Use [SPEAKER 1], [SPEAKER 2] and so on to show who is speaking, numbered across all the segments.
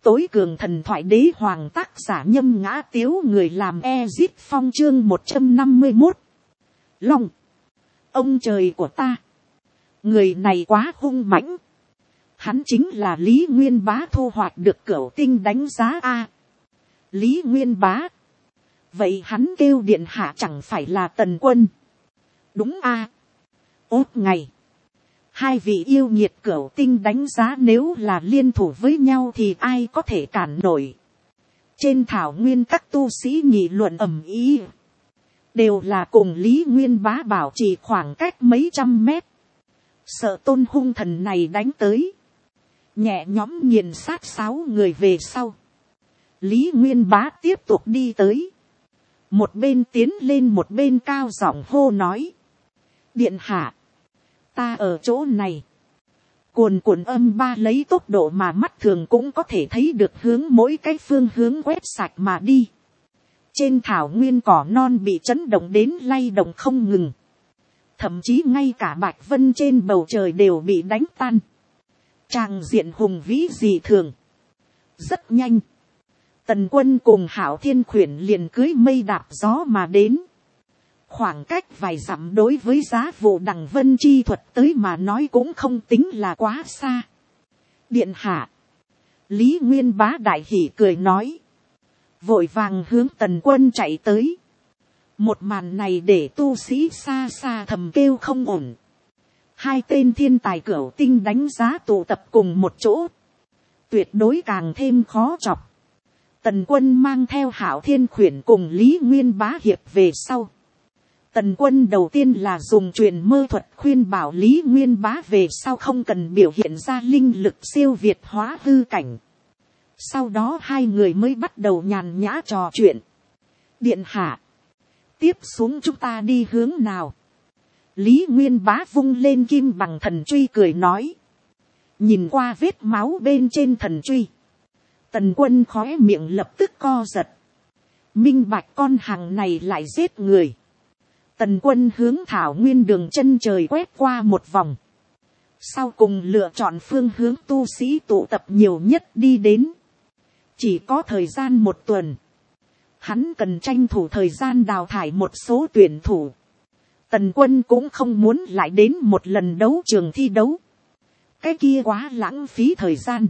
[SPEAKER 1] tối cường thần thoại đế hoàng, tác giả Nhâm Ngã Tiếu, người làm Ezit Phong, chương 151. Long, ông trời của ta, người này quá hung mãnh. Hắn chính là Lý Nguyên Bá, thu hoạch được Cửu Tinh đánh giá A. Lý Nguyên Bá, vậy hắn kêu điện hạ chẳng phải là Tần Quân? Đúng A. Ốt ngày, hai vị yêu nghiệt Cửu Tinh đánh giá nếu là liên thủ với nhau thì ai có thể cản nổi. Trên thảo nguyên các tu sĩ nghị luận ầm ĩ, đều là cùng Lý Nguyên Bá bảo trì khoảng cách mấy trăm mét, sợ tôn hung thần này đánh tới, nhẹ nhõm nghiền sát 6 người về sau. Lý Nguyên Bá tiếp tục đi tới, một bên tiến lên một bên cao giọng hô nói: điện hạ, ta ở chỗ này. Cuồn cuộn âm ba lấy tốc độ mà mắt thường cũng có thể thấy được hướng mỗi cái phương hướng quét sạch mà đi. Trên thảo nguyên cỏ non bị chấn động đến lay động không ngừng. Thậm chí ngay cả bạch vân trên bầu trời đều bị đánh tan. Tràng diện hùng vĩ dị thường. Rất nhanh, Tần Quân cùng Hạo Thiên Khuyển liền cưới mây đạp gió mà đến. Khoảng cách vài dặm đối với giá vụ đằng vân chi thuật tới mà nói cũng không tính là quá xa. Điện hạ, Lý Nguyên Bá đại hỉ cười nói, vội vàng hướng Tần Quân chạy tới. Một màn này để tu sĩ xa xa thầm kêu không ổn. Hai tên thiên tài Cửu Tinh đánh giá tụ tập cùng một chỗ, tuyệt đối càng thêm khó chọc. Tần Quân mang theo Hạo Thiên Khuyển cùng Lý Nguyên Bá hiệp về sau. Tần Quân đầu tiên là dùng truyền mơ thuật khuyên bảo Lý Nguyên Bá về sau không cần biểu hiện ra linh lực siêu việt hóa hư cảnh. Sau đó hai người mới bắt đầu nhàn nhã trò chuyện. Điện hạ, tiếp xuống chúng ta đi hướng nào? Lý Nguyên Bá vung lên kim bằng thần truy cười nói. Nhìn qua vết máu bên trên thần truy, Tần Quân khóe miệng lập tức co giật. Minh bạch con hàng này lại giết người. Tần Quân hướng thảo nguyên đường chân trời quét qua một vòng. Sau cùng lựa chọn phương hướng tu sĩ tụ tập nhiều nhất đi đến. Chỉ có thời gian 1 tuần. Hắn cần tranh thủ thời gian đào thải một số tuyển thủ. Tần Quân cũng không muốn lại đến một lần đấu trường thi đấu. Cái kia quá lãng phí thời gian.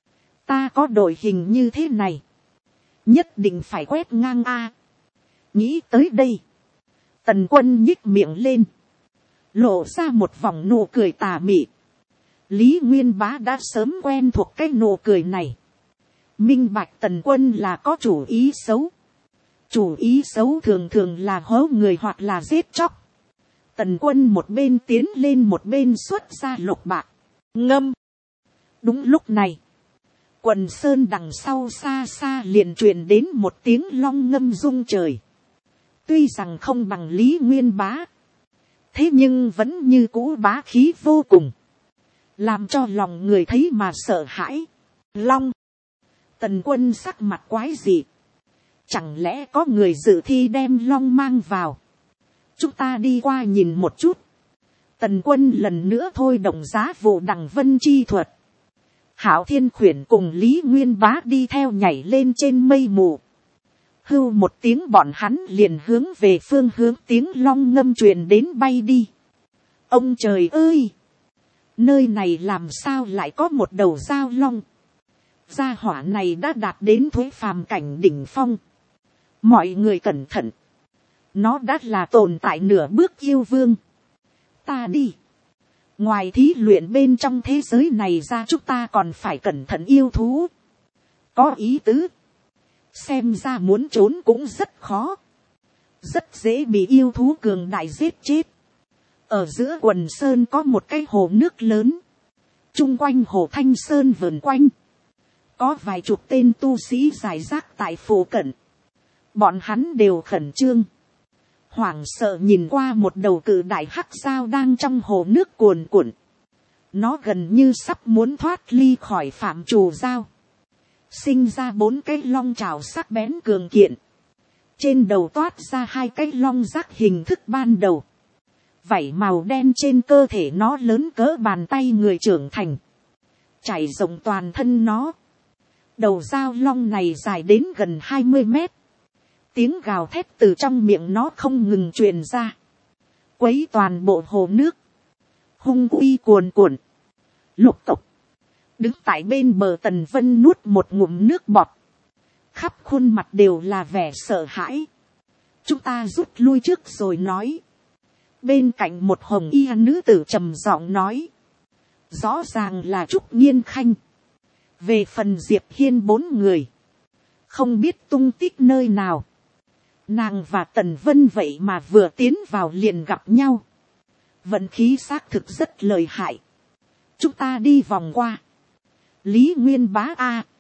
[SPEAKER 1] Ta có đội hình như thế này, nhất định phải quét ngang A. Nghĩ tới đây, Tần Quân nhích miệng lên, lộ ra một vòng nụ cười tà mị. Lý Nguyên Bá đã sớm quen thuộc cái nụ cười này. Minh bạch Tần Quân là có chủ ý xấu. Chủ ý xấu thường thường là hố người hoặc là giết chóc. Tần Quân một bên tiến lên một bên xuất ra lục bạc, ngâm. Đúng lúc này, quần sơn đằng sau xa xa liền truyền đến một tiếng long ngâm rung trời. Tuy rằng không bằng Lý Nguyên Bá, thế nhưng vẫn như cũ bá khí vô cùng, làm cho lòng người thấy mà sợ hãi. Long, Tần Quân sắc mặt quái dị. Chẳng lẽ có người dự thi đem long mang vào? Chúng ta đi qua nhìn một chút. Tần Quân lần nữa thôi động giá vụ đằng vân chi thuật. Hạo Thiên Khuyển cùng Lý Nguyên Bá đi theo nhảy lên trên mây mù. Hưu một tiếng bọn hắn liền hướng về phương hướng tiếng long ngâm truyền đến bay đi. Ông trời ơi! Nơi này làm sao lại có một đầu dao long? Gia hỏa này đã đạt đến thuế phàm cảnh đỉnh phong. Mọi người cẩn thận. Nó đã là tồn tại nửa bước yêu vương. Ta đi. Ngoài thí luyện bên trong thế giới này ra, chúng ta còn phải cẩn thận yêu thú. Có ý tứ. Xem ra muốn trốn cũng rất khó. Rất dễ bị yêu thú cường đại giết chết. Ở giữa quần sơn có một cái hồ nước lớn. Chung quanh hồ Thanh Sơn vờn quanh. Có vài chục tên tu sĩ giải rác tại phố cận. Bọn hắn đều khẩn trương. Hoảng sợ nhìn qua một đầu cự đại hắc dao đang trong hồ nước cuồn cuộn. Nó gần như sắp muốn thoát ly khỏi phạm trù dao. Sinh ra 4 cái long trảo sắc bén cường kiện. Trên đầu toát ra 2 cái long rác hình thức ban đầu. Vảy màu đen trên cơ thể nó lớn cỡ bàn tay người trưởng thành. Trải rộng toàn thân nó. Đầu dao long này dài đến gần 20 mét. Tiếng gào thét từ trong miệng nó không ngừng truyền ra. Quấy toàn bộ hồ nước. Hung uy cuồn cuộn. Lục tục. Đứng tại bên bờ Tần Vân nuốt một ngụm nước bọt. Khắp khuôn mặt đều là vẻ sợ hãi. Chúng ta rút lui trước rồi nói. Bên cạnh một hồng y nữ tử trầm giọng nói. Rõ ràng là Trúc Nghiên Khanh. Về phần Diệp Hiên 4 người. Không biết tung tích nơi nào. Nàng và Tần Vân vậy mà vừa tiến vào liền gặp nhau. Vận khí xác thực rất lợi hại. Chúng ta đi vòng qua. Lý Nguyên Bá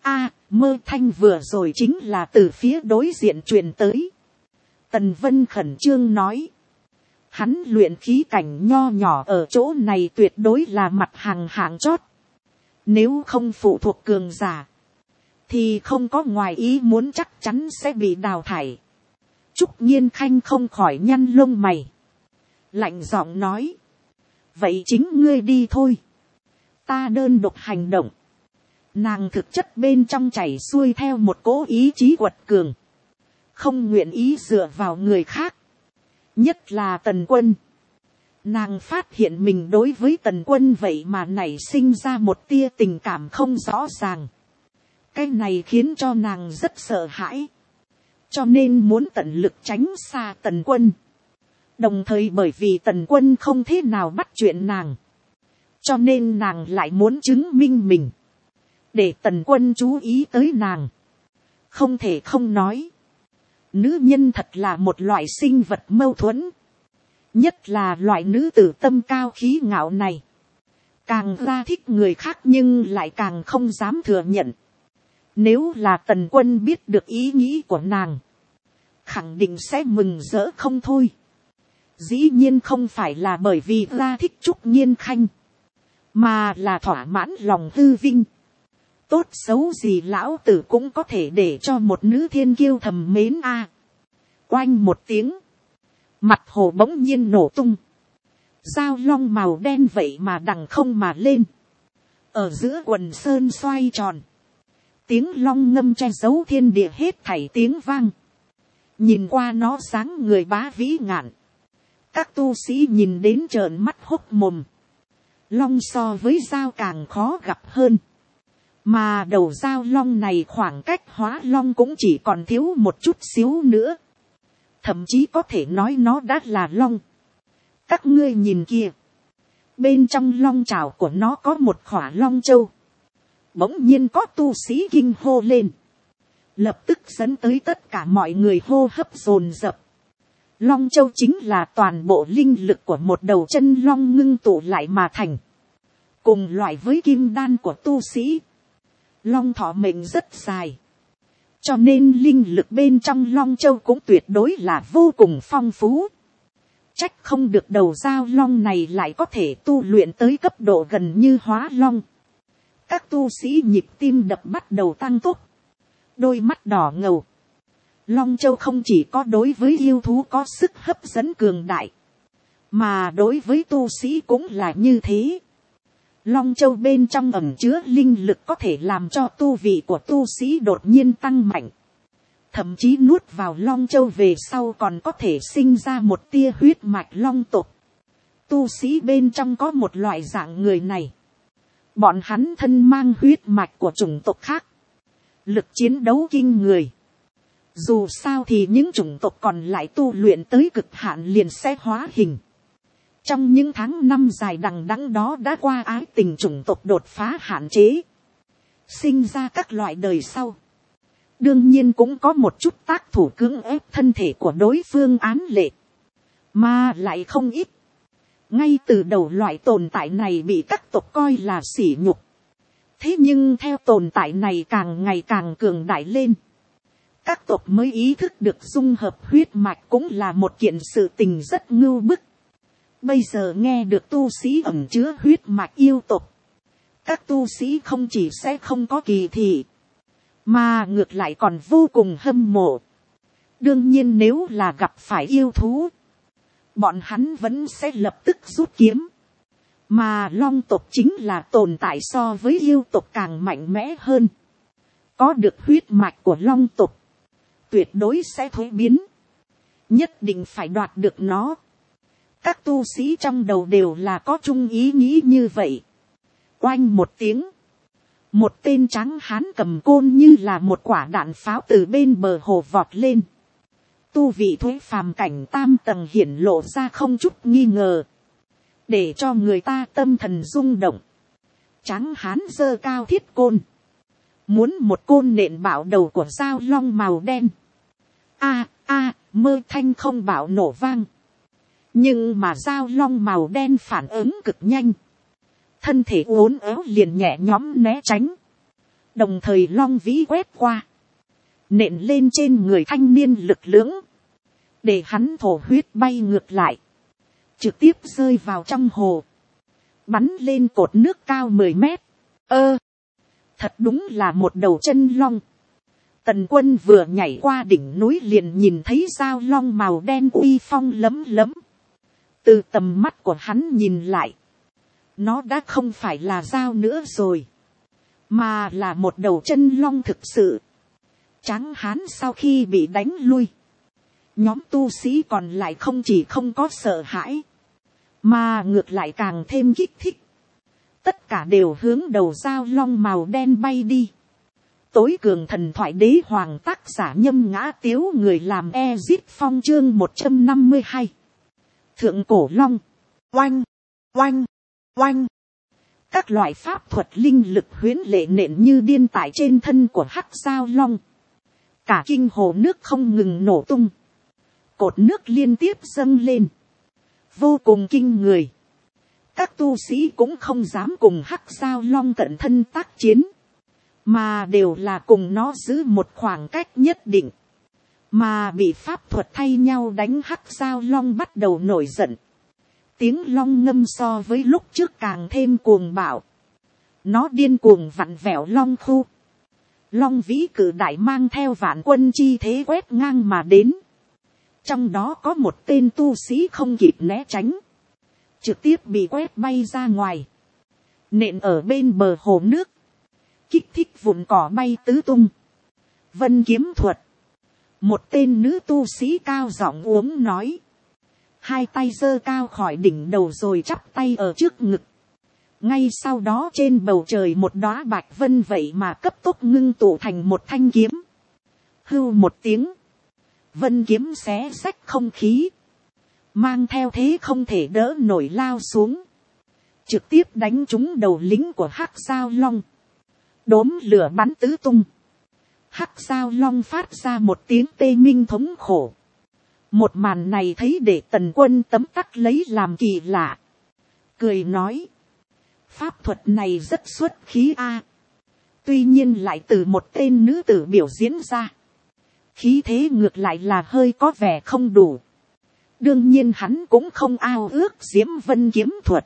[SPEAKER 1] mơ thanh vừa rồi chính là từ phía đối diện truyền tới. Tần Vân khẩn trương nói. Hắn luyện khí cảnh nho nhỏ ở chỗ này tuyệt đối là mặt hàng hạng chót. Nếu không phụ thuộc cường giả. Thì không có ngoài ý muốn chắc chắn sẽ bị đào thải. Trúc Nghiên Khanh không khỏi nhăn lông mày. Lạnh giọng nói. Vậy chính ngươi đi thôi. Ta đơn độc hành động. Nàng thực chất bên trong chảy xuôi theo một cỗ ý chí quật cường. Không nguyện ý dựa vào người khác. Nhất là Tần Quân. Nàng phát hiện mình đối với Tần Quân vậy mà nảy sinh ra một tia tình cảm không rõ ràng. Cái này khiến cho nàng rất sợ hãi. Cho nên muốn tận lực tránh xa Tần Quân. Đồng thời bởi vì Tần Quân không thế nào bắt chuyện nàng. Cho nên nàng lại muốn chứng minh mình. Để Tần Quân chú ý tới nàng. Không thể không nói. Nữ nhân thật là một loại sinh vật mâu thuẫn. Nhất là loại nữ tử tâm cao khí ngạo này. Càng ra thích người khác nhưng lại càng không dám thừa nhận. Nếu là Tần Quân biết được ý nghĩ của nàng. Khẳng định sẽ mừng rỡ không thôi. Dĩ nhiên không phải là bởi vì ra thích Trúc Nghiên Khanh. Mà là thỏa mãn lòng hư vinh. Tốt xấu gì lão tử cũng có thể để cho một nữ thiên kiêu thầm mến a. Oanh một tiếng. Mặt hồ bỗng nhiên nổ tung. Dao long màu đen vậy mà đằng không mà lên. Ở giữa quần sơn xoay tròn. Tiếng long ngâm che giấu thiên địa hết thảy tiếng vang. Nhìn qua nó sáng người bá vĩ ngạn. Các tu sĩ nhìn đến trợn mắt hốc mồm. Long so với dao càng khó gặp hơn. Mà đầu dao long này khoảng cách hóa long cũng chỉ còn thiếu một chút xíu nữa. Thậm chí có thể nói nó đã là long. Các ngươi nhìn kìa. Bên trong long trảo của nó có một khỏa long châu. Bỗng nhiên có tu sĩ kinh hô lên. Lập tức dẫn tới tất cả mọi người hô hấp dồn dập. Long châu chính là toàn bộ linh lực của một đầu chân long ngưng tụ lại mà thành. Cùng loại với kim đan của tu sĩ. Long thọ mệnh rất dài. Cho nên linh lực bên trong long châu cũng tuyệt đối là vô cùng phong phú. Trách không được đầu dao long này lại có thể tu luyện tới cấp độ gần như hóa long. Các tu sĩ nhịp tim đập bắt đầu tăng tốc. Đôi mắt đỏ ngầu. Long châu không chỉ có đối với yêu thú có sức hấp dẫn cường đại. Mà đối với tu sĩ cũng là như thế. Long châu bên trong ẩn chứa linh lực có thể làm cho tu vị của tu sĩ đột nhiên tăng mạnh. Thậm chí nuốt vào long châu về sau còn có thể sinh ra một tia huyết mạch long tộc. Tu sĩ bên trong có một loại dạng người này. Bọn hắn thân mang huyết mạch của chủng tộc khác. Lực chiến đấu kinh người. Dù sao thì những chủng tộc còn lại tu luyện tới cực hạn liền sẽ hóa hình. Trong những tháng năm dài đằng đẵng đó đã qua ái tình chủng tộc đột phá hạn chế. Sinh ra các loại đời sau. Đương nhiên cũng có một chút tác thủ cưỡng ép thân thể của đối phương án lệ. Mà lại không ít. Ngay từ đầu loại tồn tại này bị các tộc coi là sỉ nhục. Thế nhưng theo tồn tại này càng ngày càng cường đại lên. Các tộc mới ý thức được dung hợp huyết mạch cũng là một kiện sự tình rất ngưu bức. Bây giờ nghe được tu sĩ ẩn chứa huyết mạch yêu tộc. Các tu sĩ không chỉ sẽ không có kỳ thị. Mà ngược lại còn vô cùng hâm mộ. Đương nhiên nếu là gặp phải yêu thú. Bọn hắn vẫn sẽ lập tức rút kiếm. Mà long tộc chính là tồn tại so với yêu tộc càng mạnh mẽ hơn. có được huyết mạch của long tộc, tuyệt đối sẽ thối biến, nhất định phải đoạt được nó. Các tu sĩ trong đầu đều là có chung ý nghĩ như vậy. Oanh một tiếng, một tên trắng hán cầm côn như là một quả đạn pháo từ bên bờ hồ vọt lên. Tu vị thuế phàm cảnh tam tầng hiển lộ ra không chút nghi ngờ, để cho người ta tâm thần rung động. Trắng hán giơ cao thiết côn, muốn một côn nện bạo đầu của dao long màu đen. Mơ thanh không bạo nổ vang, nhưng mà dao long màu đen phản ứng cực nhanh, thân thể uốn éo liền nhẹ nhõm né tránh, đồng thời long vĩ quét qua, nện lên trên người thanh niên lực lưỡng, để hắn thổ huyết bay ngược lại, trực tiếp rơi vào trong hồ, bắn lên cột nước cao 10 mét. Thật đúng là một đầu chân long. Tần Quân vừa nhảy qua đỉnh núi liền nhìn thấy dao long màu đen uy phong lấm lấm. Từ tầm mắt của hắn nhìn lại, nó đã không phải là dao nữa rồi, mà là một đầu chân long thực sự. Tráng hán sau khi bị đánh lui, nhóm tu sĩ còn lại không chỉ không có sợ hãi, mà ngược lại càng thêm kích thích. Tất cả đều hướng đầu dao long màu đen bay đi. Tối cường thần thoại đế hoàng tác giả Nhâm Ngã Tiếu, người làm Ezit Phong chương 152. Thượng cổ long, oanh, oanh, oanh. Các loại pháp thuật linh lực huyễn lệ nện như điên tải trên thân của hắc dao long. Cả kinh hồ nước không ngừng nổ tung. Cột nước liên tiếp dâng lên, vô cùng kinh người. Các tu sĩ cũng không dám cùng hắc dao long cận thân tác chiến, mà đều là cùng nó giữ một khoảng cách nhất định. Mà bị pháp thuật thay nhau đánh hắc dao long bắt đầu nổi giận. Tiếng long ngâm so với lúc trước càng thêm cuồng bạo. Nó điên cuồng vặn vẹo long khu. Long vĩ cử đại mang theo vạn quân chi thế quét ngang mà đến. Trong đó có một tên tu sĩ không kịp né tránh, trực tiếp bị quét bay ra ngoài, nện ở bên bờ hồ nước, kích thích vụn cỏ bay tứ tung. Vân kiếm thuật. Một tên nữ tu sĩ cao giọng uống nói, hai tay giơ cao khỏi đỉnh đầu rồi chắp tay ở trước ngực. Ngay sau đó trên bầu trời một đóa bạch vân vậy mà cấp tốc ngưng tụ thành một thanh kiếm. Hưu một tiếng, vân kiếm xé xách không khí, mang theo thế không thể đỡ nổi lao xuống, trực tiếp đánh trúng đầu lính của hắc dao long. Đốm lửa bắn tứ tung, hắc dao long phát ra một tiếng tê minh thống khổ. Một màn này thấy để Tần Quân tấm tắc lấy làm kỳ lạ, cười nói, pháp thuật này rất xuất khí a. Tuy nhiên lại từ một tên nữ tử biểu diễn ra, khí thế ngược lại là hơi có vẻ không đủ. Đương nhiên hắn cũng không ao ước diễm vân kiếm thuật.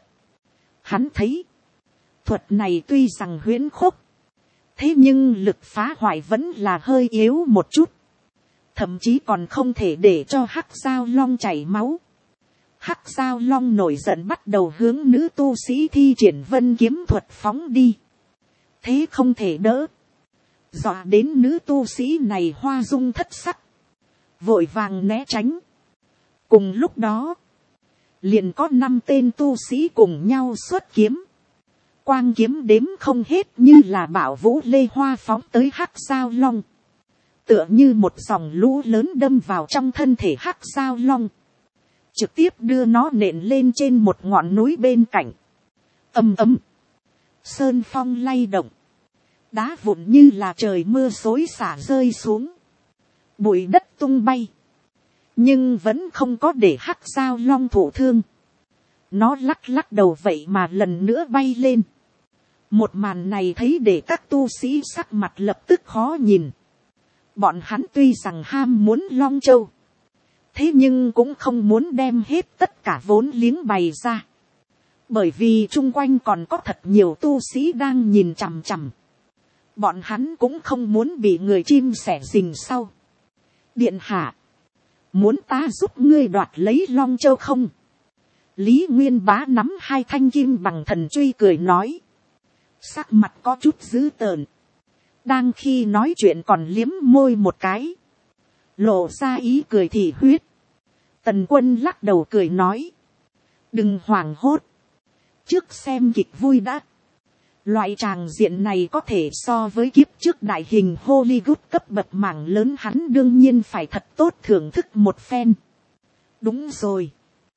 [SPEAKER 1] Hắn thấy, thuật này tuy rằng huyễn khốc, thế nhưng lực phá hoại vẫn là hơi yếu một chút. Thậm chí còn không thể để cho hắc dao long chảy máu. Hắc dao long nổi giận bắt đầu hướng nữ tu sĩ thi triển vân kiếm thuật phóng đi. Thế không thể đỡ, dọa đến nữ tu sĩ này hoa dung thất sắc, vội vàng né tránh. Cùng lúc đó, liền có 5 tên tu sĩ cùng nhau xuất kiếm. Quang kiếm đếm không hết như là bảo vũ lê hoa phóng tới hắc dao long. Tựa như một dòng lũ lớn đâm vào trong thân thể hắc dao long, trực tiếp đưa nó nện lên trên một ngọn núi bên cạnh. Ầm ầm, sơn phong lay động, đá vụn như là trời mưa xối xả rơi xuống, bụi đất tung bay, nhưng vẫn không có để hắc dao long thụ thương. Nó lắc lắc đầu vậy mà lần nữa bay lên. Một màn này thấy để các tu sĩ sắc mặt lập tức khó nhìn. Bọn hắn tuy rằng ham muốn Long Châu, thế nhưng cũng không muốn đem hết tất cả vốn liếng bày ra. Bởi vì chung quanh còn có thật nhiều tu sĩ đang nhìn chằm chằm. Bọn hắn cũng không muốn bị người chim sẻ rình sau. Điện hạ, muốn ta giúp ngươi đoạt lấy Long Châu không? Lý Nguyên Bá nắm 2 thanh kim bằng thần truy cười nói. Sắc mặt có chút dữ tợn. Đang khi nói chuyện còn liếm môi một cái. Lộ ra ý cười thị huyết. Tần Quân lắc đầu cười nói. Đừng hoảng hốt. Trước xem kịch vui đã. Loại tràng diện này có thể so với kiếp trước đại hình Hollywood cấp bậc mảng lớn, hắn đương nhiên phải thật tốt thưởng thức một phen. Đúng rồi.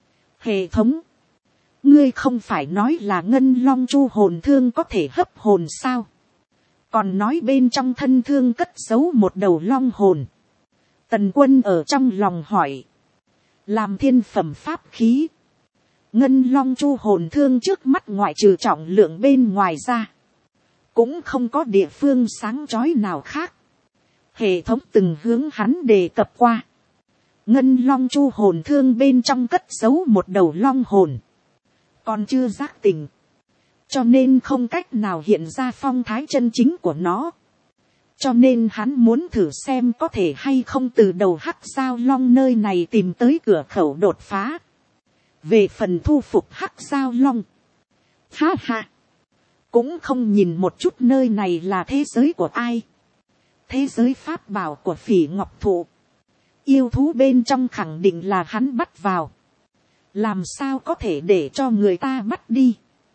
[SPEAKER 1] Hệ thống. Ngươi không phải nói là ngân long chu hồn thương có thể hấp hồn sao? Còn nói bên trong thân thương cất giấu một đầu long hồn. Tần Quân ở trong lòng hỏi. Làm thiên phẩm pháp khí. Ngân long chu hồn thương trước mắt ngoại trừ trọng lượng bên ngoài ra. Cũng không có địa phương sáng chói nào khác. Hệ thống từng hướng hắn đề cập qua. Ngân long chu hồn thương bên trong cất giấu một đầu long hồn. Còn chưa giác tỉnh. Cho nên không cách nào hiện ra phong thái chân chính của nó. Cho nên hắn muốn thử xem có thể hay không từ đầu hắc giao long nơi này tìm tới cửa khẩu đột phá. Về phần thu phục hắc giao long. Ha ha. Cũng không nhìn một chút nơi này là thế giới của ai. Thế giới pháp bảo của Phỉ Ngọc Thụ. Yêu thú bên trong khẳng định là hắn bắt vào. Làm sao có thể để cho người ta bắt đi.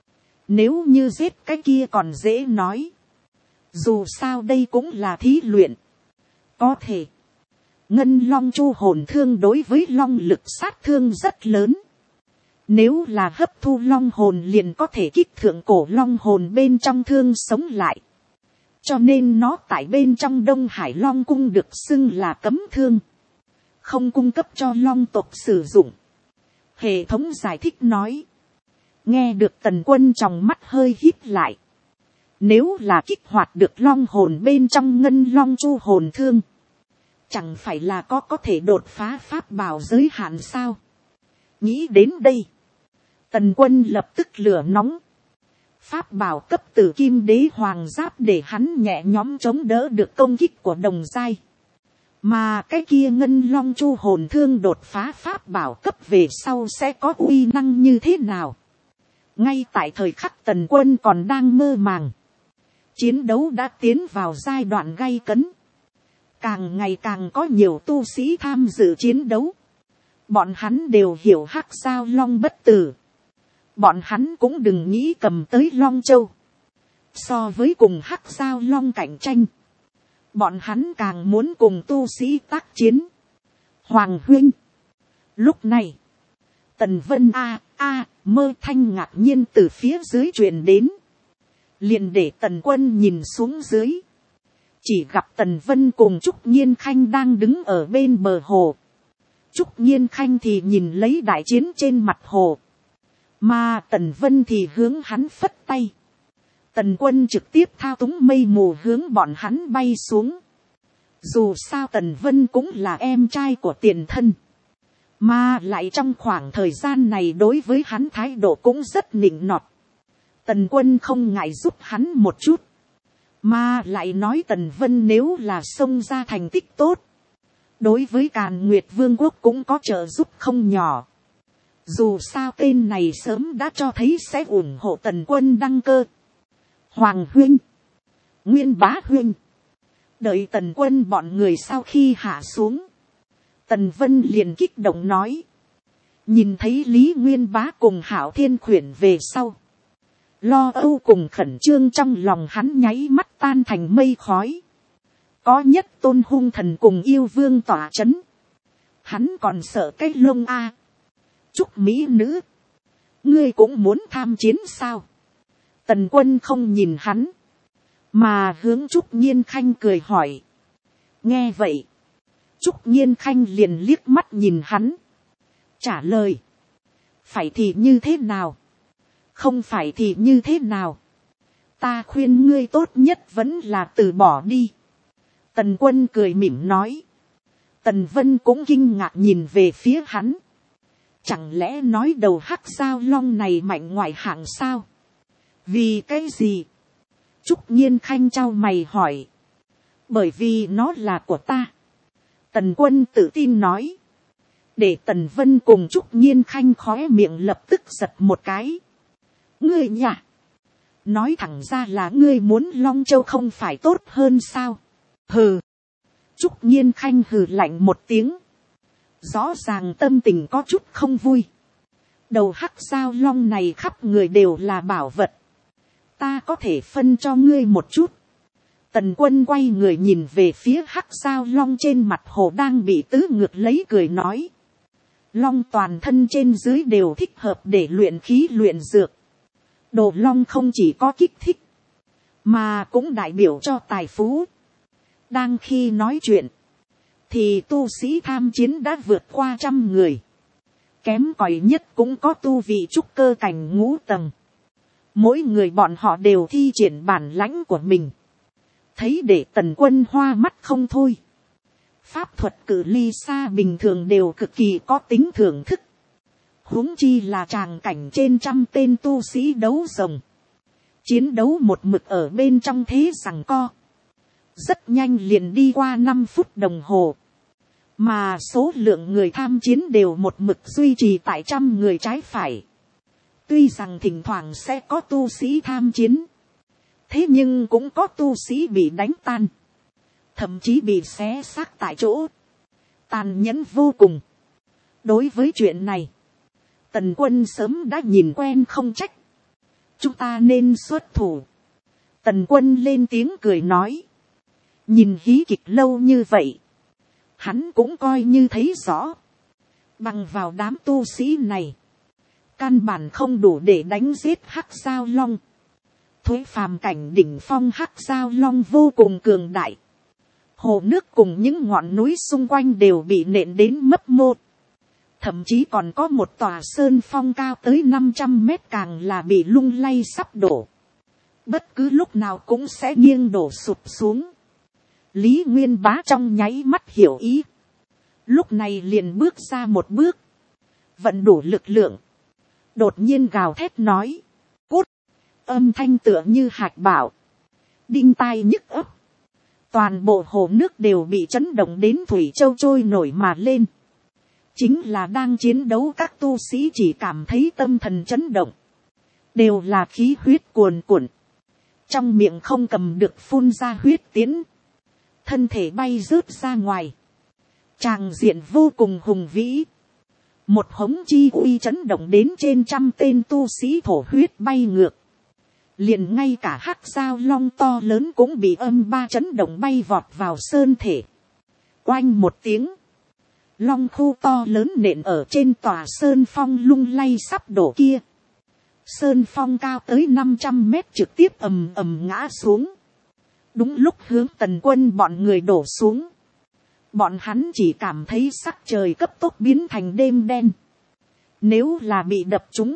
[SPEAKER 1] Nếu như giết cái kia còn dễ nói. Dù sao đây cũng là thí luyện. Có thể. Ngân long chu hồn thương đối với long lực sát thương rất lớn. Nếu là hấp thu long hồn liền có thể kích thượng cổ long hồn bên trong thương sống lại. Cho nên nó tại bên trong Đông Hải Long Cung được xưng là cấm thương. Không cung cấp cho long tộc sử dụng. Hệ thống giải thích nói. Nghe được Tần Quân trong mắt hơi híp lại. Nếu là kích hoạt được long hồn bên trong ngân long chu hồn thương. Chẳng phải là có thể đột phá pháp bảo giới hạn sao. Nghĩ đến đây. Tần Quân lập tức lửa nóng. Pháp bảo cấp tử kim đế hoàng giáp để hắn nhẹ nhõm chống đỡ được công kích của đồng giai. Mà cái kia ngân long chu hồn thương đột phá pháp bảo cấp về sau sẽ có uy năng như thế nào. Ngay tại thời khắc Tần Quân còn đang mơ màng. Chiến đấu đã tiến vào giai đoạn gay cấn. Càng ngày càng có nhiều tu sĩ tham dự chiến đấu. Bọn hắn đều hiểu hắc giao long bất tử. Bọn hắn cũng đừng nghĩ cầm tới Long Châu. So với cùng hắc giao long cạnh tranh. Bọn hắn càng muốn cùng tu sĩ tác chiến. Hoàng huynh. Lúc này. Tần Vân mơ thanh ngạc nhiên từ phía dưới truyền đến. Liền để Tần Quân nhìn xuống dưới. Chỉ gặp Tần Vân cùng Trúc Nhiên Khanh đang đứng ở bên bờ hồ. Trúc Nhiên Khanh thì nhìn lấy đại chiến trên mặt hồ. Mà Tần Vân thì hướng hắn phất tay. Tần Quân trực tiếp thao túng mây mù hướng bọn hắn bay xuống. Dù sao Tần Vân cũng là em trai của tiền thân. Mà lại trong khoảng thời gian này đối với hắn thái độ cũng rất nịnh nọt. Tần Quân không ngại giúp hắn một chút. Mà lại nói Tần Vân nếu là xông ra thành tích tốt. Đối với Càn Nguyệt Vương quốc cũng có trợ giúp không nhỏ. Dù sao tên này sớm đã cho thấy sẽ ủng hộ Tần Quân đăng cơ. Hoàng huynh. Nguyên bá huynh. Đợi Tần Quân bọn người sau khi hạ xuống. Tần Vân liền kích động nói. Nhìn thấy Lý Nguyên bá cùng Hạo Thiên khuyển về sau. Lo âu cùng khẩn trương trong lòng hắn nháy mắt tan thành mây khói. Có nhất Tôn hung thần cùng yêu vương tỏa chấn. Hắn còn sợ cái lông a. Trúc mỹ nữ. Ngươi cũng muốn tham chiến sao? Tần Quân không nhìn hắn. Mà hướng Trúc Nhiên Khanh cười hỏi. Nghe vậy. Trúc Nhiên Khanh liền liếc mắt nhìn hắn. Trả lời. Phải thì như thế nào? Không phải thì như thế nào? Ta khuyên ngươi tốt nhất vẫn là từ bỏ đi. Tần Quân cười mỉm nói. Tần Vân cũng kinh ngạc nhìn về phía hắn. Chẳng lẽ nói đầu hắc giao long này mạnh ngoại hạng sao? Vì cái gì? Trúc Nhiên Khanh chau mày hỏi. Bởi vì nó là của ta. Tần Quân tự tin nói. Để Tần Vân cùng Trúc Nhiên Khanh khóe miệng lập tức giật một cái. Ngươi nhỉ? nói thẳng ra là ngươi muốn Long Châu không phải tốt hơn sao. Hừ. Trúc Nhiên Khanh hừ lạnh một tiếng. Rõ ràng tâm tình có chút không vui. Đầu hắc giao long này khắp người đều là bảo vật. Ta có thể phân cho ngươi một chút. Tần Quân quay người nhìn về phía hắc giao long trên mặt hồ đang bị tứ ngược lấy, cười nói. Long toàn thân trên dưới đều thích hợp để luyện khí luyện dược. Đồ long không chỉ có kích thích, mà cũng đại biểu cho tài phú. Đang khi nói chuyện, thì tu sĩ tham chiến đã vượt qua 100 người. Kém cỏi nhất cũng có tu vị trúc cơ cảnh 5 tầng. Mỗi người bọn họ đều thi triển bản lãnh của mình. Thấy để Tần Quân hoa mắt không thôi. Pháp thuật cự ly xa bình thường đều cực kỳ có tính thưởng thức. Huống chi là tràng cảnh trên 100 tên tu sĩ đấu rồng. Chiến đấu một mực ở bên trong thế giằng co. Rất nhanh liền đi qua 5 phút đồng hồ. Mà số lượng người tham chiến đều một mực duy trì tại 100 người trái phải. Tuy rằng thỉnh thoảng sẽ có tu sĩ tham chiến. Thế nhưng cũng có tu sĩ bị đánh tan. Thậm chí bị xé xác tại chỗ. Tàn nhẫn vô cùng. Đối với chuyện này, Tần Quân sớm đã nhìn quen không trách. Chúng ta nên xuất thủ. Tần Quân lên tiếng cười nói. Nhìn hí kịch lâu như vậy, hắn cũng coi như thấy rõ. Bằng vào đám tu sĩ này, căn bản không đủ để đánh giết hắc giao long. Thuế phàm cảnh đỉnh phong hắc giao long vô cùng cường đại. Hồ nước cùng những ngọn núi xung quanh đều bị nện đến mấp mô. Thậm chí còn có một tòa sơn phong cao tới 500 mét càng là bị lung lay sắp đổ. Bất cứ lúc nào cũng sẽ nghiêng đổ sụp xuống. Lý Nguyên Bá trong nháy mắt hiểu ý. Lúc này liền bước ra một bước. Vận đủ lực lượng. Đột nhiên gào thét nói. Cút. Âm thanh tựa như hạt bảo. Đinh tai nhức ấp. Toàn bộ hồ nước đều bị chấn động đến thủy châu trôi nổi mà lên. Chính là đang chiến đấu các tu sĩ chỉ cảm thấy tâm thần chấn động. Đều là khí huyết cuồn cuộn. Trong miệng không cầm được phun ra huyết tiến. Thân thể bay rớt ra ngoài. Tràng diện vô cùng hùng vĩ. Một hống chi uy chấn động đến trên 100 tên tu sĩ thổ huyết bay ngược. Liền ngay cả hắc giao long to lớn cũng bị âm ba chấn động bay vọt vào sơn thể. Oanh một tiếng. Long khu to lớn nện ở trên tòa sơn phong lung lay sắp đổ kia. Sơn phong cao tới 500 mét trực tiếp ầm ầm ngã xuống. Đúng lúc hướng Tần Quân bọn người đổ xuống. Bọn hắn chỉ cảm thấy sắc trời cấp tốc biến thành đêm đen. Nếu là bị đập trúng,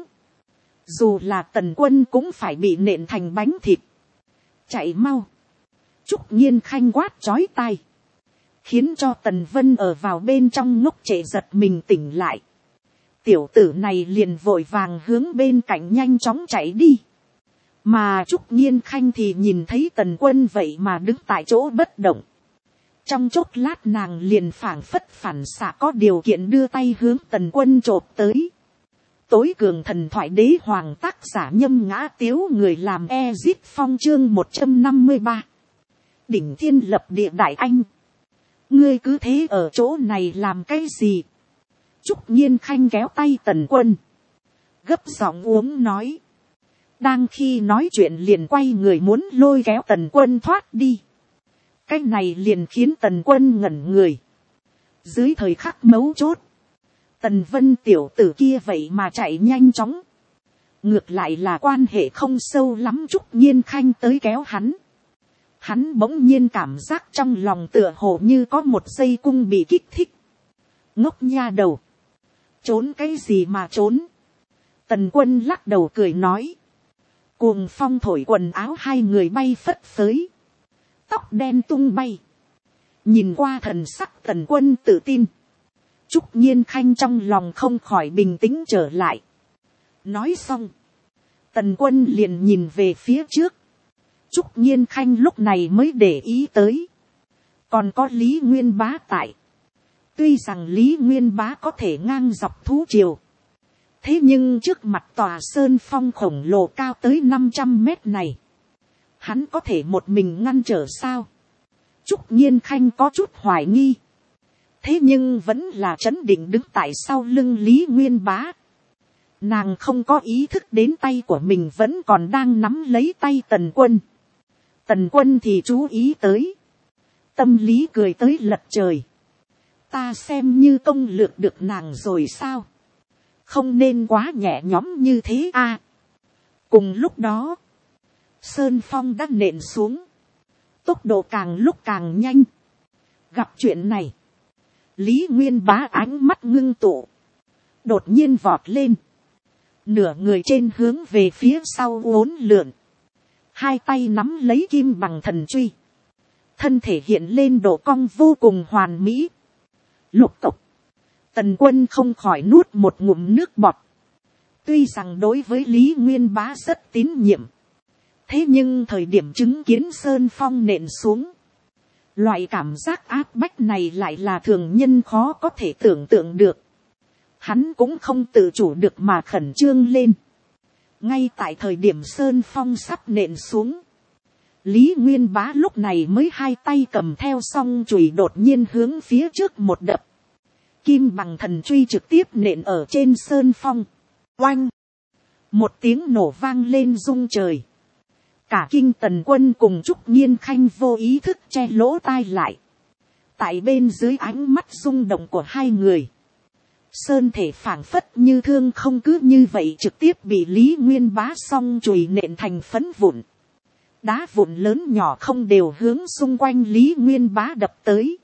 [SPEAKER 1] dù là Tần Quân cũng phải bị nện thành bánh thịt. Chạy mau. Trúc Nhiên Khanh quát chói tai. Khiến cho Tần Vân ở vào bên trong ngốc trệ giật mình tỉnh lại. Tiểu tử này liền vội vàng hướng bên cạnh nhanh chóng chạy đi. Mà Trúc Nhiên Khanh thì nhìn thấy Tần Quân vậy mà đứng tại chỗ bất động. Trong chốc lát nàng liền phảng phất phản xạ có điều kiện đưa tay hướng Tần Quân chộp tới. Tối cường thần thoại đế hoàng tác giả Nhâm Ngã Tiếu, người làm Ezit Phong chương 153. Đỉnh thiên lập địa đại anh. Ngươi cứ thế ở chỗ này làm cái gì? Trúc Nhiên Khanh kéo tay Tần Quân. Gấp giọng uống nói. Đang khi nói chuyện liền quay người muốn lôi kéo Tần Quân thoát đi. Cái này liền khiến Tần Quân ngẩn người. Dưới thời khắc mấu chốt, Tần Vân tiểu tử kia vậy mà chạy nhanh chóng. Ngược lại là quan hệ không sâu lắm Trúc Nhiên Khanh tới kéo hắn. Hắn bỗng nhiên cảm giác trong lòng tựa hồ như có một dây cung bị kích thích. Ngốc nha đầu. Trốn cái gì mà trốn? Tần Quân lắc đầu cười nói. Cuồng phong thổi quần áo hai người bay phất phới. Tóc đen tung bay. Nhìn qua thần sắc Tần Quân tự tin. Trúc Nhiên Khanh trong lòng không khỏi bình tĩnh trở lại. Nói xong. Tần Quân liền nhìn về phía trước. Trúc Nhiên Khanh lúc này mới để ý tới. Còn có Lý Nguyên Bá tại. Tuy rằng Lý Nguyên Bá có thể ngang dọc thú triều. Thế nhưng trước mặt tòa sơn phong khổng lồ cao tới 500 mét này, hắn có thể một mình ngăn trở sao? Trúc Nhiên Khanh có chút hoài nghi. Thế nhưng vẫn là trấn định đứng tại sau lưng Lý Nguyên Bá. Nàng không có ý thức đến tay của mình vẫn còn đang nắm lấy tay Tần Quân. Tần Quân thì chú ý tới. Tâm lý cười tới lật trời. Ta xem như công lược được nàng rồi sao? Không nên quá nhẹ nhõm như thế à. Cùng lúc đó, sơn phong đã nện xuống. Tốc độ càng lúc càng nhanh. Gặp chuyện này, Lý Nguyên Bá ánh mắt ngưng tụ. Đột nhiên vọt lên. Nửa người trên hướng về phía sau uốn lượn. Hai tay nắm lấy kim bằng thần truy. Thân thể hiện lên độ cong vô cùng hoàn mỹ. Lục tục. Tần Quân không khỏi nuốt một ngụm nước bọt. Tuy rằng đối với Lý Nguyên Bá rất tín nhiệm. Thế nhưng thời điểm chứng kiến sơn phong nện xuống. Loại cảm giác áp bách này lại là thường nhân khó có thể tưởng tượng được. Hắn cũng không tự chủ được mà khẩn trương lên. Ngay tại thời điểm sơn phong sắp nện xuống. Lý Nguyên Bá lúc này mới hai tay cầm theo song chùy đột nhiên hướng phía trước một đập. Kim bằng thần truy trực tiếp nện ở trên sơn phong. Oanh! Một tiếng nổ vang lên rung trời. Cả kinh Tần Quân cùng Trúc Nhiên Khanh vô ý thức che lỗ tai lại. Tại bên dưới ánh mắt rung động của hai người. Sơn thể phảng phất như thương không cứ như vậy trực tiếp bị Lý Nguyên Bá song chùy nện thành phấn vụn. Đá vụn lớn nhỏ không đều hướng xung quanh Lý Nguyên Bá đập tới.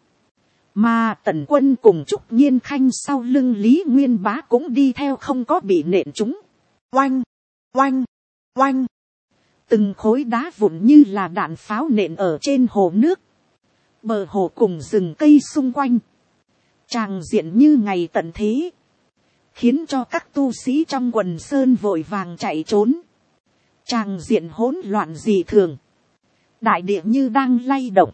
[SPEAKER 1] Mà Tần Quân cùng Trúc Nhiên Khanh sau lưng Lý Nguyên Bá cũng đi theo không có bị nện chúng. Oanh! Oanh! Oanh! Từng khối đá vụn như là đạn pháo nện ở trên hồ nước. Bờ hồ cùng rừng cây xung quanh. Tràng diện như ngày tận thế. Khiến cho các tu sĩ trong quần sơn vội vàng chạy trốn. Tràng diện hỗn loạn dị thường. Đại địa như đang lay động.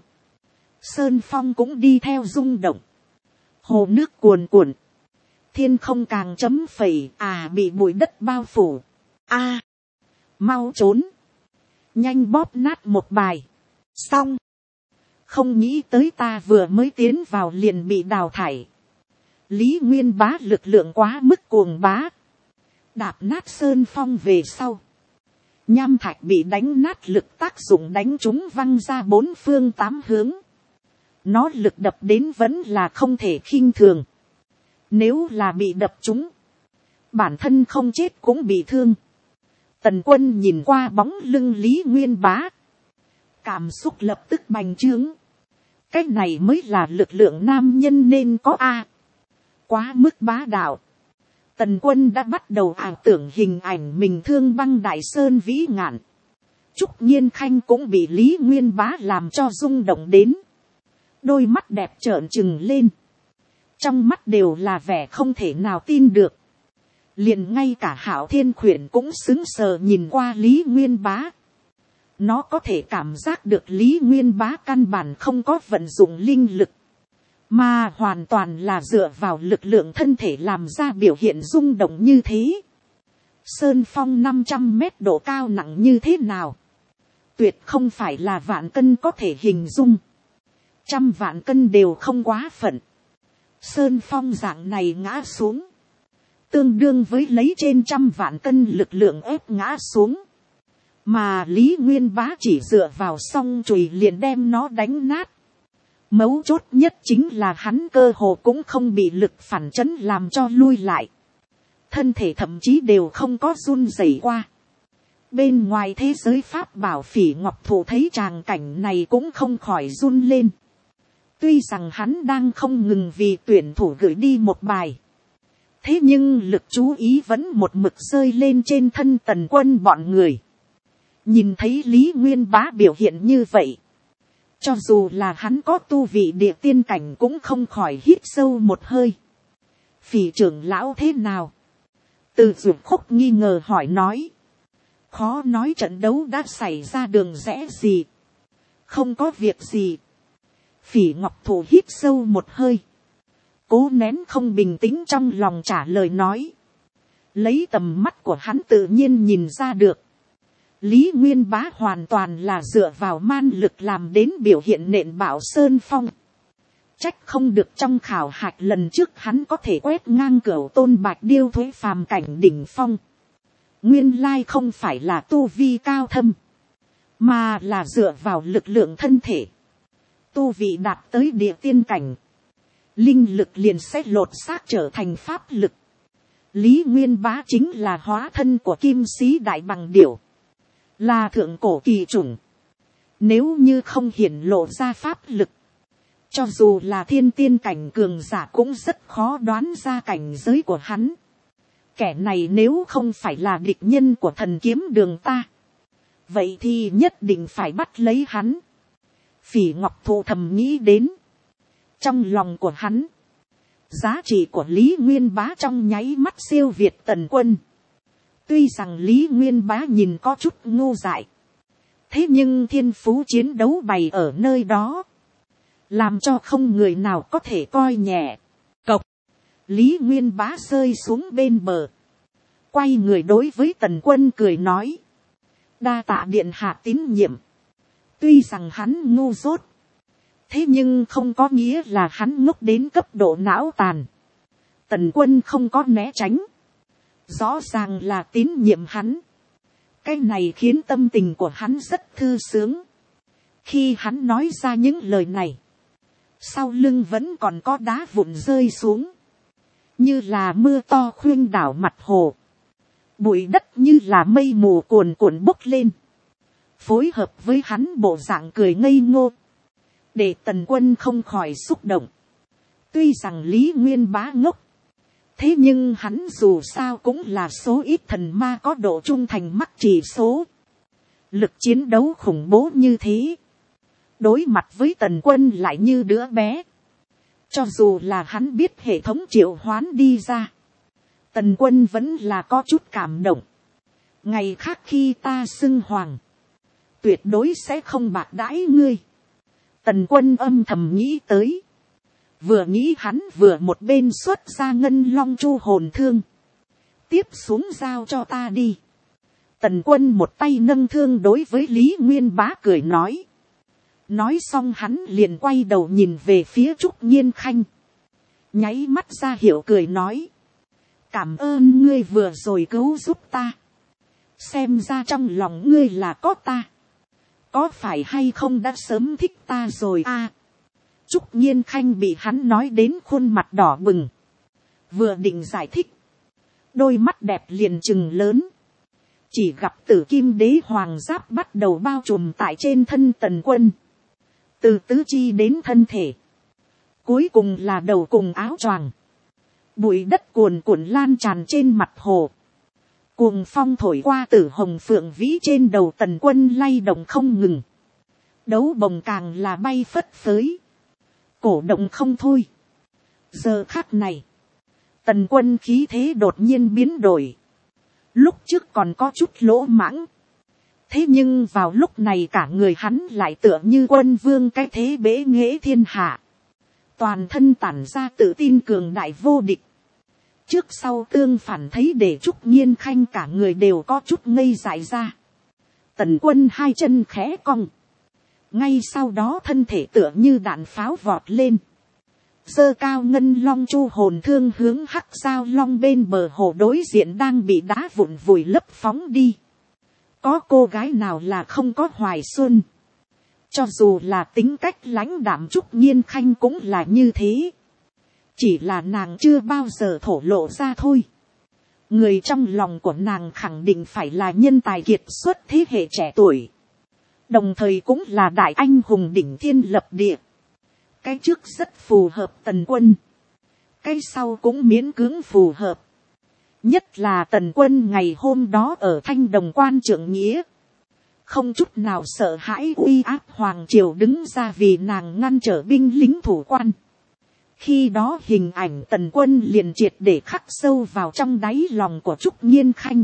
[SPEAKER 1] Sơn phong cũng đi theo rung động. Hồ nước cuồn cuộn. Thiên không càng chấm phẩy bị bụi đất bao phủ. Mau trốn. Nhanh bóp nát một bài. Xong. Không nghĩ tới ta vừa mới tiến vào liền bị đào thải. Lý Nguyên Bá lực lượng quá mức cuồng bá. Đạp nát sơn phong về sau. Nham thạch bị đánh nát lực tác dụng đánh chúng văng ra bốn phương tám hướng. Nó lực đập đến vẫn là không thể khinh thường. Nếu là bị đập chúng. Bản thân không chết cũng bị thương. Tần Quân nhìn qua bóng lưng Lý Nguyên Bá. Cảm xúc lập tức bành trướng. Cái này mới là lực lượng nam nhân nên có quá mức bá đạo. Tần Quân đã bắt đầu ảo tưởng hình ảnh mình thương băng Đại Sơn vĩ ngạn. Trúc Nhiên Khanh cũng bị Lý Nguyên Bá làm cho rung động đến. Đôi mắt đẹp trợn trừng lên. Trong mắt đều là vẻ không thể nào tin được. Liền ngay cả Hạo Thiên Khuyển cũng sững sờ nhìn qua Lý Nguyên Bá. Nó có thể cảm giác được Lý Nguyên Bá căn bản không có vận dụng linh lực. Mà hoàn toàn là dựa vào lực lượng thân thể làm ra biểu hiện rung động như thế. Sơn phong 500 mét độ cao nặng như thế nào? Tuyệt không phải là vạn cân có thể hình dung. 100 vạn cân đều không quá phận. Sơn phong dạng này ngã xuống. Tương đương với lấy trên 100 vạn cân lực lượng ép ngã xuống. Mà Lý Nguyên Bá chỉ dựa vào song chùy liền đem nó đánh nát. Mấu chốt nhất chính là hắn cơ hồ cũng không bị lực phản chấn làm cho lui lại. Thân thể thậm chí đều không có run rẩy qua. Bên ngoài thế giới pháp bảo Phỉ Ngọc Thụ thấy tràng cảnh này cũng không khỏi run lên. Tuy rằng hắn đang không ngừng vì tuyển thủ gửi đi một bài. Thế nhưng lực chú ý vẫn một mực rơi lên trên thân Tần Quân bọn người. Nhìn thấy Lý Nguyên Bá biểu hiện như vậy. Cho dù là hắn có tu vị địa tiên cảnh cũng không khỏi hít sâu một hơi. Phỉ trưởng lão thế nào? Từ Dụ Khúc nghi ngờ hỏi nói. Khó nói trận đấu đã xảy ra đường rẽ gì. Không có việc gì. Phỉ Ngọc Thụ hít sâu một hơi. Cố nén không bình tĩnh trong lòng trả lời nói. Lấy tầm mắt của hắn tự nhiên nhìn ra được. Lý Nguyên Bá hoàn toàn là dựa vào man lực làm đến biểu hiện nện bạo sơn phong. Trách không được trong khảo hạch lần trước hắn có thể quét ngang Cửu Tôn Bạch Điêu thuế phàm cảnh đỉnh phong. Nguyên lai không phải là tu vi cao thâm, mà là dựa vào lực lượng thân thể. Tu vị đạt tới địa tiên cảnh, linh lực liền sẽ lột xác trở thành pháp lực. Lý Nguyên Bá chính là hóa thân của Kim Sĩ Đại Bằng Điểu, là thượng cổ kỳ chủng. Nếu như không hiển lộ ra pháp lực, cho dù là thiên tiên cảnh cường giả cũng rất khó đoán ra cảnh giới của hắn. Kẻ này nếu không phải là địch nhân của Thần Kiếm Đường ta, vậy thì nhất định phải bắt lấy hắn. Phỉ Ngọc Thụ thầm nghĩ đến. Trong lòng của hắn, giá trị của Lý Nguyên Bá trong nháy mắt siêu việt Tần Quân. Tuy rằng Lý Nguyên Bá nhìn có chút ngu dại, thế nhưng thiên phú chiến đấu bày ở nơi đó, làm cho không người nào có thể coi nhẹ. Cộc, Lý Nguyên Bá rơi xuống bên bờ, quay người đối với Tần Quân cười nói: đa tạ điện hạ tín nhiệm. Tuy rằng hắn ngu dốt, thế nhưng không có nghĩa là hắn ngốc đến cấp độ não tàn. Tần Quân không có né tránh, rõ ràng là tín nhiệm hắn. Cái này khiến tâm tình của hắn rất thư sướng. Khi hắn nói ra những lời này, sau lưng vẫn còn có đá vụn rơi xuống, như là mưa to khuynh đảo mặt hồ. Bụi đất như là mây mù cuồn cuộn bốc lên, phối hợp với hắn bộ dạng cười ngây ngô, để Tần Quân không khỏi xúc động. Tuy rằng Lý Nguyên Bá ngốc, thế nhưng hắn dù sao cũng là số ít thần ma có độ trung thành mắc chỉ số. Lực chiến đấu khủng bố như thế, đối mặt với Tần Quân lại như đứa bé. Cho dù là hắn biết hệ thống triệu hoán đi ra, Tần Quân vẫn là có chút cảm động. Ngày khác khi ta xưng hoàng, tuyệt đối sẽ không bạc đãi ngươi. Tần Quân âm thầm nghĩ tới. Vừa nghĩ hắn vừa một bên xuất ra ngân long chu hồn thương. Tiếp xuống giao cho ta đi. Tần Quân một tay nâng thương đối với Lý Nguyên Bá cười nói. Nói xong hắn liền quay đầu nhìn về phía Trúc Nhiên Khanh. Nháy mắt ra hiệu cười nói: cảm ơn ngươi vừa rồi cứu giúp ta. Xem ra trong lòng ngươi là có ta. Có phải hay không đã sớm thích ta rồi à? Trúc Nhiên Khanh bị hắn nói đến khuôn mặt đỏ bừng. Vừa định giải thích, đôi mắt đẹp liền trừng lớn. Chỉ gặp Tử Kim Đế Hoàng Giáp bắt đầu bao trùm tại trên thân Tần Quân. Từ tứ chi đến thân thể, cuối cùng là đầu cùng áo choàng. Bụi đất cuồn cuộn lan tràn trên mặt hồ. Cuồng phong thổi qua Tử Hồng Phượng Vĩ trên đầu Tần Quân lay động không ngừng. Đấu bồng càng là bay phất phới, cổ động không thôi. Giờ khắc này, Tần Quân khí thế đột nhiên biến đổi. Lúc trước còn có chút lỗ mãng, thế nhưng vào lúc này cả người hắn lại tựa như quân vương cái thế bế nghệ thiên hạ. Toàn thân tản ra tự tin cường đại vô địch. Trước sau tương phản thấy để Trúc Nhiên Khanh cả người đều có chút ngây dại ra. Tần Quân hai chân khẽ cong. Ngay sau đó thân thể tựa như đạn pháo vọt lên. Giơ cao ngân long chu hồn thương hướng Hắc Giao Long bên bờ hồ đối diện đang bị đá vụn vùi lấp phóng đi. Có cô gái nào là không có hoài xuân. Cho dù là tính cách lãnh đạm Trúc Nhiên Khanh cũng là như thế. Chỉ là nàng chưa bao giờ thổ lộ ra thôi. Người trong lòng của nàng khẳng định phải là nhân tài kiệt xuất thế hệ trẻ tuổi. Đồng thời cũng là đại anh hùng đỉnh thiên lập địa. Cái trước rất phù hợp Tần Quân. Cái sau cũng miễn cưỡng phù hợp. Nhất là Tần Quân ngày hôm đó ở Thanh Đồng Quan trượng nghĩa. Không chút nào sợ hãi uy áp hoàng triều đứng ra vì nàng ngăn trở binh lính thủ quan. Khi đó hình ảnh Tần Quân liền triệt để khắc sâu vào trong đáy lòng của Trúc Nhiên Khanh.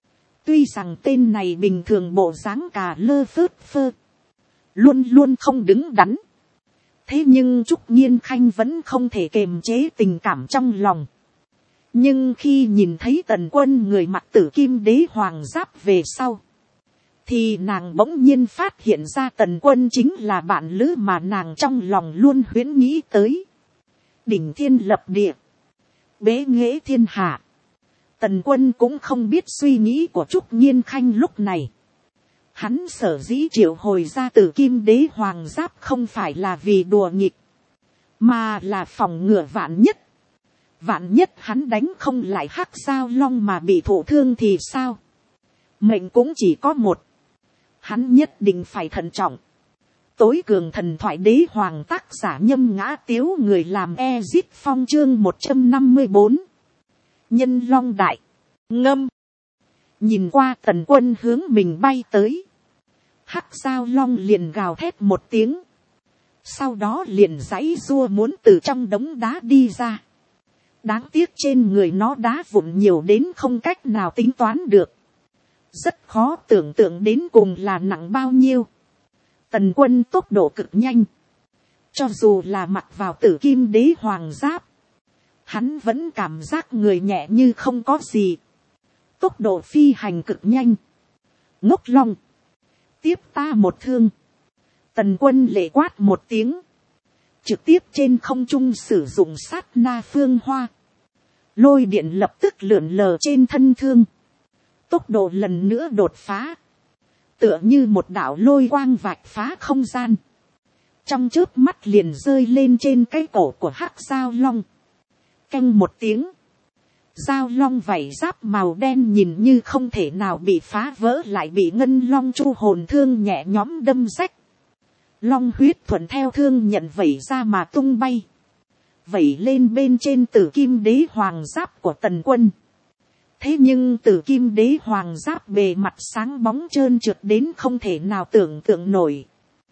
[SPEAKER 1] Tuy rằng tên này bình thường bộ dáng cà lơ phớt phơ, luôn luôn không đứng đắn. Thế nhưng Trúc Nhiên Khanh vẫn không thể kềm chế tình cảm trong lòng. Nhưng khi nhìn thấy Tần Quân người mặc tử kim đế hoàng giáp về sau, thì nàng bỗng nhiên phát hiện ra Tần Quân chính là bạn lữ mà nàng trong lòng luôn huyễn nghĩ tới. Đỉnh thiên lập địa, bế nghệ thiên hạ. Tần Quân cũng không biết suy nghĩ của Trúc Nhiên Khanh lúc này. Hắn sở dĩ triệu hồi ra tử kim đế hoàng giáp không phải là vì đùa nghịch, mà là phòng ngừa vạn nhất. Vạn nhất hắn đánh không lại Hắc Giao Long mà bị thụ thương thì sao? Mệnh cũng chỉ có một. Hắn nhất định phải thận trọng. Tối cường thần thoại đế hoàng tác giả Nhâm Ngã Tiếu, người làm Ezit Phong chương 154. Nhân Long Đại. Ngâm. Nhìn qua Tần Quân hướng mình bay tới. Hắc Giao Long liền gào thét một tiếng. Sau đó liền giãy giụa muốn từ trong đống đá đi ra. Đáng tiếc trên người nó đá vụn nhiều đến không cách nào tính toán được. Rất khó tưởng tượng đến cùng là nặng bao nhiêu. Tần Quân tốc độ cực nhanh. Cho dù là mặc vào tử kim đế hoàng giáp, hắn vẫn cảm giác người nhẹ như không có gì. Tốc độ phi hành cực nhanh. Ngốc Long, tiếp ta một thương. Tần Quân lệ quát một tiếng. Trực tiếp trên không trung sử dụng sát na phương hoa. Lôi điện lập tức lượn lờ trên thân thương. Tốc độ lần nữa đột phá. Tựa như một đạo lôi quang vạch phá không gian. Trong chớp mắt liền rơi lên trên cái cổ của Hắc Giao Long. Canh một tiếng. Giao Long vảy giáp màu đen nhìn như không thể nào bị phá vỡ lại bị Ngân Long Chu hồn thương nhẹ nhõm đâm rách. Long huyết thuận theo thương nhận vẩy ra mà tung bay. Vẩy lên bên trên tử kim đế hoàng giáp của Tần Quân. Thế nhưng tử kim đế hoàng giáp bề mặt sáng bóng trơn trượt đến không thể nào tưởng tượng nổi.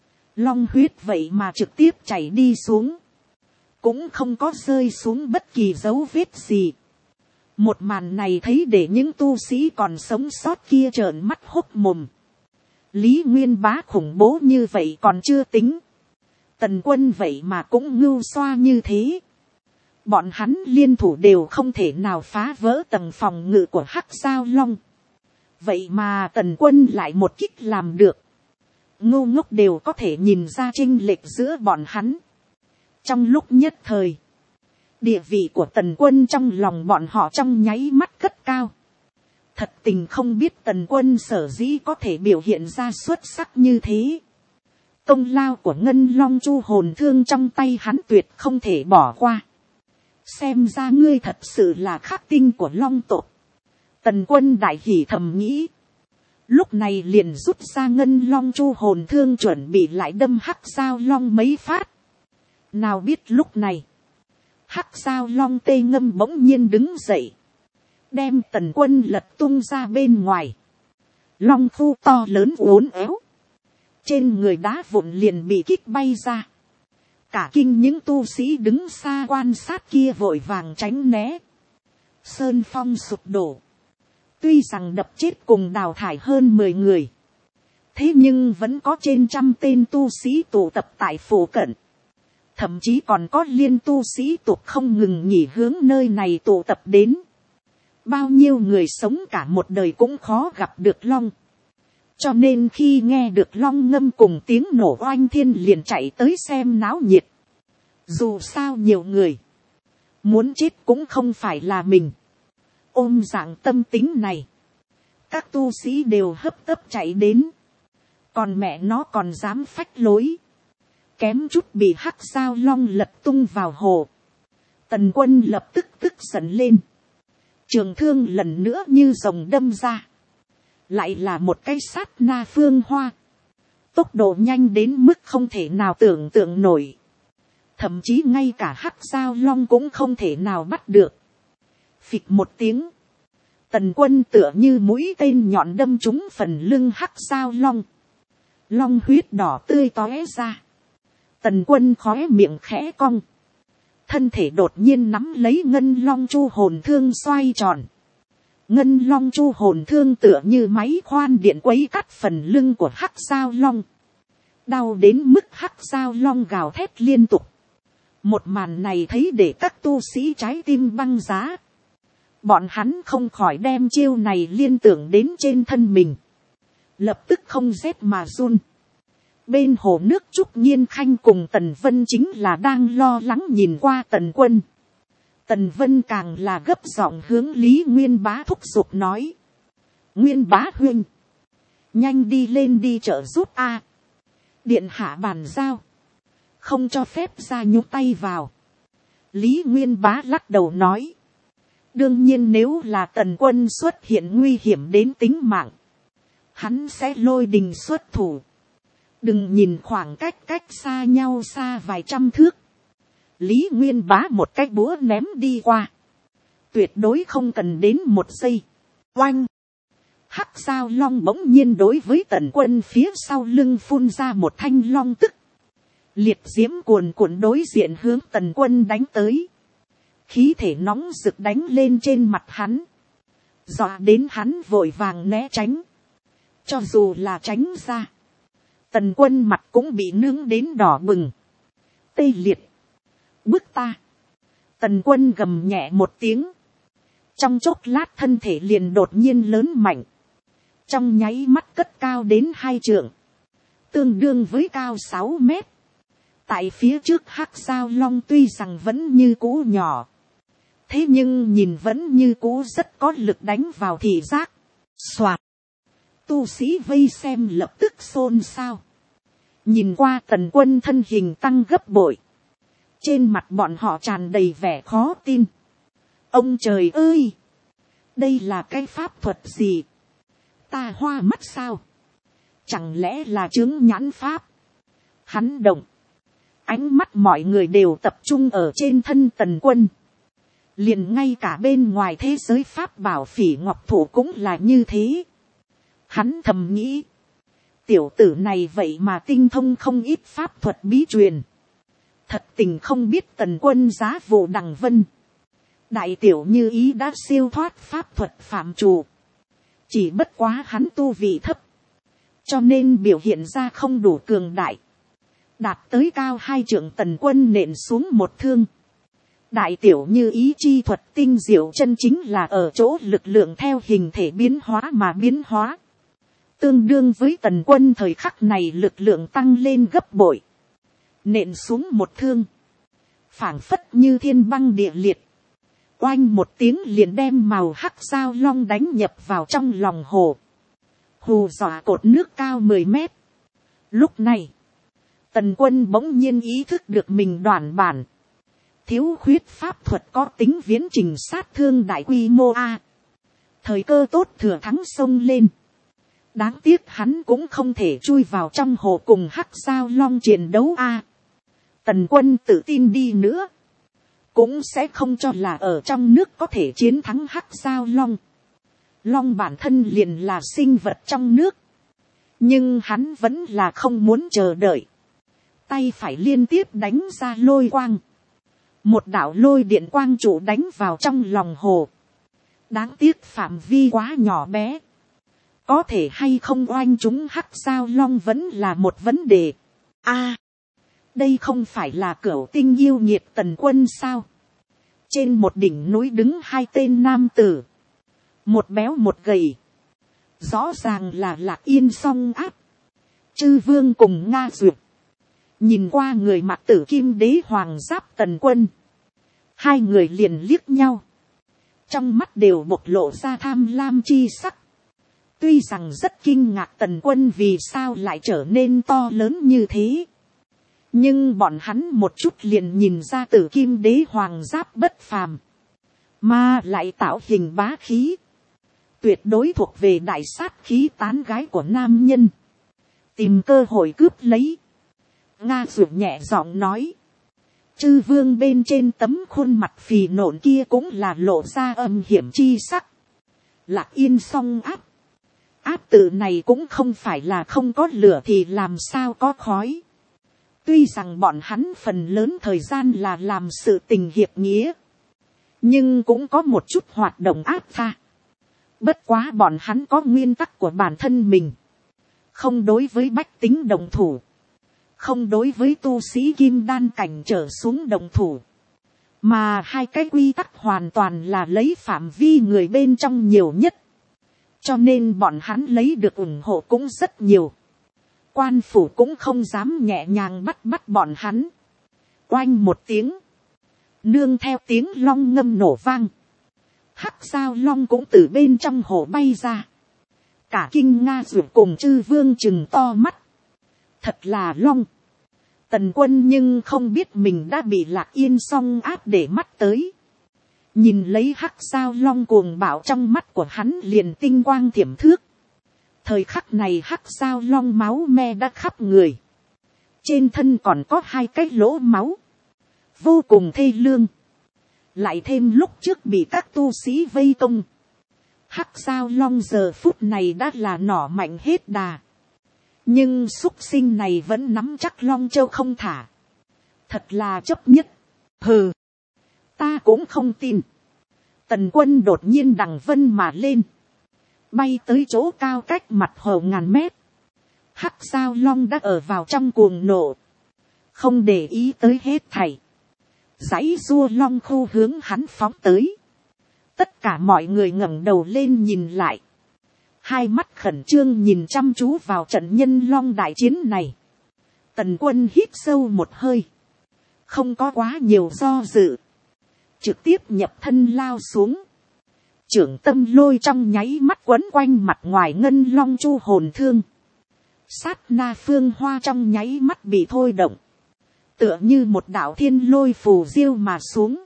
[SPEAKER 1] Long huyết vậy mà trực tiếp chảy đi xuống. Cũng không có rơi xuống bất kỳ dấu vết gì. Một màn này thấy để những tu sĩ còn sống sót kia trợn mắt hốc mồm. Lý Nguyên Bá khủng bố như vậy còn chưa tính. Tần Quân vậy mà cũng ngưu xoa như thế. Bọn hắn liên thủ đều không thể nào phá vỡ tầng phòng ngự của Hắc Giao Long. Vậy mà Tần Quân lại một kích làm được. Ngu ngốc đều có thể nhìn ra chênh lệch giữa bọn hắn. Trong lúc nhất thời, địa vị của Tần Quân trong lòng bọn họ trong nháy mắt cất cao. Thật tình không biết Tần Quân sở dĩ có thể biểu hiện ra xuất sắc như thế. Công lao của Ngân Long Chu hồn thương trong tay hắn tuyệt không thể bỏ qua. Xem ra ngươi thật sự là khắc tinh của Long tộc. Tần Quân đại hỉ thầm nghĩ. Lúc này liền rút ra Ngân Long Chu hồn thương chuẩn bị lại đâm Hắc Giao Long mấy phát. Nào biết lúc này, Hắc Giao Long tê ngâm bỗng nhiên đứng dậy. Đem Tần Quân lật tung ra bên ngoài. Long khu to lớn uốn éo. Trên người đá vụn liền bị kích bay ra. Cả kinh những tu sĩ đứng xa quan sát kia vội vàng tránh né. Sơn phong sụp đổ. Tuy rằng đập chết cùng đào thải hơn 10 người. Thế nhưng vẫn có trên trăm tên tu sĩ tụ tập tại phủ cận. Thậm chí còn có liên tu sĩ tục không ngừng nghỉ hướng nơi này tụ tập đến. Bao nhiêu người sống cả một đời cũng khó gặp được long. Cho nên khi nghe được long ngâm cùng tiếng nổ oanh thiên liền chạy tới xem náo nhiệt. Dù sao nhiều người, muốn chết cũng không phải là mình. Ôm dạng tâm tính này, các tu sĩ đều hấp tấp chạy đến. Còn mẹ nó còn dám phách lối. Kém chút bị Hắc Giao Long lật tung vào hồ. Tần Quân lập tức tức giận lên. Trường thương lần nữa như rồng đâm ra. Lại là một cái sát na phương hoa. Tốc độ nhanh đến mức không thể nào tưởng tượng nổi. Thậm chí ngay cả Hắc Giao Long cũng không thể nào bắt được. Phịch một tiếng. Tần Quân tựa như mũi tên nhọn đâm trúng phần lưng Hắc Giao Long. Long huyết đỏ tươi tóe ra. Tần Quân khóe miệng khẽ cong. Thân thể đột nhiên nắm lấy Ngân Long Chu hồn thương xoay tròn. Ngân Long Chu hồn thương tựa như máy khoan điện quấy cắt phần lưng của Hắc Giao Long. Đau đến mức Hắc Giao Long gào thét liên tục. Một màn này thấy để các tu sĩ trái tim băng giá. Bọn hắn không khỏi đem chiêu này liên tưởng đến trên thân mình. Lập tức không rét mà run. Bên hồ nước Trúc Nhiên Khanh cùng Tần Vân chính là đang lo lắng nhìn qua Tần Quân. Tần Vân càng là gấp giọng hướng Lý Nguyên Bá thúc giục nói. Nguyên Bá huynh, nhanh đi lên đi trợ giúp a. Điện hạ bàn giao, không cho phép ra nhúc tay vào. Lý Nguyên Bá lắc đầu nói. Đương nhiên nếu là Tần Quân xuất hiện nguy hiểm đến tính mạng, hắn sẽ lôi đình xuất thủ. Đừng nhìn khoảng cách xa nhau xa vài trăm thước. Lý Nguyên Bá một cái búa ném đi qua. Tuyệt đối không cần đến một giây. Oanh! Hắc Sao Long bỗng nhiên đối với Tần Quân phía sau lưng phun ra một thanh long tức. Liệt diễm cuồn cuộn đối diện hướng Tần Quân đánh tới. Khí thể nóng rực đánh lên trên mặt hắn. Dọa đến hắn vội vàng né tránh. Cho dù là tránh ra, Tần Quân mặt cũng bị nướng đến đỏ bừng. Tê liệt! Bức ta! Tần Quân gầm nhẹ một tiếng. Trong chốc lát thân thể liền đột nhiên lớn mạnh. Trong nháy mắt cất cao đến 2 trượng. Tương đương với cao 6 mét. Tại phía trước Hắc Sao Long tuy rằng vẫn như cũ nhỏ. Thế nhưng nhìn vẫn như cũ rất có lực đánh vào thị giác. Soạt! Tu sĩ vây xem lập tức xôn xao. Nhìn qua Tần Quân thân hình tăng gấp bội. Trên mặt bọn họ tràn đầy vẻ khó tin. Ông trời ơi! Đây là cái pháp thuật gì? Ta hoa mắt sao? Chẳng lẽ là chướng nhãn pháp? Hắn động. Ánh mắt mọi người đều tập trung ở trên thân Tần Quân. Liền ngay cả bên ngoài thế giới pháp bảo Phỉ Ngọc Thụ cũng là như thế. Hắn thầm nghĩ. Tiểu tử này vậy mà tinh thông không ít pháp thuật bí truyền. Thật tình không biết Tần Quân giá vụ đằng vân. Đại tiểu như ý đã siêu thoát pháp thuật phạm trù. Chỉ bất quá hắn tu vị thấp. Cho nên biểu hiện ra không đủ cường đại. Đạt tới cao 2 trượng Tần Quân nện xuống một thương. Đại tiểu như ý chi thuật tinh diệu chân chính là ở chỗ lực lượng theo hình thể biến hóa mà biến hóa. Tương đương với Tần Quân thời khắc này lực lượng tăng lên gấp bội. Nện xuống một thương. Phảng phất như thiên băng địa liệt. Oanh một tiếng liền đem màu Hắc Sao Long đánh nhập vào trong lòng hồ. Hù dọa cột nước cao 10 mét. Lúc này, Tần Quân bỗng nhiên ý thức được mình đoản bản. Thiếu khuyết pháp thuật có tính viễn trình sát thương đại quy mô A. Thời cơ tốt thừa thắng xông lên. Đáng tiếc hắn cũng không thể chui vào trong hồ cùng Hắc Sao Long chiến đấu A. Tần Quân tự tin đi nữa. Cũng sẽ không cho là ở trong nước có thể chiến thắng Hắc Sao Long. Long bản thân liền là sinh vật trong nước. Nhưng hắn vẫn là không muốn chờ đợi. Tay phải liên tiếp đánh ra lôi quang. Một đạo lôi điện quang trụ đánh vào trong lòng hồ. Đáng tiếc phạm vi quá nhỏ bé. Có thể hay không oanh chúng Hắc Sao Long vẫn là một vấn đề. Đây không phải là Cửu Tinh yêu nghiệt Tần Quân sao? Trên một đỉnh núi đứng 2 tên nam tử. Một béo một gầy. Rõ ràng là Lạc Yên Song Áp. Chư Vương cùng Nga Duyệt. Nhìn qua người mặc Tử Kim Đế Hoàng giáp Tần Quân. Hai người liền liếc nhau. Trong mắt đều bộc lộ ra tham lam chi sắc. Tuy rằng rất kinh ngạc Tần Quân vì sao lại trở nên to lớn như thế. Nhưng bọn hắn một chút liền nhìn ra Tử Kim Đế Hoàng giáp bất phàm. Mà lại tạo hình bá khí. Tuyệt đối thuộc về đại sát khí tán gái của nam nhân. Tìm cơ hội cướp lấy. Nga Duyệt nhẹ giọng nói. Chư Vương bên trên tấm khuôn mặt phì nộn kia cũng là lộ ra âm hiểm chi sắc. Lạc Yên Song Áp. Áp tự này cũng không phải là không có lửa thì làm sao có khói. Tuy rằng bọn hắn phần lớn thời gian là làm sự tình hiệp nghĩa. Nhưng cũng có một chút hoạt động áp pha. Bất quá bọn hắn có nguyên tắc của bản thân mình. Không đối với bách tính đồng thủ. Không đối với tu sĩ kim đan cảnh trở xuống đồng thủ. Mà hai cái quy tắc hoàn toàn là lấy phạm vi người bên trong nhiều nhất. Cho nên bọn hắn lấy được ủng hộ cũng rất nhiều. Quan phủ cũng không dám nhẹ nhàng bắt bọn hắn. Oanh một tiếng. Nương theo tiếng long ngâm nổ vang. Hắc sao long cũng từ bên trong hồ bay ra. Cả kinh Nga Dụ cùng Chư Vương chừng to mắt. Thật là long. Tần Quân nhưng không biết mình đã bị Lạc Yên song áp để mắt tới. Nhìn lấy hắc sao long cuồng bạo trong mắt của hắn liền tinh quang thiểm thước. Thời khắc này hắc sao long máu me đã khắp người. Trên thân còn có hai cái lỗ máu. Vô cùng thê lương. Lại thêm lúc trước bị các tu sĩ vây công. Hắc sao long giờ phút này đã là nỏ mạnh hết đà. Nhưng súc sinh này vẫn nắm chắc long châu không thả. Thật là chấp nhất. Hừ. Ta cũng không tin. Tần Quân đột nhiên đằng vân mà lên. Bay tới chỗ cao cách mặt hồ ngàn mét. Hắc sao long đã ở vào trong cuồng nộ. Không để ý tới hết thảy. Dãy rua long khu hướng hắn phóng tới. Tất cả mọi người ngẩng đầu lên nhìn lại. Hai mắt khẩn trương nhìn chăm chú vào trận nhân long đại chiến này. Tần Quân hít sâu một hơi. Không có quá nhiều do dự. Trực tiếp nhập thân lao xuống. Trưởng tâm lôi trong nháy mắt quấn quanh mặt ngoài ngân long chu hồn thương. Sát na phương hoa trong nháy mắt bị thôi động. Tựa như một đạo thiên lôi phù diêu mà xuống.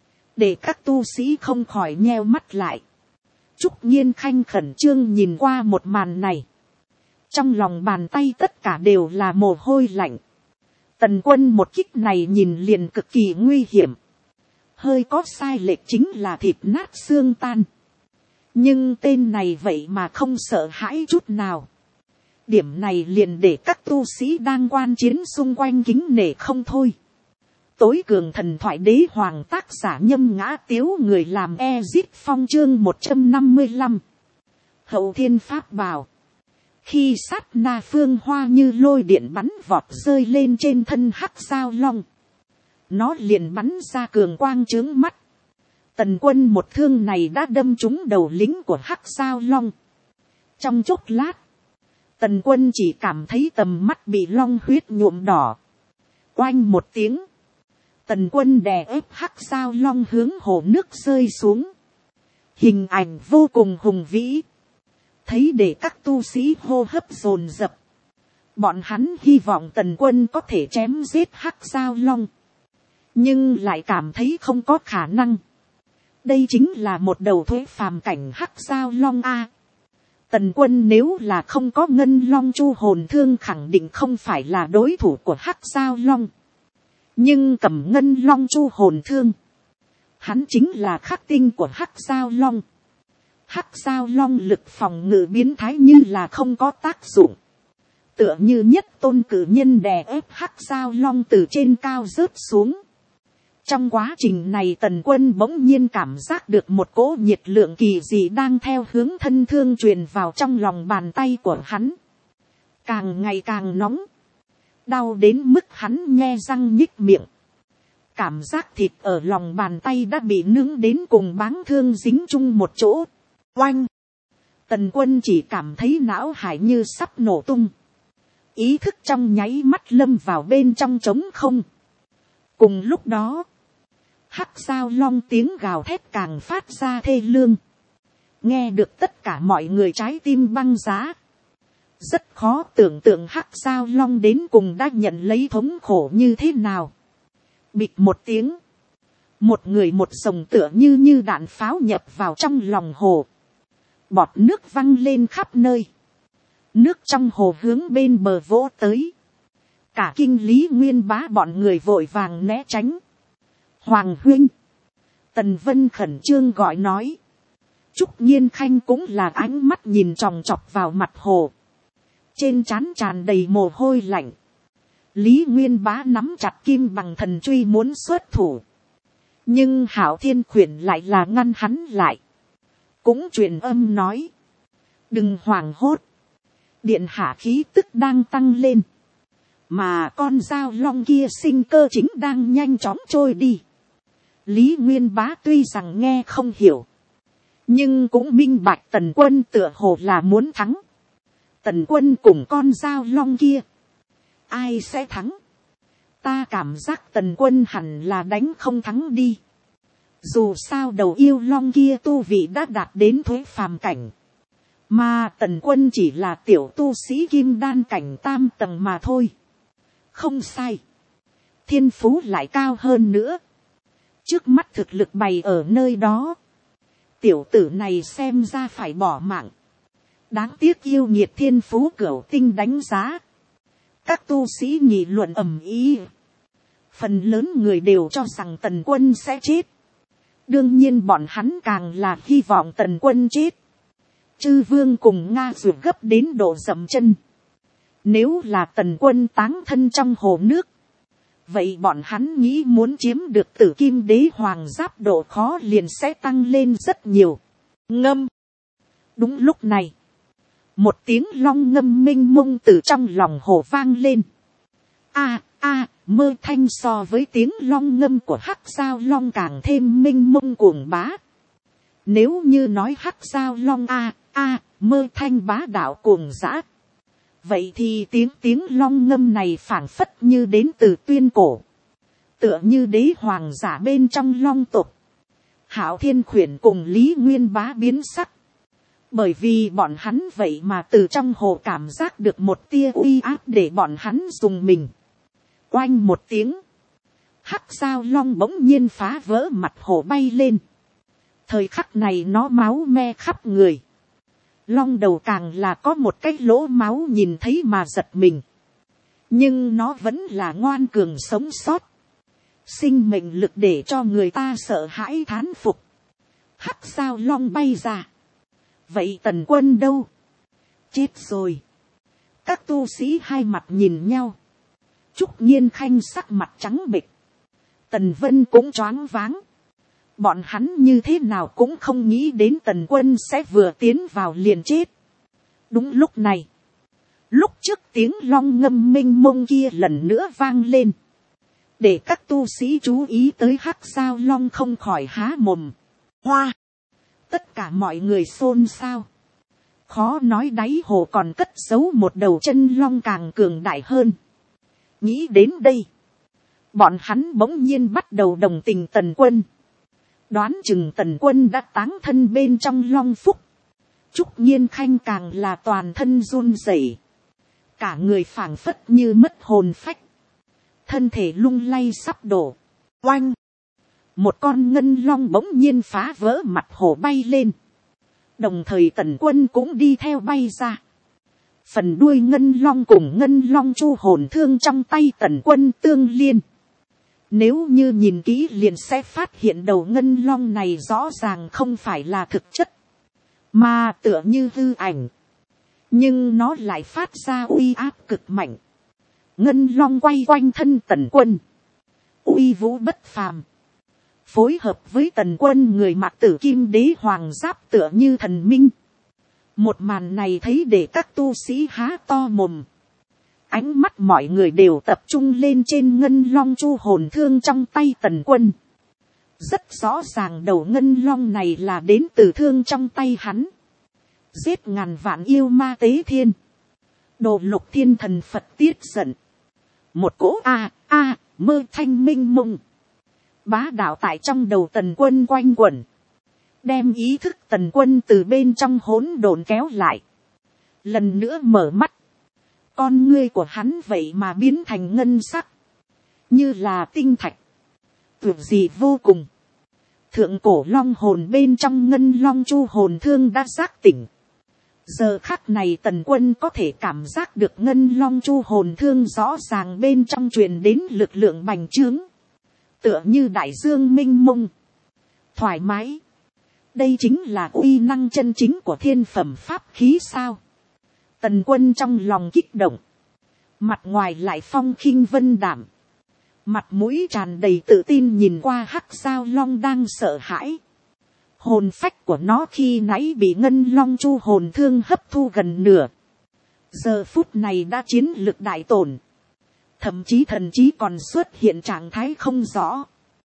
[SPEAKER 1] Để các tu sĩ không khỏi nheo mắt lại. Trúc Nhiên Khanh khẩn trương nhìn qua một màn này. Trong lòng bàn tay tất cả đều là mồ hôi lạnh. Tần Quân một kích này nhìn liền cực kỳ nguy hiểm. Hơi có sai lệch chính là thịt nát xương tan. Nhưng tên này vậy mà không sợ hãi chút nào. Điểm này liền để các tu sĩ đang quan chiến xung quanh kính nể không thôi. Tối cường thần thoại đế hoàng tác giả Nhâm Ngã Tiếu người làm Ezit Phong chương 155. Hậu thiên pháp bảo. Khi sát na phương hoa như lôi điện bắn vọt rơi lên trên thân hắc sao long. Nó liền bắn ra cường quang chướng mắt. Tần Quân một thương này đã đâm trúng đầu lính của hắc sao long. Trong chốc lát. Tần Quân chỉ cảm thấy tầm mắt bị long huyết nhuộm đỏ. Oanh một tiếng. Tần Quân đè ép hắc sao long hướng hồ nước rơi xuống. Hình ảnh vô cùng hùng vĩ. Thấy để các tu sĩ hô hấp dồn dập. Bọn hắn hy vọng Tần Quân có thể chém giết hắc sao long. Nhưng lại cảm thấy không có khả năng. Đây chính là một đầu thuế phàm cảnh hắc sao long a. Tần Quân nếu là không có ngân long chu hồn thương khẳng định không phải là đối thủ của hắc sao long. Nhưng cầm ngân long chu hồn thương. Hắn chính là khắc tinh của hắc sao long. Hắc sao long lực phòng ngự biến thái như là không có tác dụng. Tựa như nhất tôn cử nhân đè ép hắc sao long từ trên cao rớt xuống. Trong quá trình này Tần Quân bỗng nhiên cảm giác được một cỗ nhiệt lượng kỳ dị đang theo hướng thân thương truyền vào trong lòng bàn tay của hắn. Càng ngày càng nóng. Đau đến mức hắn nhe răng nhích miệng. Cảm giác thịt ở lòng bàn tay đã bị nướng đến cùng báng thương dính chung một chỗ. Oanh! Tần Quân chỉ cảm thấy não hải như sắp nổ tung. Ý thức trong nháy mắt lâm vào bên trong trống không. Cùng lúc đó, hắc sao long tiếng gào thét càng phát ra thê lương. Nghe được tất cả mọi người trái tim băng giá. Rất khó tưởng tượng hắc sao long đến cùng đã nhận lấy thống khổ như thế nào. Bịch một tiếng. Một người một sồng tựa như đạn pháo nhập vào trong lòng hồ. Bọt nước văng lên khắp nơi. Nước trong hồ hướng bên bờ vỗ tới. Cả kinh Lý Nguyên Bá bọn người vội vàng né tránh. Hoàng huynh. Tần Vân khẩn trương gọi nói. Trúc Nhiên Khanh cũng là ánh mắt nhìn chòng chọc vào mặt hồ. Trên trán tràn đầy mồ hôi lạnh. Lý Nguyên Bá nắm chặt kim bằng thần truy muốn xuất thủ. Nhưng Hạo Thiên Khuyển lại là ngăn hắn lại. Cũng truyền âm nói. Đừng hoảng hốt. Điện hạ khí tức đang tăng lên. Mà con dao long kia sinh cơ chính đang nhanh chóng trôi đi. Lý Nguyên Bá tuy rằng nghe không hiểu, nhưng cũng minh bạch Tần Quân tựa hồ là muốn thắng. Tần Quân cùng con dao long kia, ai sẽ thắng? Ta cảm giác Tần Quân hẳn là đánh không thắng đi. Dù sao đầu yêu long kia tu vị đã đạt đến thuế phàm cảnh, mà Tần Quân chỉ là tiểu tu sĩ kim đan cảnh tam tầng mà thôi. Không sai, thiên phú lại cao hơn nữa. Trước mắt thực lực bày ở nơi đó, tiểu tử này xem ra phải bỏ mạng. Đáng tiếc yêu nghiệt thiên phú cửu tinh đánh giá. Các tu sĩ nghị luận ầm ĩ. Phần lớn người đều cho rằng Tần Quân sẽ chết. Đương nhiên bọn hắn càng là hy vọng Tần Quân chết. Chư vương cùng Nga ruột gấp đến độ dậm chân. Nếu là Tần Quân táng thân trong hồ nước, vậy bọn hắn nghĩ muốn chiếm được Tử Kim Đế Hoàng Giáp độ khó liền sẽ tăng lên rất nhiều. Ngâm. Đúng lúc này, một tiếng long ngâm mênh mông từ trong lòng hồ vang lên. Mơ thanh so với tiếng long ngâm của hắc giao long càng thêm mênh mông cuồng bá. Nếu như nói hắc giao long mơ thanh bá đạo cuồng dã, vậy thì tiếng long ngâm này phảng phất như đến từ tuyên cổ, tựa như đế hoàng giả bên trong long tộc. Hạo Thiên Khuyển cùng Lý Nguyên Bá biến sắc, bởi vì bọn hắn vậy mà từ trong hồ cảm giác được một tia uy áp để bọn hắn dùng mình. Oanh một tiếng, hắc giao long bỗng nhiên phá vỡ mặt hồ bay lên. Thời khắc này nó máu me khắp người. Long đầu càng là có một cái lỗ máu nhìn thấy mà giật mình. Nhưng nó vẫn là ngoan cường sống sót. Sinh mệnh lực để cho người ta sợ hãi thán phục. Hắc giao long bay ra. Vậy Tần Quân đâu? Chết rồi. Các tu sĩ hai mặt nhìn nhau. Trúc Nhiên Khanh sắc mặt trắng bệch. Tần Vân cũng choáng váng. Bọn hắn như thế nào cũng không nghĩ đến Tần Quân sẽ vừa tiến vào liền chết. Đúng lúc này, lúc trước tiếng long ngâm mênh mông kia lần nữa vang lên, để các tu sĩ chú ý tới hắc giao long không khỏi há mồm. Hoa! Tất cả mọi người xôn xao. Khó nói đáy hồ còn cất giấu một đầu chân long càng cường đại hơn. Nghĩ đến đây, bọn hắn bỗng nhiên bắt đầu đồng tình Tần Quân. Đoán chừng Tần Quân đã táng thân bên trong long phúc. Trúc Nhiên Khanh càng là toàn thân run rẩy, cả người phảng phất như mất hồn phách, thân thể lung lay sắp đổ. Oanh! Một con ngân long bỗng nhiên phá vỡ mặt hồ bay lên. Đồng thời Tần Quân cũng đi theo bay ra. Phần đuôi ngân long cùng ngân long chu hồn thương trong tay Tần Quân tương liên. Nếu như nhìn kỹ liền sẽ phát hiện đầu ngân long này rõ ràng không phải là thực chất, mà tựa như hư ảnh. Nhưng nó lại phát ra uy áp cực mạnh. Ngân long quay quanh thân Tần Quân, uy vũ bất phàm. Phối hợp với Tần Quân người mặc Tử Kim Đế Hoàng Giáp tựa như thần minh. Một màn này thấy để các tu sĩ há to mồm. Ánh mắt mọi người đều tập trung lên trên ngân long chu hồn thương trong tay Tần Quân. Rất rõ ràng đầu ngân long này là đến từ thương trong tay hắn. Giết ngàn vạn yêu ma tế thiên. Đồ lục thiên thần Phật tiết giận. Một cỗ mơ thanh minh mông. Bá đạo tại trong đầu Tần Quân quanh quẩn. Đem ý thức Tần Quân từ bên trong hỗn độn kéo lại. Lần nữa mở mắt. Con ngươi của hắn vậy mà biến thành ngân sắc. Như là tinh thạch. Tuyệt gì vô cùng. Thượng cổ long hồn bên trong ngân long chu hồn thương đã giác tỉnh. Giờ khắc này Tần Quân có thể cảm giác được ngân long chu hồn thương rõ ràng bên trong truyền đến lực lượng bành trướng. Tựa như đại dương minh mông. Thoải mái. Đây chính là uy năng chân chính của thiên phẩm pháp khí sao. Tần Quân trong lòng kích động. Mặt ngoài lại phong khinh vân đảm. Mặt mũi tràn đầy tự tin nhìn qua hắc giao long đang sợ hãi. Hồn phách của nó khi nãy bị ngân long chu hồn thương hấp thu gần nửa. Giờ phút này đã chiến lực đại tổn. Thậm chí thần trí còn xuất hiện trạng thái không rõ.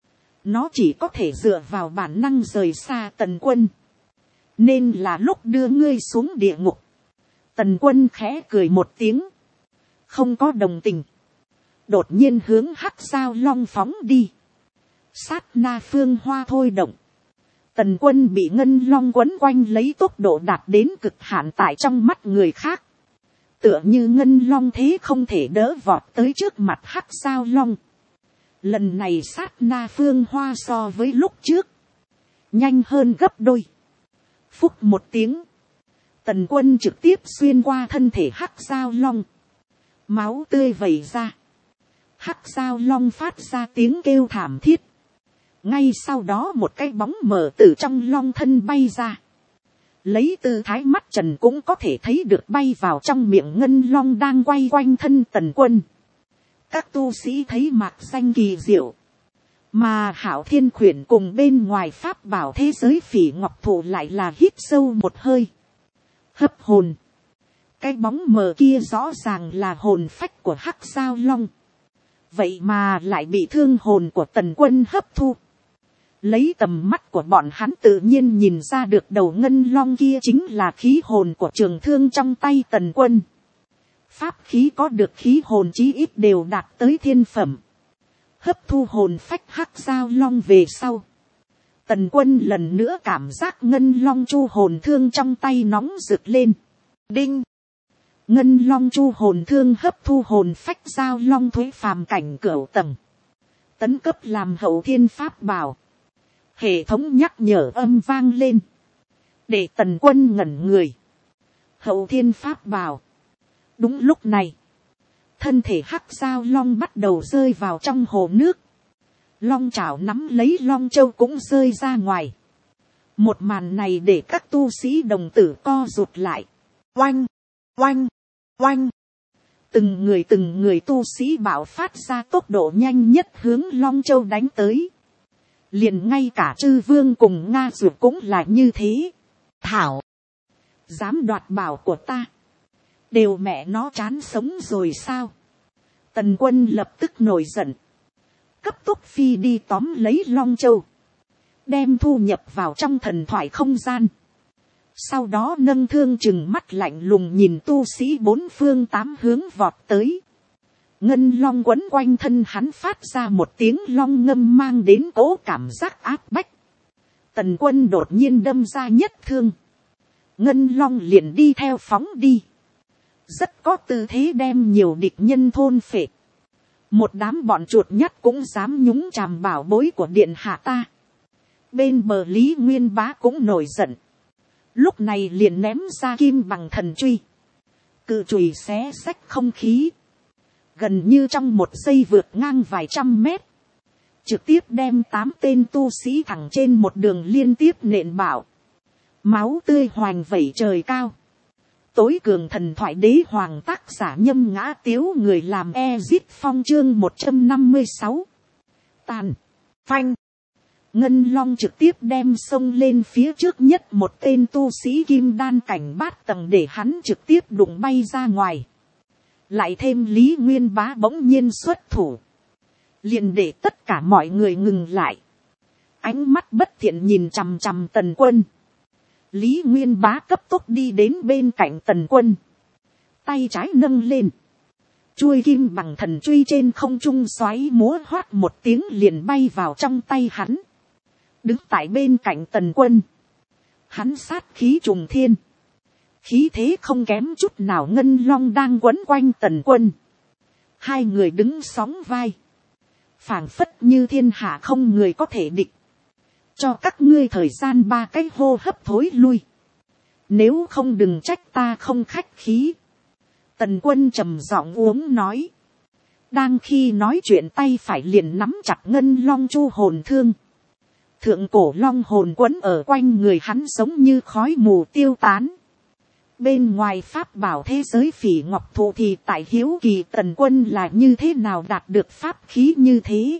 [SPEAKER 1] nó chỉ có thể dựa vào bản năng rời xa Tần Quân, nên là lúc đưa ngươi xuống địa ngục. Tần Quân khẽ cười một tiếng, không có đồng tình, đột nhiên hướng Hắc Giao Long phóng đi. Sát na phương hoa thôi động, Tần Quân bị Ngân Long quấn quanh lấy tốc độ đạt đến cực hạn tại trong mắt người khác, tựa như Ngân Long thế không thể đỡ vọt tới trước mặt Hắc Giao Long. Lần này sát na phương hoa so với lúc trước nhanh hơn gấp đôi. Phúc một tiếng, Tần Quân trực tiếp xuyên qua thân thể Hắc Giao Long, máu tươi vẩy ra. Hắc Giao Long phát ra tiếng kêu thảm thiết, ngay sau đó một cái bóng mờ từ trong long thân bay ra, lấy tư thái mắt trần cũng có thể thấy được bay vào trong miệng Ngân Long đang quay quanh thân Tần Quân. Các tu sĩ thấy mạc xanh kỳ diệu, mà Hạo Thiên Khuyển cùng bên ngoài pháp bảo thế giới Phỉ Ngọc Thụ lại là hít sâu một hơi, hấp hồn. Cái bóng mờ kia rõ ràng là hồn phách của Hắc Giao Long, vậy mà lại bị thương hồn của Tần Quân hấp thu. Lấy tầm mắt của bọn hắn tự nhiên nhìn ra được đầu Ngân Long kia chính là khí hồn của trường thương trong tay Tần Quân. Pháp khí có được khí hồn chí ít đều đạt tới thiên phẩm. Hấp thu hồn phách Hắc Giao Long về sau, Tần Quân lần nữa cảm giác Ngân Long chu hồn thương trong tay nóng rực lên. Đinh! Ngân Long chu hồn thương hấp thu hồn phách Giao Long thuế phàm cảnh cửu tầng, tấn cấp làm hậu thiên pháp bảo. Hệ thống nhắc nhở âm vang lên, để Tần Quân ngẩn người. Hậu thiên pháp bảo. Đúng lúc này, thân thể Hắc Giao Long bắt đầu rơi vào trong hồ nước. Long chảo nắm lấy Long Châu cũng rơi ra ngoài. Một màn này để các tu sĩ đồng tử co rụt lại. Oanh, oanh, oanh. Từng người tu sĩ bạo phát ra tốc độ nhanh nhất hướng Long Châu đánh tới. Liền ngay cả Chư Vương cùng Nga Dược cũng là như thế. Thảo, dám đoạt bảo của ta, đều mẹ nó chán sống rồi sao? Tần Quân lập tức nổi giận, cấp tốc phi đi tóm lấy Long Châu, đem thu nhập vào trong thần thoại không gian. Sau đó nâng thương chừng mắt lạnh lùng nhìn tu sĩ bốn phương tám hướng vọt tới. Ngân Long quấn quanh thân hắn phát ra một tiếng long ngâm mang đến cỗ cảm giác áp bách. Tần Quân đột nhiên đâm ra nhất thương, Ngân Long liền đi theo phóng đi, rất có tư thế đem nhiều địch nhân thôn phệ. Một đám bọn chuột nhắt cũng dám nhúng chàm bảo bối của điện hạ ta. Bên bờ Lý Nguyên Bá cũng nổi giận, lúc này liền ném ra kim bằng thần truy, cự chùy xé xách không khí, gần như trong một giây vượt ngang vài trăm mét, trực tiếp đem 8 tên tu sĩ thẳng trên một đường liên tiếp nện bạo. Máu tươi hoành vẩy trời cao. Tối cường thần thoại đế hoàng tác giả Nhâm Ngã Tiếu, người làm Ezit Phong chương 156. Tàn, phanh. Ngân Long trực tiếp đem xông lên phía trước nhất một tên tu sĩ kim đan cảnh bát tầng để hắn trực tiếp đụng bay ra ngoài. Lại thêm Lý Nguyên Bá bỗng nhiên xuất thủ, liền để tất cả mọi người ngừng lại. Ánh mắt bất thiện nhìn chằm chằm Tần Quân. Lý Nguyên Bá cấp tốc đi đến bên cạnh Tần Quân, tay trái nâng lên, chuôi kim bằng thần truy trên không trung xoáy múa hoát một tiếng liền bay vào trong tay hắn. Đứng tại bên cạnh Tần Quân, hắn sát khí trùng thiên, khí thế không kém chút nào Ngân Long đang quấn quanh Tần Quân. Hai người đứng sóng vai, phảng phất như thiên hạ không người có thể địch. Cho các ngươi thời gian 3 cái hô hấp thối lui, nếu không đừng trách ta không khách khí. Tần Quân trầm giọng uống nói. Đang khi nói chuyện tay phải liền nắm chặt Ngân Long chu hồn thương. Thượng cổ long hồn quấn ở quanh người hắn giống như khói mù tiêu tán. Bên ngoài pháp bảo thế giới Phỉ Ngọc Thụ thì tại hiếu kỳ Tần Quân là như thế nào đạt được pháp khí như thế.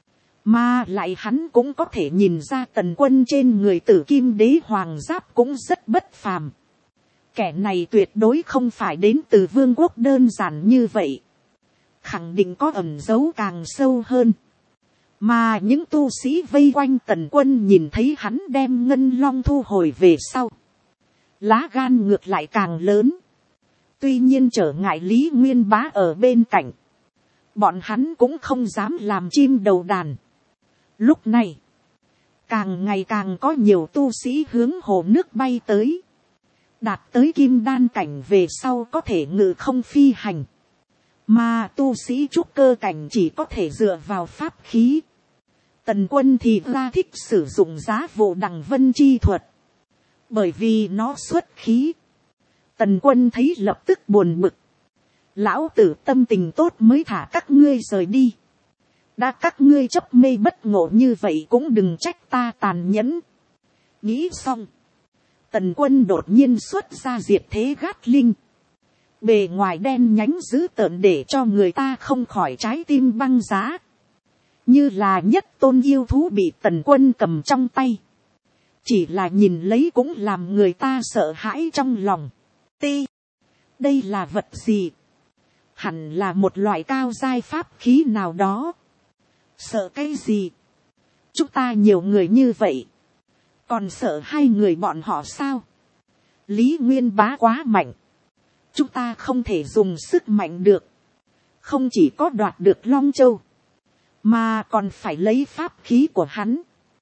[SPEAKER 1] Mà lại hắn cũng có thể nhìn ra Tần Quân trên người Tử Kim Đế Hoàng Giáp cũng rất bất phàm. Kẻ này tuyệt đối không phải đến từ vương quốc đơn giản như vậy. Khẳng định có ẩn dấu càng sâu hơn. Mà những tu sĩ vây quanh Tần Quân nhìn thấy hắn đem ngân long thu hồi về sau, lá gan ngược lại càng lớn. Tuy nhiên trở ngại Lý Nguyên Bá ở bên cạnh, bọn hắn cũng không dám làm chim đầu đàn. Lúc này, càng ngày càng có nhiều tu sĩ hướng hồ nước bay tới. Đạt tới kim đan cảnh về sau có thể ngự không phi hành. Mà tu sĩ trúc cơ cảnh chỉ có thể dựa vào pháp khí. Tần Quân thì ra thích sử dụng giá vụ đằng vân chi thuật. Bởi vì nó xuất khí. Tần Quân thấy lập tức buồn bực. Lão tử tâm tình tốt mới thả các ngươi rời đi. Đã các ngươi chấp mê bất ngộ như vậy cũng đừng trách ta tàn nhẫn. Nghĩ xong. Tần Quân đột nhiên xuất ra diệt thế gát linh. Bề ngoài đen nhánh dữ tợn để cho người ta không khỏi trái tim băng giá. Như là nhất tôn yêu thú bị Tần Quân cầm trong tay. Chỉ là nhìn lấy cũng làm người ta sợ hãi trong lòng. Đây là vật gì? Hẳn là một loại cao giai pháp khí nào đó. Sợ cái gì? Chúng ta nhiều người như vậy. Còn sợ hai người bọn họ sao? Lý Nguyên Bá quá mạnh. Chúng ta không thể dùng sức mạnh được. Không chỉ có đoạt được Long Châu, mà còn phải lấy pháp khí của hắn.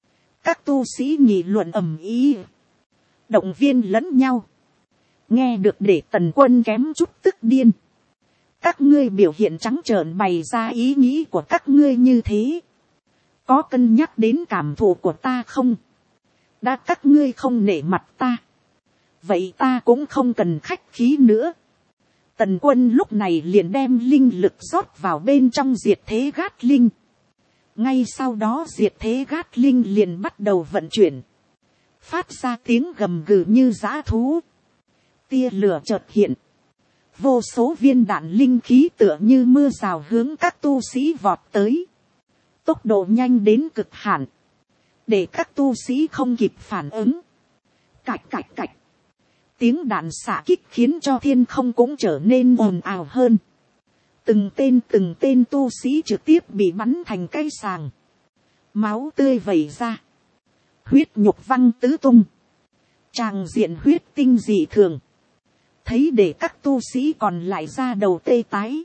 [SPEAKER 1] Các tu sĩ nghị luận ầm ĩ, động viên lẫn nhau. Nghe được để Tần Quân kém chút tức điên. Các ngươi biểu hiện trắng trợn bày ra ý nghĩ của các ngươi như thế. Có cân nhắc đến cảm thụ của ta không? Đã các ngươi không nể mặt ta. Vậy ta cũng không cần khách khí nữa. Tần Quân lúc này liền đem linh lực rót vào bên trong diệt thế gát linh. Ngay sau đó diệt thế gát linh liền bắt đầu vận chuyển. Phát ra tiếng gầm gừ như dã thú. Tia lửa chợt hiện. Vô số viên đạn linh khí tựa như mưa rào hướng các tu sĩ vọt tới. Tốc độ nhanh đến cực hạn. Để các tu sĩ không kịp phản ứng. Cạch cạch cạch. Tiếng đạn xạ kích khiến cho thiên không cũng trở nên ồn ào hơn. Từng tên tu sĩ trực tiếp bị bắn thành cây sàng. Máu tươi vẩy ra. Huyết nhục văng tứ tung. Tràng diện huyết tinh dị thường. Thấy để các tu sĩ còn lại ra đầu tê tái.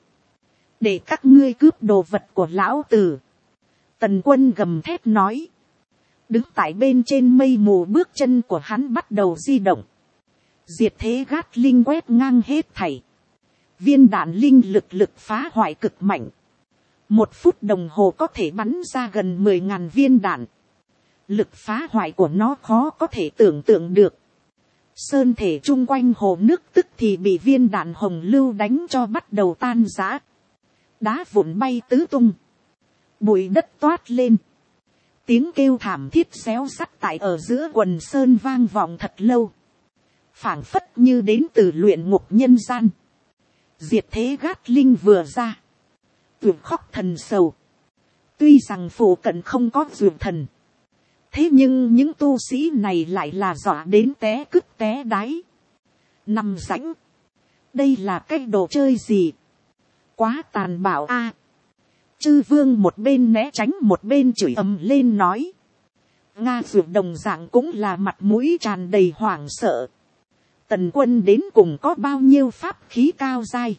[SPEAKER 1] Để các ngươi cướp đồ vật của lão tử. Tần Quân gầm thét nói. Đứng tại bên trên mây mù, bước chân của hắn bắt đầu di động. Diệt thế gát linh quét ngang hết thảy. Viên đạn linh lực phá hoại cực mạnh. 1 phút đồng hồ có thể bắn ra gần 10.000 viên đạn. Lực phá hoại của nó khó có thể tưởng tượng được. Sơn thể chung quanh hồ nước tức thì bị viên đạn hồng lưu đánh cho bắt đầu tan rã. Đá vụn bay tứ tung. Bụi đất toát lên. Tiếng kêu thảm thiết xéo sắt tại ở giữa quần sơn vang vọng thật lâu. Phảng phất như đến từ luyện ngục nhân gian. Diệt thế gát linh vừa ra. Vượt khóc thần sầu. Tuy rằng phủ cận không có vượt thần. Thế nhưng những tu sĩ này lại là dọa đến té cứt té đáy. Nằm rãnh. Đây là cái đồ chơi gì? Quá tàn bạo a. Chư vương một bên né tránh một bên chửi ầm lên nói. Nga vượt đồng dạng cũng là mặt mũi tràn đầy hoảng sợ. Tần Quân đến cùng có bao nhiêu pháp khí cao dai.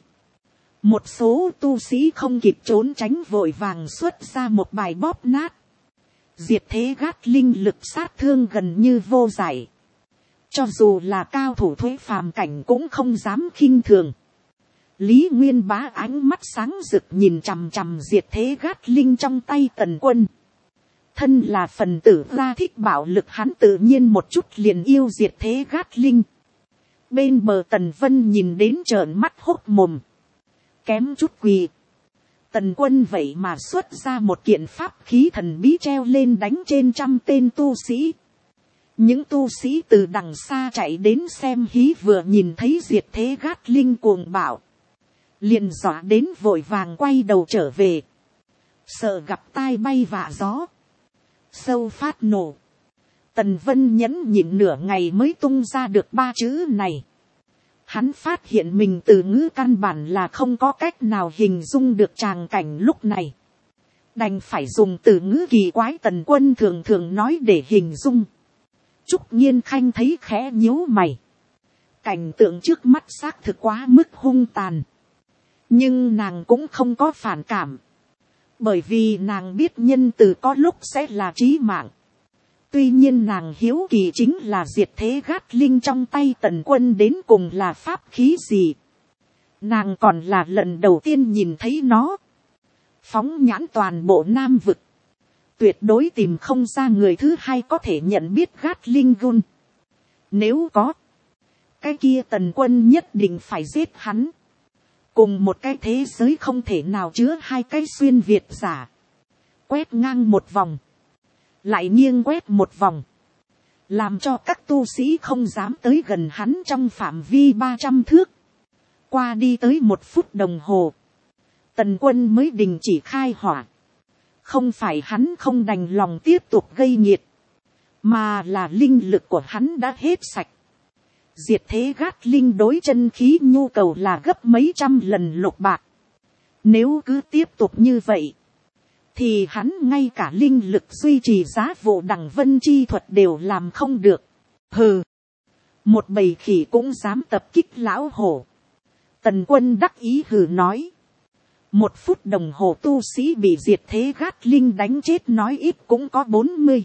[SPEAKER 1] Một số tu sĩ không kịp trốn tránh vội vàng xuất ra một bài bóp nát. Diệt thế gát linh lực sát thương gần như vô giải. Cho dù là cao thủ thuế phàm cảnh cũng không dám khinh thường. Lý Nguyên Bá ánh mắt sáng rực nhìn chằm chằm diệt thế gát linh trong tay Tần Quân. Thân là phần tử ra thích bạo lực, hắn tự nhiên một chút liền yêu diệt thế gát linh. Bên bờ Tần Vân nhìn đến trợn mắt hốt mồm. Kém chút quỳ. Tần Quân vậy mà xuất ra một kiện pháp khí thần bí treo lên đánh trên 100 tên tu sĩ. Những tu sĩ từ đằng xa chạy đến xem hí vừa nhìn thấy diệt thế gát linh cuồng bạo. Liền dọa đến vội vàng quay đầu trở về. Sợ gặp tai bay vạ gió. Sâu phát nổ. Tần Vân nhẫn nhịn nửa ngày mới tung ra được 3 chữ này. Hắn phát hiện mình từ ngữ căn bản là không có cách nào hình dung được tràng cảnh lúc này. đành phải dùng từ ngữ kỳ quái Tần Quân thường thường nói để hình dung. Trúc Nhiên Khanh thấy khẽ nhíu mày. Cảnh tượng trước mắt xác thực quá mức hung tàn. Nhưng nàng cũng không có phản cảm. Bởi vì nàng biết nhân từ có lúc sẽ là chí mạng. Tuy nhiên nàng hiếu kỳ chính là diệt thế gát linh trong tay Tần Quân đến cùng là pháp khí gì. Nàng còn là lần đầu tiên nhìn thấy nó. Phóng nhãn toàn bộ Nam vực. Tuyệt đối tìm không ra người thứ hai có thể nhận biết gát linh gun. Nếu có, cái kia Tần Quân nhất định phải giết hắn. Cùng một cái thế giới không thể nào chứa hai cái xuyên Việt giả. Quét ngang một vòng. Lại nghiêng quét một vòng. Làm cho các tu sĩ không dám tới gần hắn trong phạm vi 300 thước. Qua đi tới 1 phút đồng hồ. Tần Quân mới đình chỉ khai hỏa. Không phải hắn không đành lòng tiếp tục gây nhiệt. Mà là linh lực của hắn đã hết sạch. Diệt thế gát linh đối chân khí nhu cầu là gấp mấy trăm lần lục bạc. Nếu cứ tiếp tục như vậy. Thì hắn ngay cả linh lực duy trì giá vụ đằng vân chi thuật đều làm không được. Hừ. Một bầy khỉ cũng dám tập kích lão hổ. Tần Quân đắc ý hừ nói. 1 phút đồng hồ tu sĩ bị diệt thế gát linh đánh chết nói ít cũng có 40,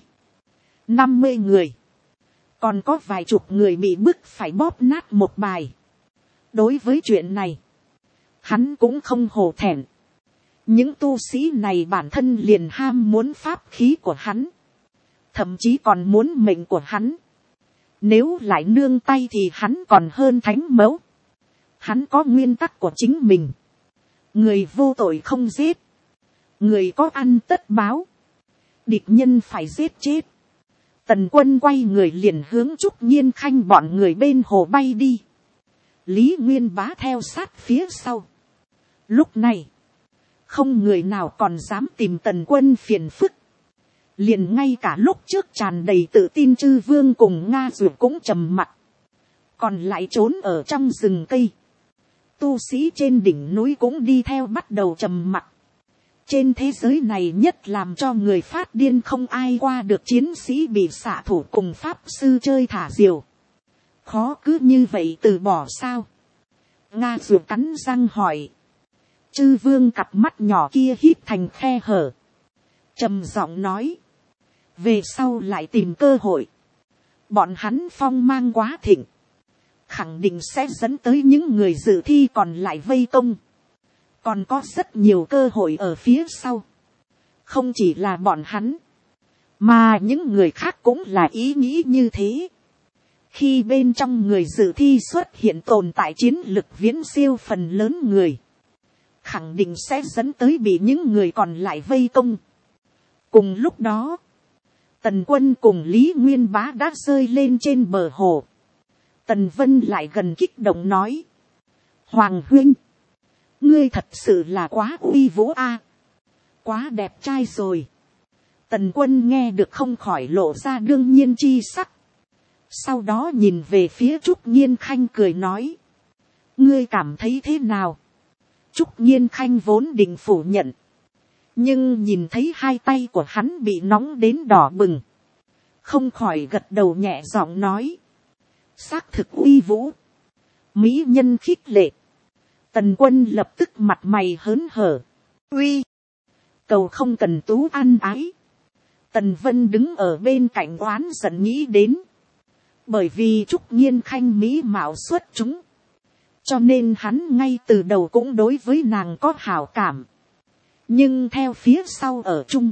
[SPEAKER 1] 50 người. Còn có vài chục người bị bức phải bóp nát một bài. Đối với chuyện này, hắn cũng không hổ thẹn. Những tu sĩ này bản thân liền ham muốn pháp khí của hắn. Thậm chí còn muốn mệnh của hắn. Nếu lại nương tay thì hắn còn hơn thánh mẫu. Hắn có nguyên tắc của chính mình. Người vô tội không giết. Người có ăn tất báo. Địch nhân phải giết chết. Tần Quân quay người liền hướng Trúc Nhiên Khanh bọn người bên hồ bay đi. Lý Nguyên Bá theo sát phía sau. Lúc này, không người nào còn dám tìm Tần Quân phiền phức. Liền ngay cả lúc trước tràn đầy tự tin Chư Vương cùng Nga Dược cũng trầm mặc. Còn lại trốn ở trong rừng cây. Tu sĩ trên đỉnh núi cũng đi theo bắt đầu trầm mặc. Trên thế giới này nhất làm cho người phát điên không ai qua được chiến sĩ bị xạ thủ cùng pháp sư chơi thả diều. Khó cứ như vậy từ bỏ sao? Nga Dược cắn răng hỏi. Chư Vương cặp mắt nhỏ kia híp thành khe hở. Trầm giọng nói. Về sau lại tìm cơ hội. Bọn hắn phong mang quá thịnh. Khẳng định sẽ dẫn tới những người dự thi còn lại vây công. Còn có rất nhiều cơ hội ở phía sau. Không chỉ là bọn hắn. Mà những người khác cũng là ý nghĩ như thế. Khi bên trong người dự thi xuất hiện tồn tại chiến lực viễn siêu phần lớn người. Khẳng định sẽ dẫn tới bị những người còn lại vây công. Cùng lúc đó. Tần Quân cùng Lý Nguyên Bá đã rơi lên trên bờ hồ. Tần Vân lại gần kích động nói. Hoàng huynh. Ngươi thật sự là quá uy vũ a, quá đẹp trai rồi. Tần Quân nghe được không khỏi lộ ra đương nhiên chi sắc. Sau đó nhìn về phía Trúc Nhiên Khanh cười nói. Ngươi cảm thấy thế nào? Trúc Nhiên Khanh vốn định phủ nhận. Nhưng nhìn thấy hai tay của hắn bị nóng đến đỏ bừng. Không khỏi gật đầu nhẹ giọng nói. Xác thực uy vũ. Mỹ nhân khích lệ. Tần Quân lập tức mặt mày hớn hở. Uy. Cầu không cần tú ăn ái. Tần Vân đứng ở bên cạnh oán giận nghĩ đến. Bởi vì Trúc Nhiên Khanh mỹ mạo xuất chúng. Cho nên hắn ngay từ đầu cũng đối với nàng có hảo cảm. Nhưng theo phía sau ở chung.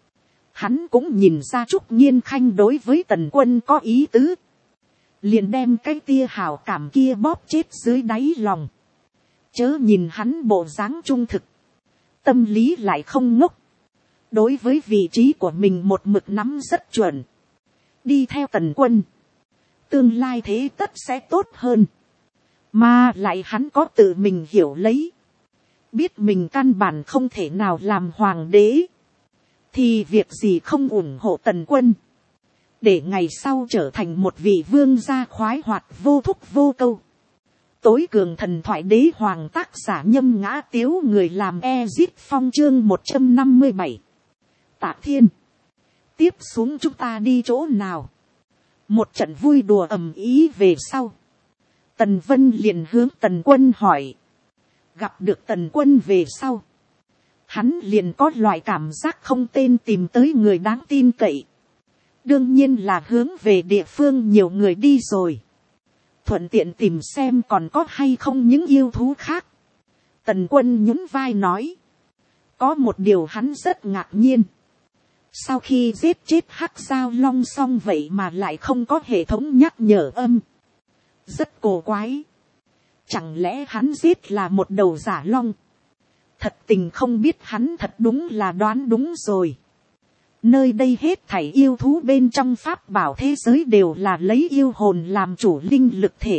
[SPEAKER 1] Hắn cũng nhìn ra Trúc Nhiên Khanh đối với Tần Quân có ý tứ. Liền đem cái tia hảo cảm kia bóp chết dưới đáy lòng. Chớ nhìn hắn bộ dáng trung thực. Tâm lý lại không ngốc. Đối với vị trí của mình một mực nắm rất chuẩn. Đi theo Tần Quân. Tương lai thế tất sẽ tốt hơn. Mà lại hắn có tự mình hiểu lấy. Biết mình căn bản không thể nào làm hoàng đế. Thì việc gì không ủng hộ Tần Quân. Để ngày sau trở thành một vị vương gia khoái hoạt vô thúc vô câu. Tối cường thần thoại đế hoàng tác giả Nhâm Ngã Tiếu, người làm Ezit Phong chương 157. Tạ Thiên, tiếp xuống chúng ta đi chỗ nào? Một trận vui đùa ầm ý về sau, Tần Vân liền hướng Tần Quân hỏi. Gặp được Tần Quân về sau, hắn liền có loại cảm giác không tên tìm tới người đáng tin cậy. Đương nhiên là hướng về địa phương nhiều người đi rồi. Thuận tiện tìm xem còn có hay không những yêu thú khác. Tần Quân nhún vai nói. Có một điều hắn rất ngạc nhiên. Sau khi giết chết hắc giao long xong vậy mà lại không có hệ thống nhắc nhở âm. Rất cổ quái. Chẳng lẽ hắn giết là một đầu giả long? Thật tình không biết, hắn thật đúng là đoán đúng rồi. Nơi đây hết thảy yêu thú bên trong pháp bảo thế giới đều là lấy yêu hồn làm chủ linh lực thể.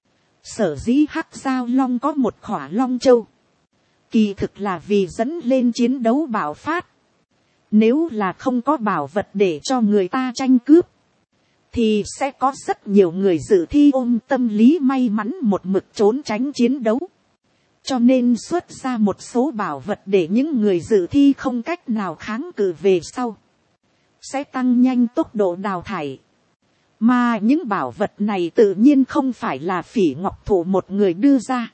[SPEAKER 1] Sở dĩ hắc giao long có một khỏa long châu, kỳ thực là vì dẫn lên chiến đấu bạo phát. Nếu là không có bảo vật để cho người ta tranh cướp, thì sẽ có rất nhiều người dự thi ôm tâm lý may mắn một mực trốn tránh chiến đấu. Cho nên xuất ra một số bảo vật để những người dự thi không cách nào kháng cự về sau, sẽ tăng nhanh tốc độ đào thải. Mà những bảo vật này tự nhiên không phải là Phỉ Ngọc Thụ một người đưa ra,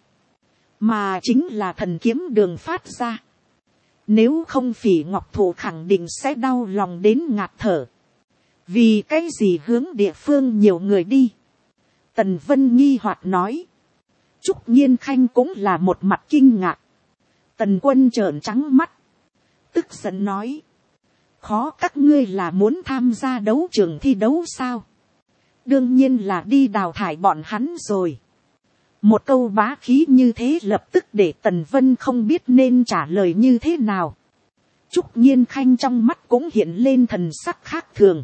[SPEAKER 1] mà chính là Thần Kiếm Đường phát ra. Nếu không Phỉ Ngọc Thụ khẳng định sẽ đau lòng đến ngạt thở. Vì cái gì hướng địa phương nhiều người đi? Tần Vân nghi hoặc nói. Trúc Nhiên Khanh cũng là một mặt kinh ngạc. Tần Quân trợn trắng mắt, tức giận nói. Khó các ngươi là muốn tham gia đấu trường thi đấu sao? Đương nhiên là đi đào thải bọn hắn rồi. Một câu bá khí như thế lập tức để Tần Vân không biết nên trả lời như thế nào. Trúc Nhiên Khanh trong mắt cũng hiện lên thần sắc khác thường.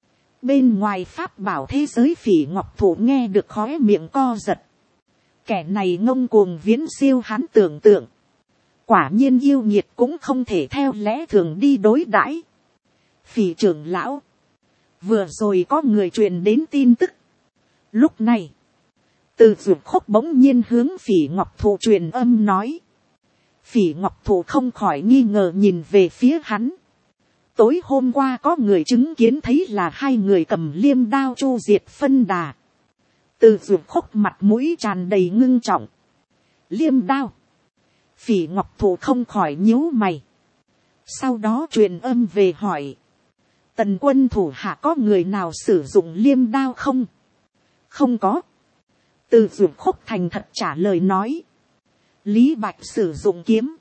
[SPEAKER 1] Bên ngoài pháp bảo thế giới Phỉ Ngọc Thụ nghe được khóe miệng co giật. Kẻ này ngông cuồng viễn siêu hắn tưởng tượng. Quả nhiên yêu nghiệt cũng không thể theo lẽ thường đi đối đãi. Phỉ trưởng lão, vừa rồi có người truyền đến tin tức. Lúc này, Từ Dược Khúc bỗng nhiên hướng Phỉ Ngọc Thụ truyền âm nói. Phỉ Ngọc Thụ không khỏi nghi ngờ nhìn về phía hắn. Tối hôm qua có người chứng kiến thấy là hai người cầm liêm đao chu diệt phân đà. Từ Dược Khúc mặt mũi tràn đầy ngưng trọng. Liêm đao. Phỉ Ngọc Thụ không khỏi nhíu mày. Sau đó truyền âm về hỏi. Tần Quân thủ hạ có người nào sử dụng liêm đao không? Không có. Từ Dược Khúc thành thật trả lời nói. Lý Bạch sử dụng kiếm.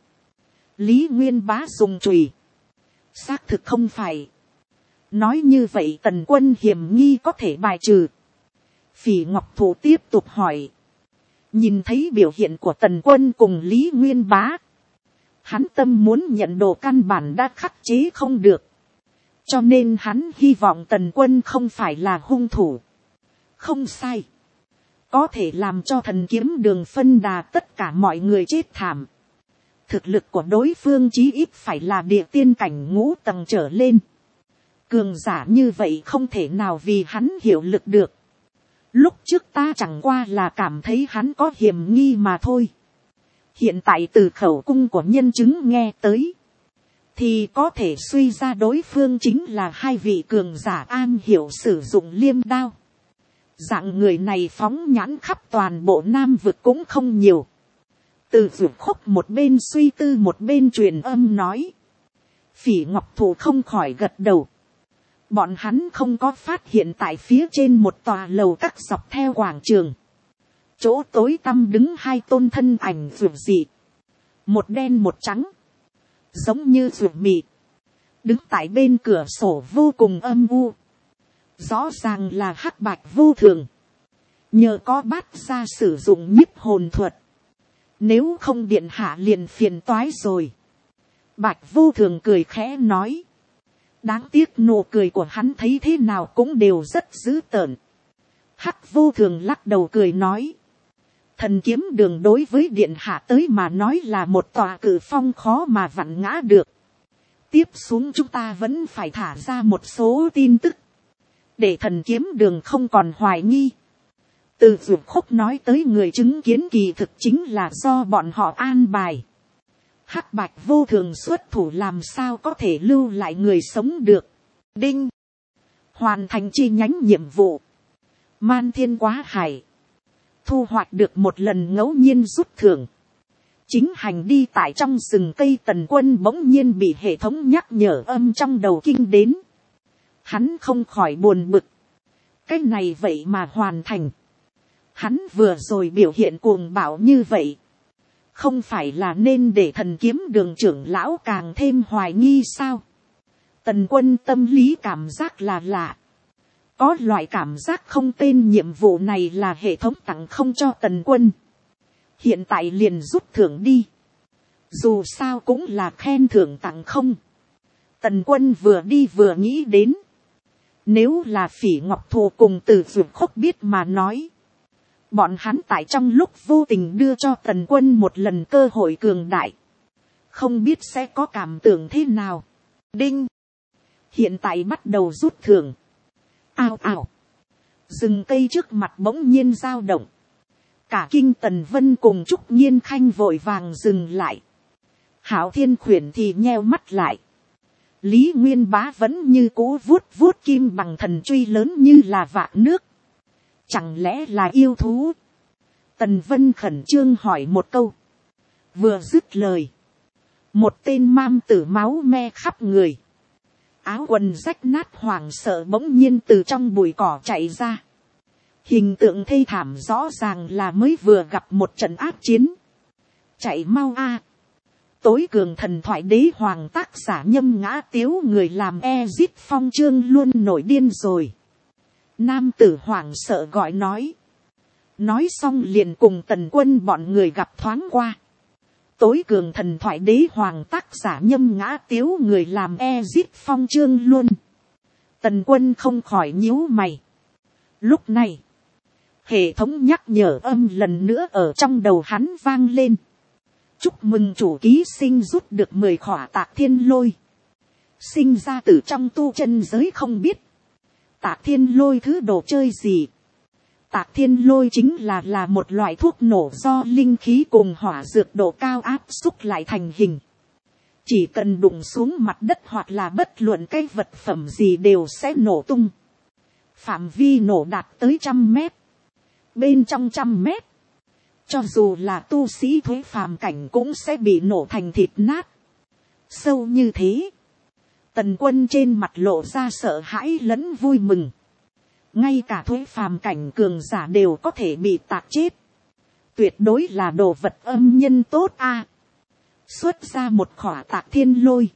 [SPEAKER 1] Lý Nguyên Bá dùng chùy. Xác thực không phải. Nói như vậy Tần Quân hiểm nghi có thể bài trừ. Phỉ Ngọc Thụ tiếp tục hỏi. Nhìn thấy biểu hiện của Tần Quân cùng Lý Nguyên Bá, hắn tâm muốn nhận đồ căn bản đã khắc chế không được. Cho nên hắn hy vọng Tần Quân không phải là hung thủ. Không sai. Có thể làm cho Thần Kiếm Đường phân đà tất cả mọi người chết thảm. Thực lực của đối phương chí ít phải là địa tiên cảnh ngũ tầng trở lên. Cường giả như vậy không thể nào vì hắn hiệu lực được. Lúc trước ta chẳng qua là cảm thấy hắn có hiểm nghi mà thôi. Hiện tại từ khẩu cung của nhân chứng nghe tới, thì có thể suy ra đối phương chính là hai vị cường giả an hiểu sử dụng liêm đao. Dạng người này phóng nhãn khắp toàn bộ Nam vực cũng không nhiều. Từ Dược Khúc một bên suy tư một bên truyền âm nói. Phỉ Ngọc Thụ không khỏi gật đầu. Bọn hắn không có phát hiện tại phía trên một tòa lầu các dọc theo quảng trường. Chỗ tối tăm đứng hai tôn thân ảnh vượt dị. Một đen một trắng. Giống như vượt mị. Đứng tại bên cửa sổ vô cùng âm u. Rõ ràng là Hắc Bạch vô thường. Nhờ có Bát Gia sử dụng nhiếp hồn thuật. Nếu không điện hạ liền phiền toái rồi. Bạch vô thường cười khẽ nói. Đáng tiếc nụ cười của hắn thấy thế nào cũng đều rất dữ tợn. Hắc vô thường lắc đầu cười nói. Thần Kiếm Đường đối với điện hạ tới mà nói là một tòa cử phong khó mà vặn ngã được. Tiếp xuống chúng ta vẫn phải thả ra một số tin tức. Để Thần Kiếm Đường không còn hoài nghi. Từ Dược Khúc nói tới người chứng kiến kỳ thực chính là do bọn họ an bài. Hắc bạch vô thường xuất thủ làm sao có thể lưu lại người sống được. Đinh. Hoàn thành chi nhánh nhiệm vụ. Man thiên quá hải. Thu hoạch được một lần ngẫu nhiên rút thưởng. Chính hành đi tại trong rừng cây, Tần Quân bỗng nhiên bị hệ thống nhắc nhở âm trong đầu kinh đến. Hắn không khỏi buồn bực. Cái này vậy mà hoàn thành. Hắn vừa rồi biểu hiện cuồng bạo như vậy. Không phải là nên để Thần Kiếm Đường trưởng lão càng thêm hoài nghi sao? Tần Quân tâm lý cảm giác là lạ. Có loại cảm giác không tên nhiệm vụ này là hệ thống tặng không cho Tần Quân. Hiện tại liền rút thưởng đi. Dù sao cũng là khen thưởng tặng không. Tần Quân vừa đi vừa nghĩ đến. Nếu là Phỉ Ngọc Thù cùng Từ Dược Khốc biết mà nói. Bọn hắn tại trong lúc vô tình đưa cho Tần Quân một lần cơ hội cường đại. Không biết sẽ có cảm tưởng thế nào. Đinh. Hiện tại bắt đầu rút thưởng. Ao ào. Rừng cây trước mặt bỗng nhiên dao động. Cả kinh Tần Vân cùng Trúc Nhiên Khanh vội vàng dừng lại. Hảo Thiên Khuyển thì nheo mắt lại. Lý Nguyên Bá vẫn như cũ vuốt vuốt kim bằng thần truy lớn như là vạc nước. Chẳng lẽ là yêu thú? Tần Vân khẩn trương hỏi một câu. Vừa dứt lời. Một tên mam tử máu me khắp người. Áo quần rách nát hoảng sợ bỗng nhiên từ trong bụi cỏ chạy ra. Hình tượng thê thảm rõ ràng là mới vừa gặp một trận ác chiến. Chạy mau a! Tối cường thần thoại đế hoàng tác giả Nhâm Ngã Tiếu người làm Ezit Phong chương luôn nổi điên rồi. Nam tử hoảng sợ gọi nói. Nói xong liền cùng Tần Quân bọn người gặp thoáng qua. Tối cường thần thoại đế hoàng tác giả Nhâm Ngã Tiếu người làm Ezit Phong chương luôn. Tần Quân không khỏi nhíu mày. Lúc này, hệ thống nhắc nhở âm lần nữa ở trong đầu hắn vang lên. Chúc mừng chủ ký sinh rút được 10 khỏa Tạc Thiên Lôi. Sinh ra từ trong tu chân giới không biết. Tạc Thiên Lôi thứ đồ chơi gì? Tạc Thiên Lôi chính là một loại thuốc nổ do linh khí cùng hỏa dược độ cao áp xúc lại thành hình. Chỉ cần đụng xuống mặt đất hoặc là bất luận cái vật phẩm gì đều sẽ nổ tung. Phạm vi nổ đạt tới 100 mét. Bên trong 100 mét. Cho dù là tu sĩ thuế phàm cảnh cũng sẽ bị nổ thành thịt nát. Sâu như thế. Tần Quân trên mặt lộ ra sợ hãi lẫn vui mừng. Ngay cả thuế phàm cảnh cường giả đều có thể bị tạc chết. Tuyệt đối là đồ vật âm nhân tốt a. Xuất ra một khỏa Tạc Thiên Lôi.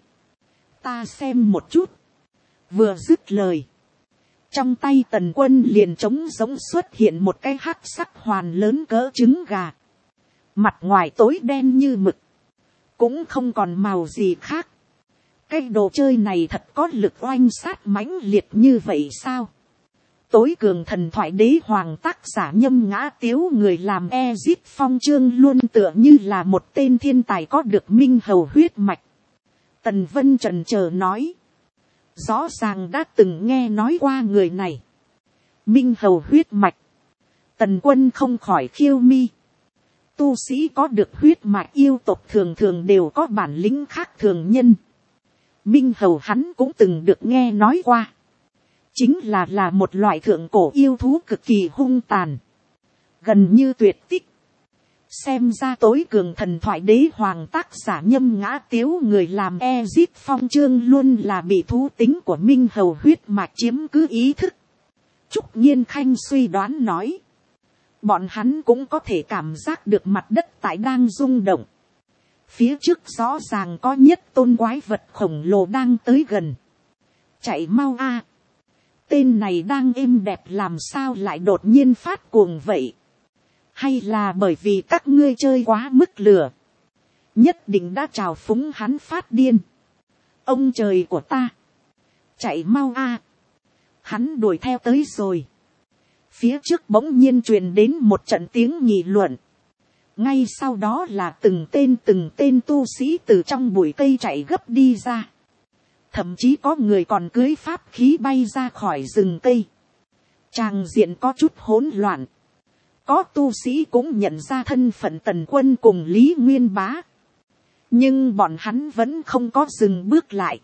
[SPEAKER 1] Ta xem một chút. Vừa dứt lời. Trong tay Tần Quân liền trống giống xuất hiện một cái hắc sắc hoàn lớn cỡ trứng gà. Mặt ngoài tối đen như mực. Cũng không còn màu gì khác. Cái đồ chơi này thật có lực oanh sát mãnh liệt như vậy sao? Tối cường thần thoại đế hoàng tác giả Nhâm Ngã Tiếu người làm Ezit Phong chương luôn tựa như là một tên thiên tài có được minh hầu huyết mạch. Tần Vân chần chờ nói. Rõ ràng đã từng nghe nói qua người này. Minh hầu huyết mạch. Tần Quân không khỏi khiêu mi. Tu sĩ có được huyết mạch yêu tộc thường thường đều có bản lĩnh khác thường nhân. Minh hầu hắn cũng từng được nghe nói qua. Chính là một loại thượng cổ yêu thú cực kỳ hung tàn. Gần như tuyệt tích. Xem ra tối cường thần thoại đế hoàng tác giả Nhâm Ngã Tiếu người làm Ezit Phong chương luôn là bị thú tính của Minh hầu huyết mạch chiếm cứ ý thức. Trúc Nhiên Khanh suy đoán nói. Bọn hắn cũng có thể cảm giác được mặt đất tại đang rung động. Phía trước rõ ràng có nhất tôn quái vật khổng lồ đang tới gần. Chạy mau a! Tên này đang êm đẹp làm sao lại đột nhiên phát cuồng vậy? Hay là bởi vì các ngươi chơi quá mức lửa? Nhất định đã trào phúng hắn phát điên. Ông trời của ta! Chạy mau a! Hắn đuổi theo tới rồi. Phía trước bỗng nhiên truyền đến một trận tiếng nghị luận. Ngay sau đó là từng tên tu sĩ từ trong bụi cây chạy gấp đi ra. Thậm chí có người còn cưới pháp khí bay ra khỏi rừng cây. Tràng diện có chút hỗn loạn. Có tu sĩ cũng nhận ra thân phận Tần Quân cùng Lý Nguyên Bá. Nhưng bọn hắn vẫn không có dừng bước lại.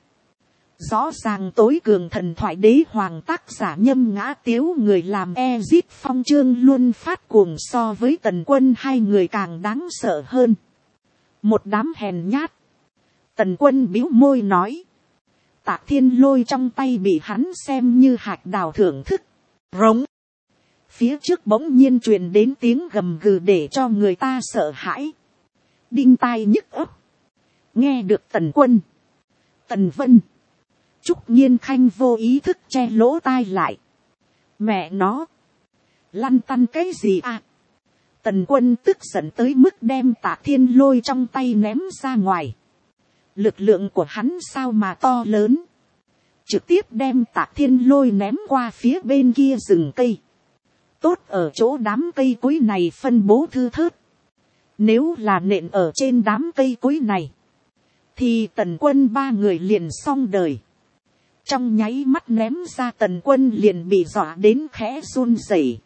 [SPEAKER 1] Rõ ràng tối cường thần thoại đế hoàng tác giả Nhâm Ngã Tiếu người làm Ezit Phong chương luôn phát cuồng so với Tần Quân hai người càng đáng sợ hơn. Một đám hèn nhát. Tần Quân bĩu môi nói. Tạ Thiên Lôi trong tay bị hắn xem như hạt đào thưởng thức. Rống. Phía trước bỗng nhiên truyền đến tiếng gầm gừ để cho người ta sợ hãi. Đinh tai nhức ấp. Nghe được Tần Quân, Tần Vân, Trúc Nhiên Khanh vô ý thức che lỗ tai lại. Mẹ nó, lăn tăn cái gì à? Tần Quân tức giận tới mức đem Tạ Thiên Lôi trong tay ném ra ngoài. Lực lượng của hắn sao mà to lớn. Trực tiếp đem Tạ Thiên Lôi ném qua phía bên kia rừng cây. Tốt ở chỗ đám cây cối này phân bố thư thớt. Nếu là nện ở trên đám cây cối này, thì Tần Quân ba người liền xong đời. Trong nháy mắt ném ra Tần Quân liền bị dọa đến khẽ run rẩy.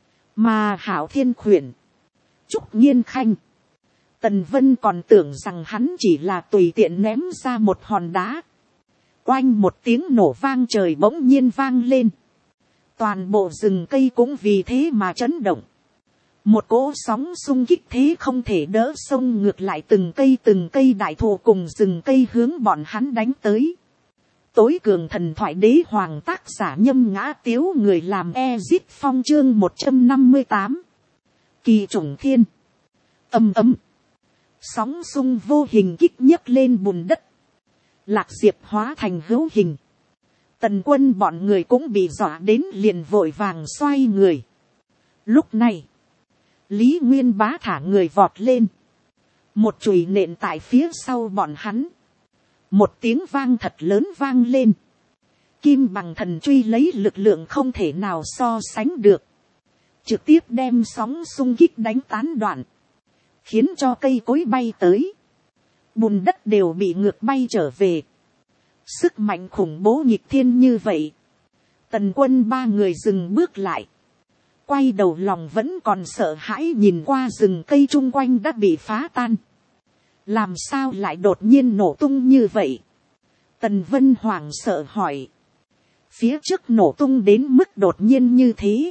[SPEAKER 1] Mà Hạo Thiên Khuyển, Trúc Nhiên Khanh, Tần Vân còn tưởng rằng hắn chỉ là tùy tiện ném ra một hòn đá. Oanh một tiếng nổ vang trời bỗng nhiên vang lên. Toàn bộ rừng cây cũng vì thế mà chấn động. Một cỗ sóng xung kích thế không thể đỡ xông ngược lại từng cây đại thụ cùng rừng cây hướng bọn hắn đánh tới. Tối cường thần thoại đế hoàng tác giả Nhâm Ngã Tiếu người làm Ezit Phong chương 158. Kỳ chủng thiên. Ầm ầm. Sóng xung vô hình kích nhấc lên bùn đất. Lạc Diệp hóa thành hữu hình. Tần Quân bọn người cũng bị dọa đến liền vội vàng xoay người. Lúc này, Lý Nguyên Bá thả người vọt lên. Một chùy nện tại phía sau bọn hắn. Một tiếng vang thật lớn vang lên. Kim bằng thần truy lấy lực lượng không thể nào so sánh được. Trực tiếp đem sóng xung kích đánh tán đoạn. Khiến cho cây cối bay tới. Bùn đất đều bị ngược bay trở về. Sức mạnh khủng bố nghịch thiên như vậy. Tần Quân ba người dừng bước lại. Quay đầu lòng vẫn còn sợ hãi nhìn qua rừng cây chung quanh đã bị phá tan. Làm sao lại đột nhiên nổ tung như vậy? Tần Vân hoảng sợ hỏi. Phía trước nổ tung đến mức đột nhiên như thế.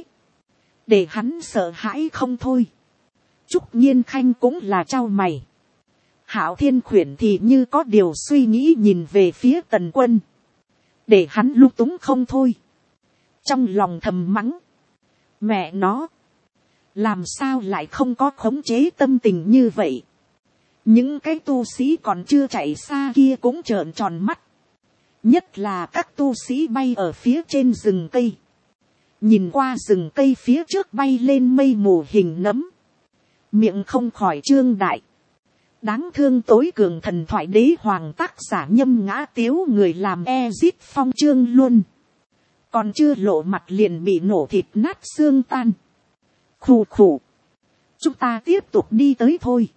[SPEAKER 1] Để hắn sợ hãi không thôi. Trúc Nhiên Khanh cũng là trao mày. Hạo Thiên Khuyển thì như có điều suy nghĩ nhìn về phía Tần Quân. Để hắn lung túng không thôi. Trong lòng thầm mắng. Mẹ nó. Làm sao lại không có khống chế tâm tình như vậy. Những cái tu sĩ còn chưa chạy xa kia cũng trợn tròn mắt. Nhất là các tu sĩ bay ở phía trên rừng cây. Nhìn qua rừng cây phía trước bay lên mây mù hình nấm. Miệng không khỏi trương đại. Đáng thương tối cường thần thoại đế hoàng tác giả Nhâm Ngã Tiếu người làm Ezit Phong chương luôn. Còn chưa lộ mặt liền bị nổ thịt nát xương tan. Khủ khủ. Chúng ta tiếp tục đi tới thôi.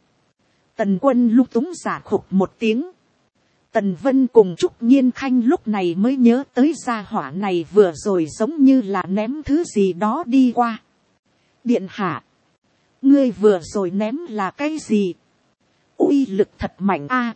[SPEAKER 1] Tần Quân lúc túng giả khục một tiếng. Tần Vân cùng Trúc Nhiên Khanh lúc này mới nhớ tới gia hỏa này vừa rồi giống như là ném thứ gì đó đi qua. Điện hạ. Ngươi vừa rồi ném là cái gì? Uy lực thật mạnh a.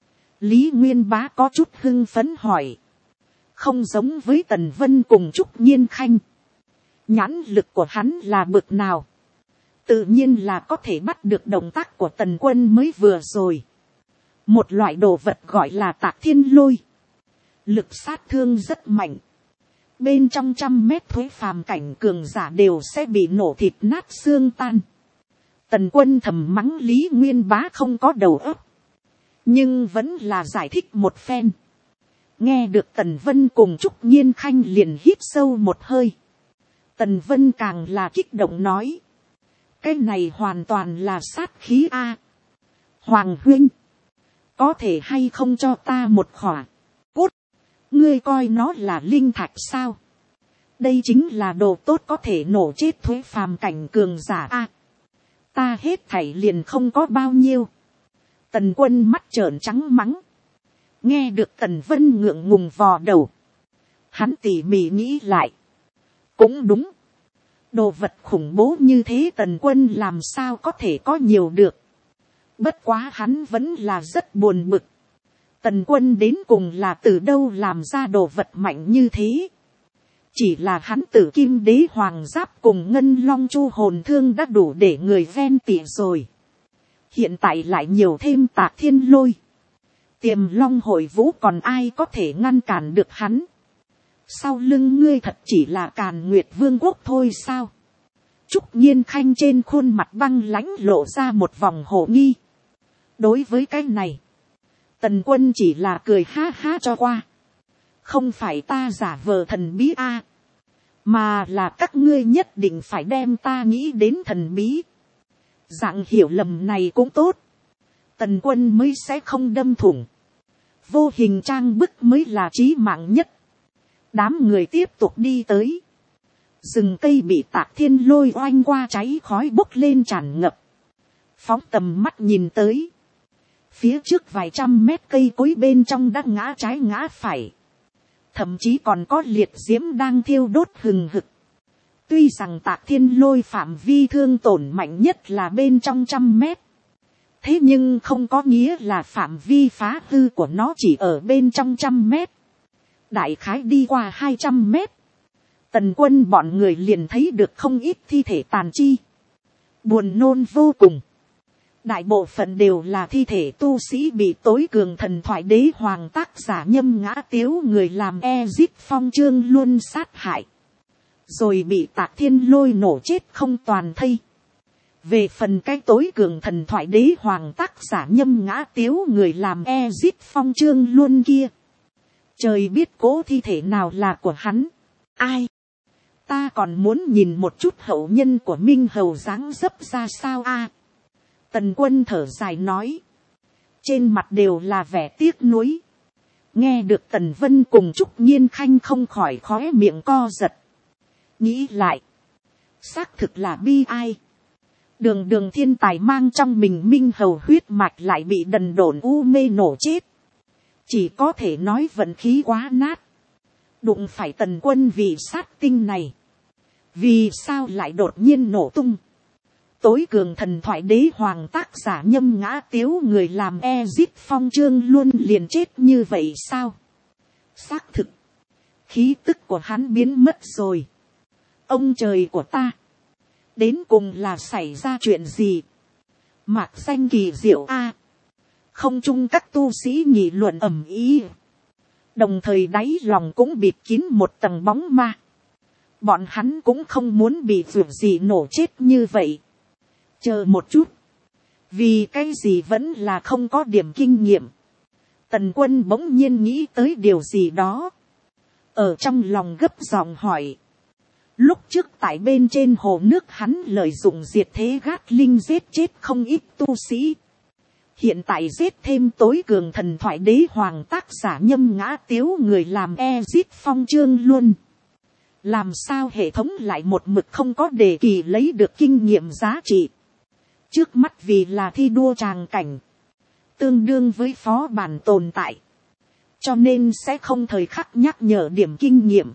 [SPEAKER 1] Lý Nguyên Bá có chút hưng phấn hỏi. Không giống với Tần Vân cùng Trúc Nhiên Khanh. Nhãn lực của hắn là bực nào? Tự nhiên là có thể bắt được động tác của Tần Quân mới vừa rồi. Một loại đồ vật gọi là Tạc Thiên Lôi. Lực sát thương rất mạnh. Bên trong 100 mét thuế phàm cảnh cường giả đều sẽ bị nổ thịt nát xương tan. Tần Quân thầm mắng Lý Nguyên Bá không có đầu óc. Nhưng vẫn là giải thích một phen. Nghe được Tần Vân cùng Trúc Nhiên Khanh liền hít sâu một hơi. Tần Vân càng là kích động nói. Cái này hoàn toàn là sát khí a. Hoàng huynh. Có thể hay không cho ta một khỏa. Cút. Ngươi coi nó là linh thạch sao. Đây chính là đồ tốt có thể nổ chết thuế phàm cảnh cường giả a. Ta hết thảy liền không có bao nhiêu. Tần Quân mắt trợn trắng mắng. Nghe được Tần Vân ngượng ngùng vò đầu. Hắn tỉ mỉ nghĩ lại. Cũng đúng. Đồ vật khủng bố như thế Tần Quân làm sao có thể có nhiều được. Bất quá hắn vẫn là rất buồn bực. Tần Quân đến cùng là từ đâu làm ra đồ vật mạnh như thế. Chỉ là hắn Tử Kim Đế Hoàng Giáp cùng Ngân Long Chu Hồn Thương đã đủ để người ven tỉ rồi. Hiện tại lại nhiều thêm Tạc Thiên Lôi. Tiềm Long Hội Vũ còn ai có thể ngăn cản được hắn. Sau lưng ngươi thật chỉ là Càn Nguyệt Vương quốc thôi sao? Trúc Nhiên Khanh trên khuôn mặt băng lãnh lộ ra một vòng hồ nghi. Đối với cái này, Tần Quân chỉ là cười ha ha cho qua. Không phải ta giả vờ thần bí a, mà là các ngươi nhất định phải đem ta nghĩ đến thần bí. Dạng hiểu lầm này cũng tốt. Tần Quân mới sẽ không đâm thủng. Vô hình trang bức mới là chí mạng nhất. Đám người tiếp tục đi tới. Rừng cây bị Tạc Thiên Lôi oanh qua cháy khói bốc lên tràn ngập. Phóng tầm mắt nhìn tới. Phía trước vài trăm mét cây cối bên trong đã ngã trái ngã phải. Thậm chí còn có liệt diễm đang thiêu đốt hừng hực. Tuy rằng Tạc Thiên Lôi phạm vi thương tổn mạnh nhất là bên trong 100 mét. Thế nhưng không có nghĩa là phạm vi phá hư của nó chỉ ở bên trong 100 mét. Đại khái đi qua 200 mét. Tần Quân bọn người liền thấy được không ít thi thể tàn chi. Buồn nôn vô cùng. Đại bộ phận đều là thi thể tu sĩ bị tối cường thần thoại đế hoàng tác giả Nhâm Ngã Tiếu người làm Ezic Phong Chương luôn sát hại. Rồi bị Tạc Thiên Lôi nổ chết không toàn thây. Về phần cái tối cường thần thoại đế hoàng tác giả Nhâm Ngã Tiếu người làm Ezic Phong Chương luôn kia. Trời biết cố thi thể nào là của hắn. Ai? Ta còn muốn nhìn một chút hậu nhân của Minh Hầu dáng dấp ra sao a. Tần Quân thở dài nói. Trên mặt đều là vẻ tiếc nuối. Nghe được Tần Vân cùng Trúc Nhiên Khanh không khỏi khóe miệng co giật. Nghĩ lại. Xác thực là bi ai. Đường thiên tài mang trong mình Minh Hầu huyết mạch lại bị đần độn u mê nổ chết. Chỉ có thể nói vận khí quá nát. Đụng phải Tần Quân vì sát tinh này. Vì sao lại đột nhiên nổ tung. Tối cường thần thoại đế hoàng tác giả Nhâm Ngã Tiếu người làm Ezic Phong Chương luôn liền chết như vậy sao? Xác thực. Khí tức của hắn biến mất rồi. Ông trời của ta. Đến cùng là xảy ra chuyện gì? Mạc danh kỳ diệu a. Không chung các tu sĩ nghị luận ầm ĩ. Đồng thời đáy lòng cũng bịt kín một tầng bóng ma. Bọn hắn cũng không muốn bị việc gì nổ chết như vậy. Chờ một chút. Vì cái gì vẫn là không có điểm kinh nghiệm. Tần Quân bỗng nhiên nghĩ tới điều gì đó. Ở trong lòng gấp giọng hỏi. Lúc trước tại bên trên hồ nước hắn lợi dụng diệt thế gát linh giết chết không ít tu sĩ. Hiện tại giết thêm tối cường thần thoại đế hoàng tác giả Nhâm Ngã Tiếu người làm Ezic Phong Chương luôn. Làm sao hệ thống lại một mực không có đề kỳ lấy được kinh nghiệm giá trị. Trước mắt vì là thi đua tràng cảnh. Tương đương với phó bản tồn tại. Cho nên sẽ không thời khắc nhắc nhở điểm kinh nghiệm.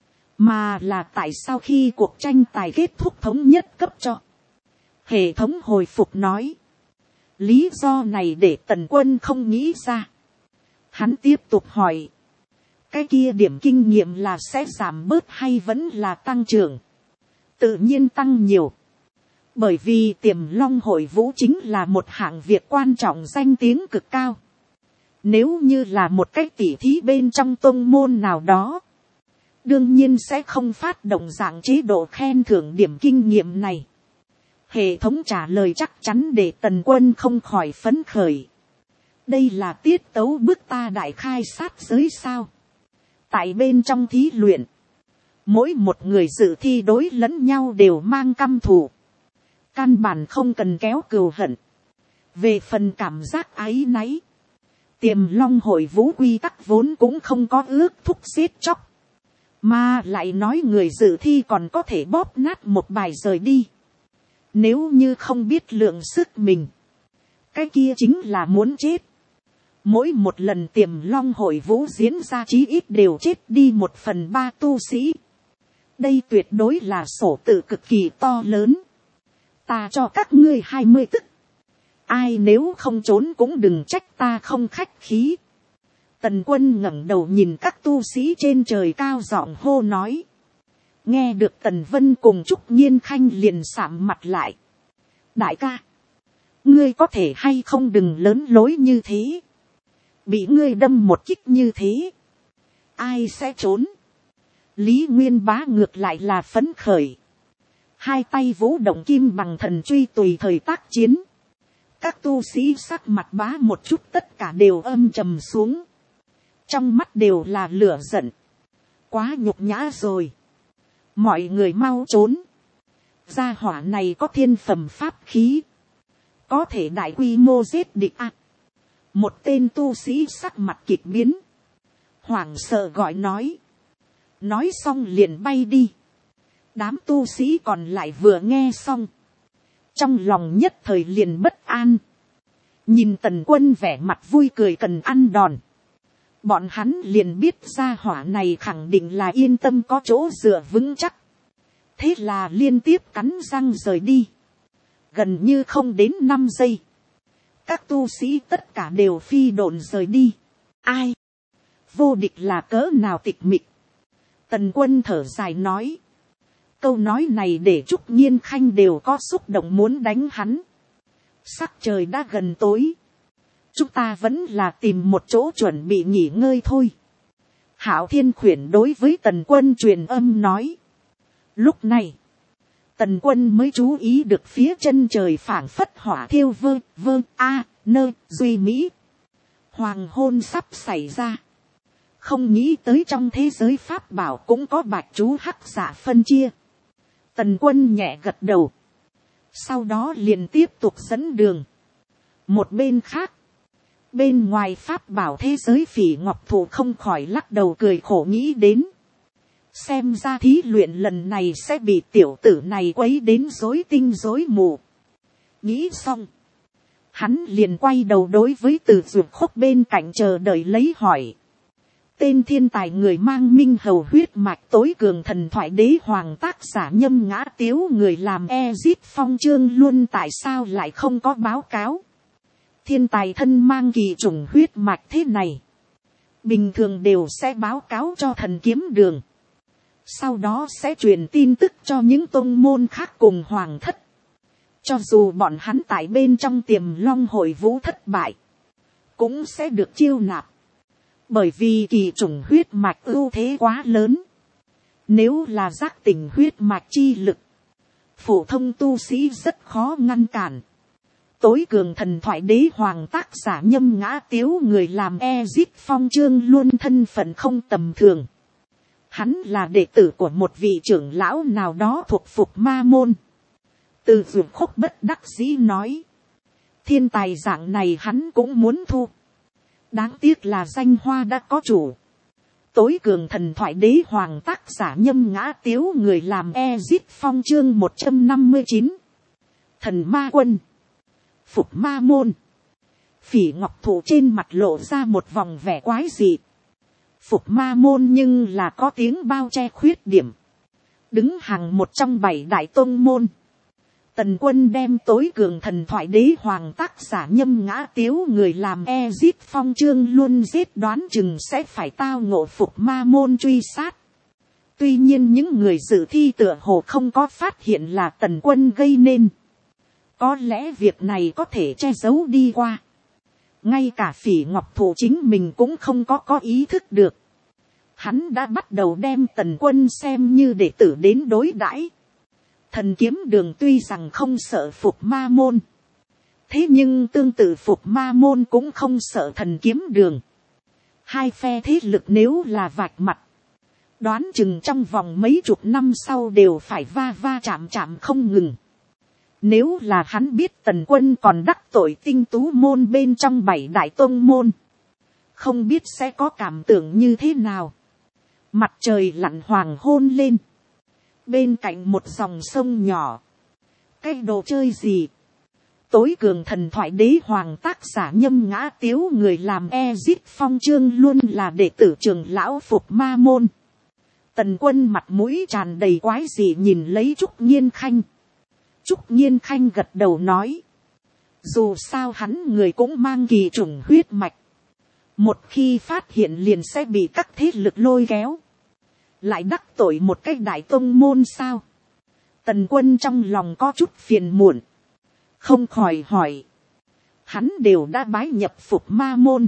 [SPEAKER 1] Mà là tại sao khi cuộc tranh tài kết thúc thống nhất cấp cho. Hệ thống hồi phục nói. Lý do này để Tần Quân không nghĩ ra. Hắn tiếp tục hỏi. Cái kia điểm kinh nghiệm là sẽ giảm bớt hay vẫn là tăng trưởng? Tự nhiên tăng nhiều. Bởi vì Tiềm Long Hội Vũ chính là một hạng việc quan trọng danh tiếng cực cao. Nếu như là một cách tỉ thí bên trong tông môn nào đó. Đương nhiên sẽ không phát động dạng chế độ khen thưởng điểm kinh nghiệm này. Hệ thống trả lời chắc chắn để Tần Quân không khỏi phấn khởi. Đây là tiết tấu bức ta đại khai sát giới sao. Tại bên trong thí luyện. Mỗi một người dự thi đối lẫn nhau đều mang căm thù. Căn bản không cần kéo cừu hận. Về phần cảm giác áy náy. Tiềm Long Hội Vũ quy tắc vốn cũng không có ước thúc giết chóc. Mà lại nói người dự thi còn có thể bóp nát một bài rời đi. Nếu như không biết lượng sức mình. Cái kia chính là muốn chết. Mỗi một lần Tiềm Long Hội Vũ diễn ra chí ít đều chết đi 1/3 tu sĩ. Đây tuyệt đối là sổ tự cực kỳ to lớn. Ta cho các ngươi 20 tức. Ai nếu không trốn cũng đừng trách ta không khách khí. Tần Quân ngẩng đầu nhìn các tu sĩ trên trời cao giọng hô nói. Nghe được Tần Vân cùng Trúc Nhiên Khanh liền sạm mặt lại. Đại ca, ngươi có thể hay không đừng lớn lối như thế. Bị ngươi đâm một kích như thế, ai sẽ trốn? Lý Nguyên Bá ngược lại là phấn khởi. Hai tay vũ động kim bằng thần truy tùy thời tác chiến. Các tu sĩ sắc mặt bá một chút tất cả đều âm trầm xuống. Trong mắt đều là lửa giận. Quá nhục nhã rồi. Mọi người mau trốn. Gia hỏa này có thiên phẩm pháp khí. Có thể đại quy mô giết địch ác. Một tên tu sĩ sắc mặt kịch biến. Hoảng sợ gọi nói. Nói xong liền bay đi. Đám tu sĩ còn lại vừa nghe xong. Trong lòng nhất thời liền bất an. Nhìn Tần Quân vẻ mặt vui cười cần ăn đòn. Bọn hắn liền biết gia hỏa này khẳng định là yên tâm có chỗ dựa vững chắc. Thế là liên tiếp cắn răng rời đi. Gần như không đến 5 giây. Các tu sĩ tất cả đều phi độn rời đi. Ai? Vô địch là cỡ nào tịch mịch? Tần Quân thở dài nói. Câu nói này để Trúc Nhiên Khanh đều có xúc động muốn đánh hắn. Sắc trời đã gần tối. Chúng ta vẫn là tìm một chỗ chuẩn bị nghỉ ngơi thôi. Hạo Thiên Khuyển đối với Tần Quân truyền âm nói. Lúc này, Tần Quân mới chú ý được phía chân trời phảng phất hỏa thiêu duy mỹ. Hoàng hôn sắp xảy ra. Không nghĩ tới trong thế giới pháp bảo cũng có bạch chú hắc giả phân chia. Tần Quân nhẹ gật đầu. Sau đó liền tiếp tục dẫn đường. Một bên khác. Bên ngoài pháp bảo thế giới Phỉ Ngọc Thụ không khỏi lắc đầu cười khổ nghĩ đến. Xem ra thí luyện lần này sẽ bị tiểu tử này quấy đến rối tinh rối mù. Nghĩ xong. Hắn liền quay đầu đối với Từ Dược Khúc bên cạnh chờ đợi lấy hỏi. Tên thiên tài người mang minh hầu huyết mạch tối cường thần thoại đế hoàng tác giả Nhâm Ngã Tiếu người làm Ezit Phong chương luôn tại sao lại không có báo cáo. Thiên tài thân mang kỳ chủng huyết mạch thế này. Bình thường đều sẽ báo cáo cho thần kiếm đường. Sau đó sẽ truyền tin tức cho những tông môn khác cùng hoàng thất. Cho dù bọn hắn tại bên trong Tiềm Long hội vũ thất bại. Cũng sẽ được chiêu nạp. Bởi vì kỳ chủng huyết mạch ưu thế quá lớn. Nếu là giác tỉnh huyết mạch chi lực. Phổ thông tu sĩ rất khó ngăn cản. Tối cường thần thoại đế hoàng tác giả Nhâm Ngã Tiếu người làm Ezit Phong chương luôn thân phận không tầm thường. Hắn là đệ tử của một vị trưởng lão nào đó thuộc Phục Ma môn. Từ Dược Khúc bất đắc dĩ nói. Thiên tài dạng này hắn cũng muốn thu. Đáng tiếc là danh hoa đã có chủ. Tối cường thần thoại đế hoàng tác giả Nhâm Ngã Tiếu người làm Ezit Phong chương 159. Thần Ma Quân. Phục Ma môn. Phỉ Ngọc Thụ trên mặt lộ ra một vòng vẻ quái dị. Phục Ma môn nhưng là có tiếng bao che khuyết điểm. Đứng hàng một trong 7 đại tông môn. Tần Quân đem tối cường thần thoại đế hoàng tác giả Nhâm Ngã Tiếu người làm Ezit Phong chương luôn giết đoán chừng sẽ phải tao ngộ Phục Ma môn truy sát. Tuy nhiên những người dự thi tựa hồ không có phát hiện là Tần Quân gây nên. Có lẽ việc này có thể che giấu đi qua. Ngay cả Phỉ Ngọc Thụ chính mình cũng không có ý thức được. Hắn đã bắt đầu đem Tần Quân xem như đệ tử đến đối đãi. Thần kiếm đường tuy rằng không sợ Phục Ma môn. Thế nhưng tương tự Phục Ma môn cũng không sợ thần kiếm đường. Hai phe thế lực nếu là vạch mặt. Đoán chừng trong vòng mấy chục năm sau đều phải va chạm không ngừng. Nếu là hắn biết Tần Quân còn đắc tội Tinh Tú môn bên trong 7 đại tông môn. Không biết sẽ có cảm tưởng như thế nào. Mặt trời lặn hoàng hôn lên. Bên cạnh một dòng sông nhỏ. Cái đồ chơi gì? Tối cường thần thoại đế hoàng tác giả Nhâm Ngã Tiếu người làm Ezit Phong chương luôn là đệ tử trưởng lão Phục Ma môn. Tần Quân mặt mũi tràn đầy quái dị nhìn lấy Trúc Nhiên Khanh. Trúc Nhiên Khanh gật đầu nói. Dù sao hắn người cũng mang kỳ chủng huyết mạch. Một khi phát hiện liền sẽ bị các thế lực lôi kéo. Lại đắc tội một cái đại tông môn sao? Tần Quân trong lòng có chút phiền muộn. Không khỏi hỏi. Hắn đều đã bái nhập phục ma môn.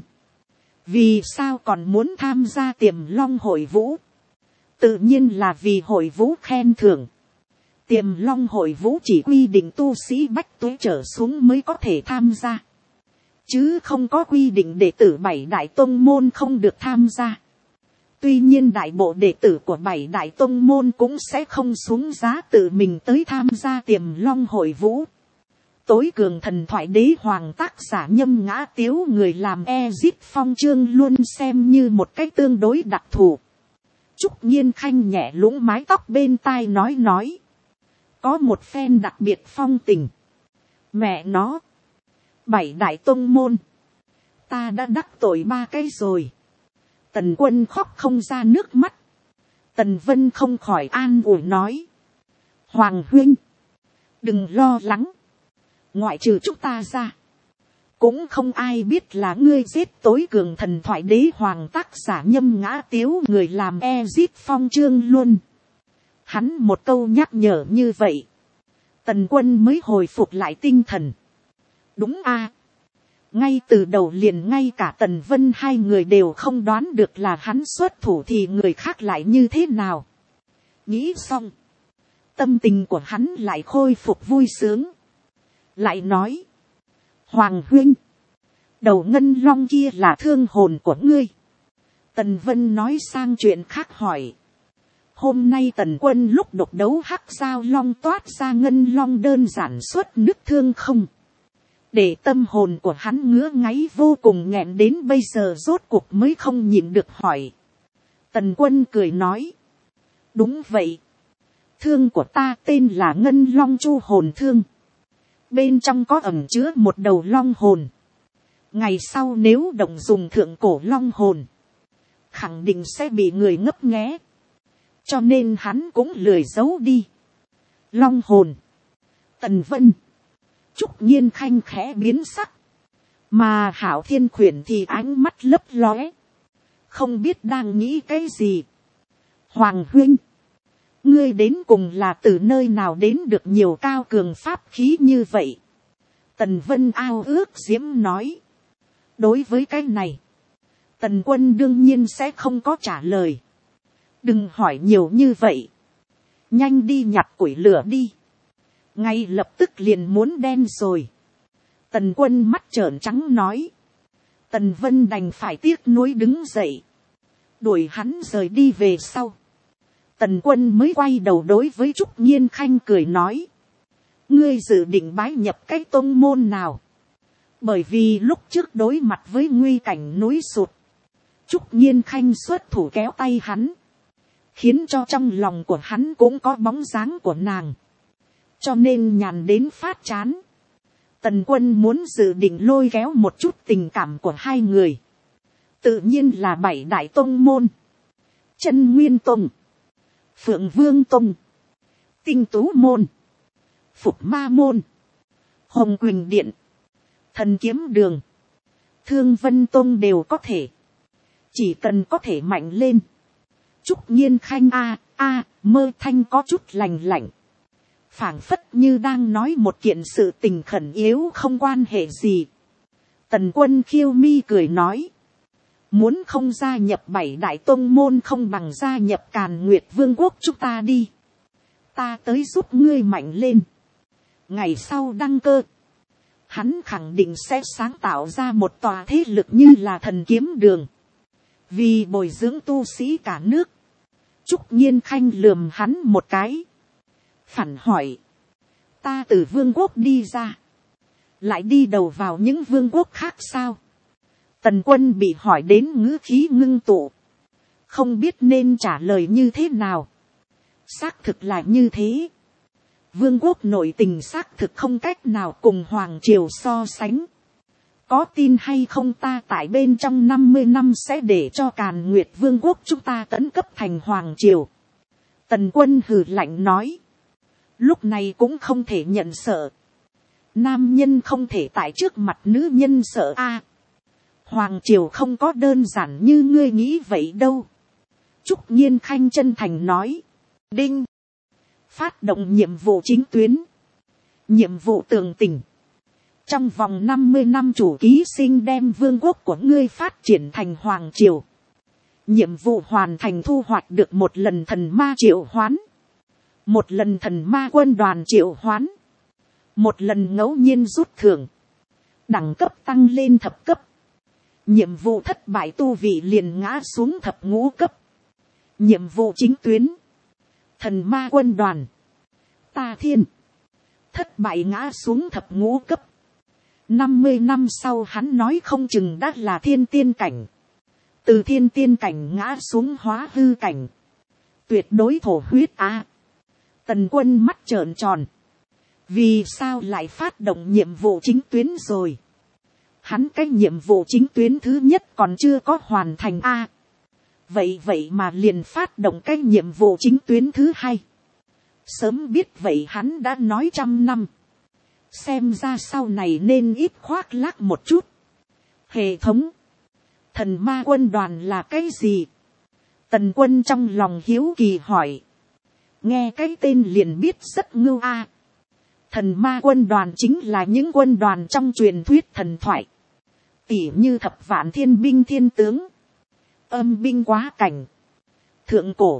[SPEAKER 1] Vì sao còn muốn tham gia Tiềm Long hội vũ? Tự nhiên là vì hội vũ khen thưởng. Tiềm Long hội vũ chỉ quy định tu sĩ bách tuế trở xuống mới có thể tham gia. Chứ không có quy định đệ tử 7 đại tông môn không được tham gia. Tuy nhiên đại bộ đệ tử của 7 đại tông môn cũng sẽ không xuống giá tự mình tới tham gia Tiềm Long hội vũ. Tối cường thần thoại đế hoàng tác giả Nhâm Ngã Tiếu người làm Ezip Phong chương luôn xem như một cách tương đối đặc thù. Trúc Nhiên Khanh nhẹ lũng mái tóc bên tai nói. Có một phen đặc biệt phong tình. Mẹ nó. 7 đại tông môn. Ta đã đắc tội 3 cái rồi. Tần Quân khóc không ra nước mắt. Tần Vân không khỏi an ủi nói. Hoàng huynh. Đừng lo lắng. Ngoại trừ chúng ta ra. Cũng không ai biết là ngươi giết tối cường thần thoại đế hoàng tác giả Nhâm Ngã Tiếu người làm Ezip Phong chương luôn. Hắn một câu nhắc nhở như vậy. Tần Quân mới hồi phục lại tinh thần. Đúng a. Ngay từ đầu liền ngay cả Tần Vân hai người đều không đoán được là hắn xuất thủ thì người khác lại như thế nào. Nghĩ xong. Tâm tình của hắn lại khôi phục vui sướng. Lại nói. Hoàng huynh. Đầu ngân long kia là thương hồn của ngươi. Tần Vân nói sang chuyện khác hỏi. Hôm nay Tần Quân lúc độc đấu hắc giao long toát ra ngân long đơn giản xuất nước thương không. Để tâm hồn của hắn ngứa ngáy vô cùng nghẹn đến bây giờ rốt cuộc mới không nhịn được hỏi. Tần Quân cười nói. Đúng vậy. Thương của ta tên là Ngân Long Chu Hồn Thương. Bên trong có ẩn chứa một đầu long hồn. Ngày sau nếu động dùng thượng cổ long hồn. Khẳng định sẽ bị người ngấp nghé. Cho nên hắn cũng lười giấu đi. Long hồn. Tần Vân. Trúc Nhiên Khanh khẽ biến sắc. Mà Hảo Thiên Khuyển thì ánh mắt lấp lóe. Không biết đang nghĩ cái gì. Hoàng huynh. Ngươi đến cùng là từ nơi nào đến được nhiều cao cường pháp khí như vậy. Tần Vân ao ước diễm nói. Đối với cái này. Tần Quân đương nhiên sẽ không có trả lời. Đừng hỏi nhiều như vậy. Nhanh đi nhặt củi lửa đi. Ngay lập tức liền muốn đen rồi. Tần Quân mắt trợn trắng nói. Tần Vân đành phải tiếc nuối đứng dậy. Đuổi hắn rời đi về sau. Tần Quân mới quay đầu đối với Trúc Nhiên Khanh cười nói. Ngươi dự định bái nhập cái tông môn nào? Bởi vì lúc trước đối mặt với nguy cảnh núi sụt. Trúc Nhiên Khanh xuất thủ kéo tay hắn. Khiến cho trong lòng của hắn cũng có bóng dáng của nàng. Cho nên nhàn đến phát chán. Tần Quân muốn dự định lôi kéo một chút tình cảm của hai người. Tự nhiên là 7 đại tông môn. Chân Nguyên Tông. Phượng Vương Tông. Tinh Tú Môn. Phục Ma Môn. Hồng Quỳnh Điện. Thần Kiếm Đường. Thương Vân Tông đều có thể. Chỉ cần có thể mạnh lên. Trúc Nhiên Khanh mơ thanh có chút lành lạnh. Phảng phất như đang nói một kiện sự tình khẩn yếu không quan hệ gì. Tần Quân khiêu mi cười nói. Muốn không gia nhập 7 đại tông môn không bằng gia nhập Càn Nguyệt Vương quốc chúng ta đi. Ta tới giúp ngươi mạnh lên. Ngày sau đăng cơ. Hắn khẳng định sẽ sáng tạo ra một tòa thế lực như là Thần Kiếm Đường. Vì bồi dưỡng tu sĩ cả nước. Trúc Nhiên Khanh lườm hắn một cái. Phản hỏi. Ta từ vương quốc đi ra. Lại đi đầu vào những vương quốc khác sao? Tần Quân bị hỏi đến ngữ khí ngưng tụ. Không biết nên trả lời như thế nào. Xác thực là như thế. Vương quốc nội tình xác thực không cách nào cùng Hoàng Triều so sánh. Có tin hay không ta tại bên trong 50 năm sẽ để cho Càn Nguyệt Vương quốc chúng ta tấn cấp thành Hoàng Triều. Tần Quân hừ lạnh nói. Lúc này cũng không thể nhận sợ. Nam nhân không thể tại trước mặt nữ nhân sợ a. Hoàng triều không có đơn giản như ngươi nghĩ vậy đâu. Trúc Nhiên Khanh chân thành nói. Đinh. Phát động nhiệm vụ chính tuyến. Nhiệm vụ tường tình. Trong vòng 50 năm chủ ký sinh đem vương quốc của ngươi phát triển thành hoàng triều. Nhiệm vụ hoàn thành thu hoạch được một lần thần ma triệu hoán. Một lần thần ma quân đoàn triệu hoán. Một lần ngẫu nhiên rút thưởng. Đẳng cấp tăng lên thập cấp. Nhiệm vụ thất bại tu vị liền ngã xuống thập ngũ cấp. Nhiệm vụ chính tuyến. Thần ma quân đoàn. Ta thiên. Thất bại ngã xuống thập ngũ cấp. 50 năm sau hắn nói không chừng đã là thiên tiên cảnh. Từ thiên tiên cảnh ngã xuống hóa hư cảnh. Tuyệt đối thổ huyết a. Tần Quân mắt trợn tròn. Vì sao lại phát động nhiệm vụ chính tuyến rồi? Hắn cái nhiệm vụ chính tuyến thứ nhất còn chưa có hoàn thành a. Vậy mà liền phát động cái nhiệm vụ chính tuyến thứ hai. Sớm biết vậy hắn đã nói 100 năm. Xem ra sau này nên ít khoác lác một chút. Hệ thống. Thần ma quân đoàn là cái gì? Tần Quân trong lòng hiếu kỳ hỏi. Nghe cái tên liền biết rất ngưu a. Thần ma quân đoàn chính là những quân đoàn trong truyền thuyết thần thoại. Tỉ như thập vạn thiên binh thiên tướng. Âm binh quá cảnh. Thượng cổ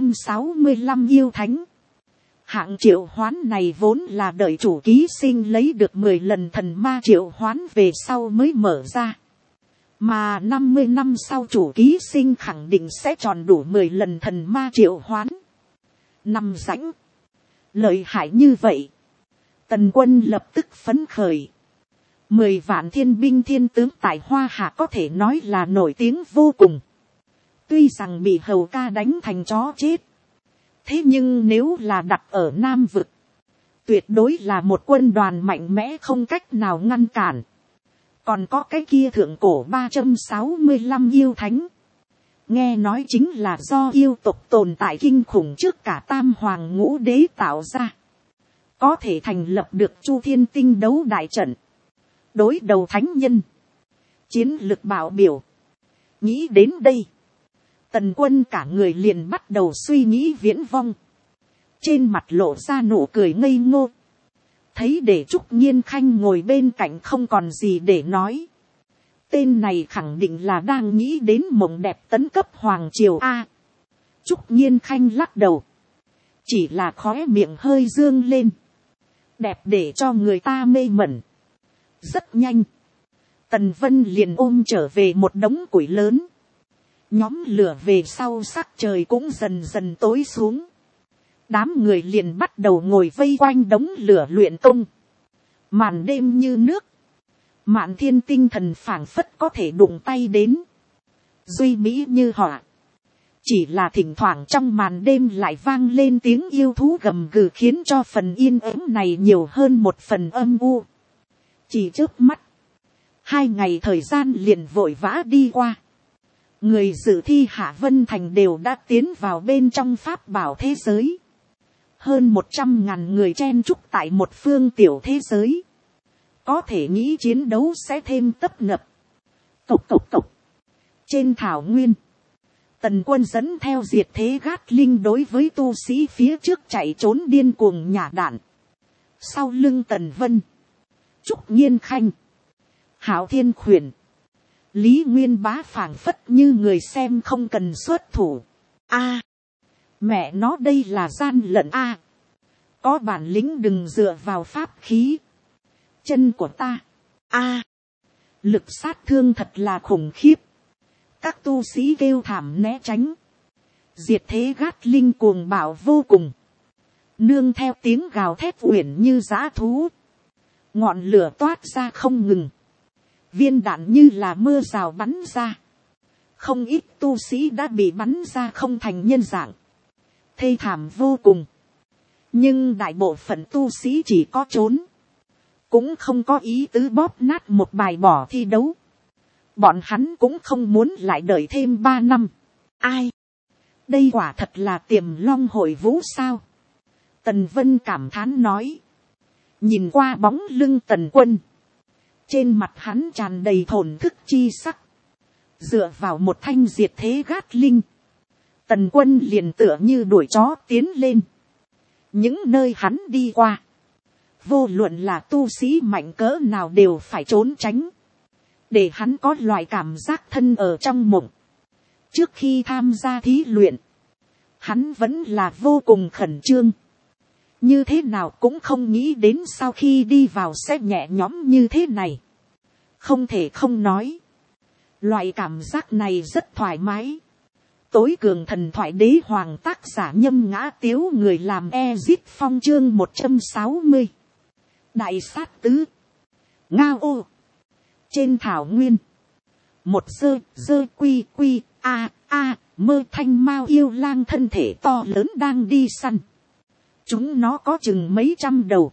[SPEAKER 1] 365 yêu thánh. Hạng triệu hoán này vốn là đợi chủ ký sinh lấy được 10 lần thần ma triệu hoán về sau mới mở ra. Mà 50 năm sau chủ ký sinh khẳng định sẽ tròn đủ 10 lần thần ma triệu hoán. Nằm rãnh. Lợi hại như vậy. Tần Quân lập tức phấn khởi. 10 vạn thiên binh thiên tướng tại Hoa Hạ có thể nói là nổi tiếng vô cùng. Tuy rằng bị Hầu Ca đánh thành chó chết. Thế nhưng nếu là đặt ở Nam Vực. Tuyệt đối là một quân đoàn mạnh mẽ không cách nào ngăn cản. Còn có cái kia thượng cổ 365 yêu thánh. Nghe nói chính là do yêu tộc tồn tại kinh khủng trước cả Tam Hoàng Ngũ Đế tạo ra. Có thể thành lập được Chu Thiên Tinh đấu đại trận. Đối đầu thánh nhân. Chiến lực bảo biểu. Nghĩ đến đây. Tần Quân cả người liền bắt đầu suy nghĩ viễn vong. Trên mặt lộ ra nụ cười ngây ngô. Thấy để Trúc Nhiên Khanh ngồi bên cạnh không còn gì để nói. Tên này khẳng định là đang nghĩ đến mộng đẹp tấn cấp Hoàng Triều A. Trúc Nhiên Khanh lắc đầu. Chỉ là khóe miệng hơi dương lên. Đẹp để cho người ta mê mẩn. Rất nhanh. Tần Vân liền ôm trở về một đống củi lớn. Nhóm lửa về sau sắc trời cũng dần dần tối xuống. Đám người liền bắt đầu ngồi vây quanh đống lửa luyện công. Màn đêm như nước. Mạn thiên tinh thần phảng phất có thể đụng tay đến. Duy mỹ như họa. Chỉ là thỉnh thoảng trong màn đêm lại vang lên tiếng yêu thú gầm gừ khiến cho phần yên ắng này nhiều hơn một phần âm u. Chỉ trước mắt. 2 ngày thời gian liền vội vã đi qua. Người dự thi Hạ Vân Thành đều đã tiến vào bên trong pháp bảo thế giới. Hơn 100.000 người chen chúc tại một phương tiểu thế giới. Có thể nghĩ chiến đấu sẽ thêm tấp nập. Cộc cộc cộc. Trên thảo nguyên. Tần Quân dẫn theo diệt thế gát linh đối với tu sĩ phía trước chạy trốn điên cuồng nhả đạn. Sau lưng Tần Vân. Trúc Nhiên Khanh. Hạo Thiên Khuyển. Lý Nguyên Bá phảng phất như người xem không cần xuất thủ. A, mẹ nó đây là gian lận a. Có bản lĩnh đừng dựa vào pháp khí. Chân của ta. A, lực sát thương thật là khủng khiếp. Các tu sĩ kêu thảm né tránh. Diệt thế gát linh cuồng bạo vô cùng. Nương theo tiếng gào thét uyển như dã thú. Ngọn lửa toát ra không ngừng. Viên đạn như là mưa rào bắn ra. Không ít tu sĩ đã bị bắn ra không thành nhân dạng. Thê thảm vô cùng. Nhưng đại bộ phận tu sĩ chỉ có trốn. Cũng không có ý tứ bóp nát một bài bỏ thi đấu. Bọn hắn cũng không muốn lại đợi thêm 3 năm. Ai? Đây quả thật là Tiềm Long hội vũ sao? Tần Vân cảm thán nói. Nhìn qua bóng lưng Tần Quân, trên mặt hắn tràn đầy thổn thức chi sắc. Dựa vào một thanh diệt thế gát linh, Tần Quân liền tựa như đuổi chó tiến lên. Những nơi hắn đi qua, vô luận là tu sĩ mạnh cỡ nào đều phải trốn tránh, để hắn có loại cảm giác thân ở trong mộng. Trước khi tham gia thí luyện, hắn vẫn là vô cùng khẩn trương, như thế nào cũng không nghĩ đến sau khi đi vào sẽ nhẹ nhõm như thế này. Không thể không nói, loại cảm giác này rất thoải mái. Tối cường thần thoại đế hoàng, tác giả Nhâm Ngã Tiếu, người làm Ezit Phong, chương 160. Đại sát tứ. Ngao ô. Trên thảo nguyên, một dơ quy mơ thanh mao yêu lang thân thể to lớn đang đi săn. Chúng nó có chừng mấy trăm đầu,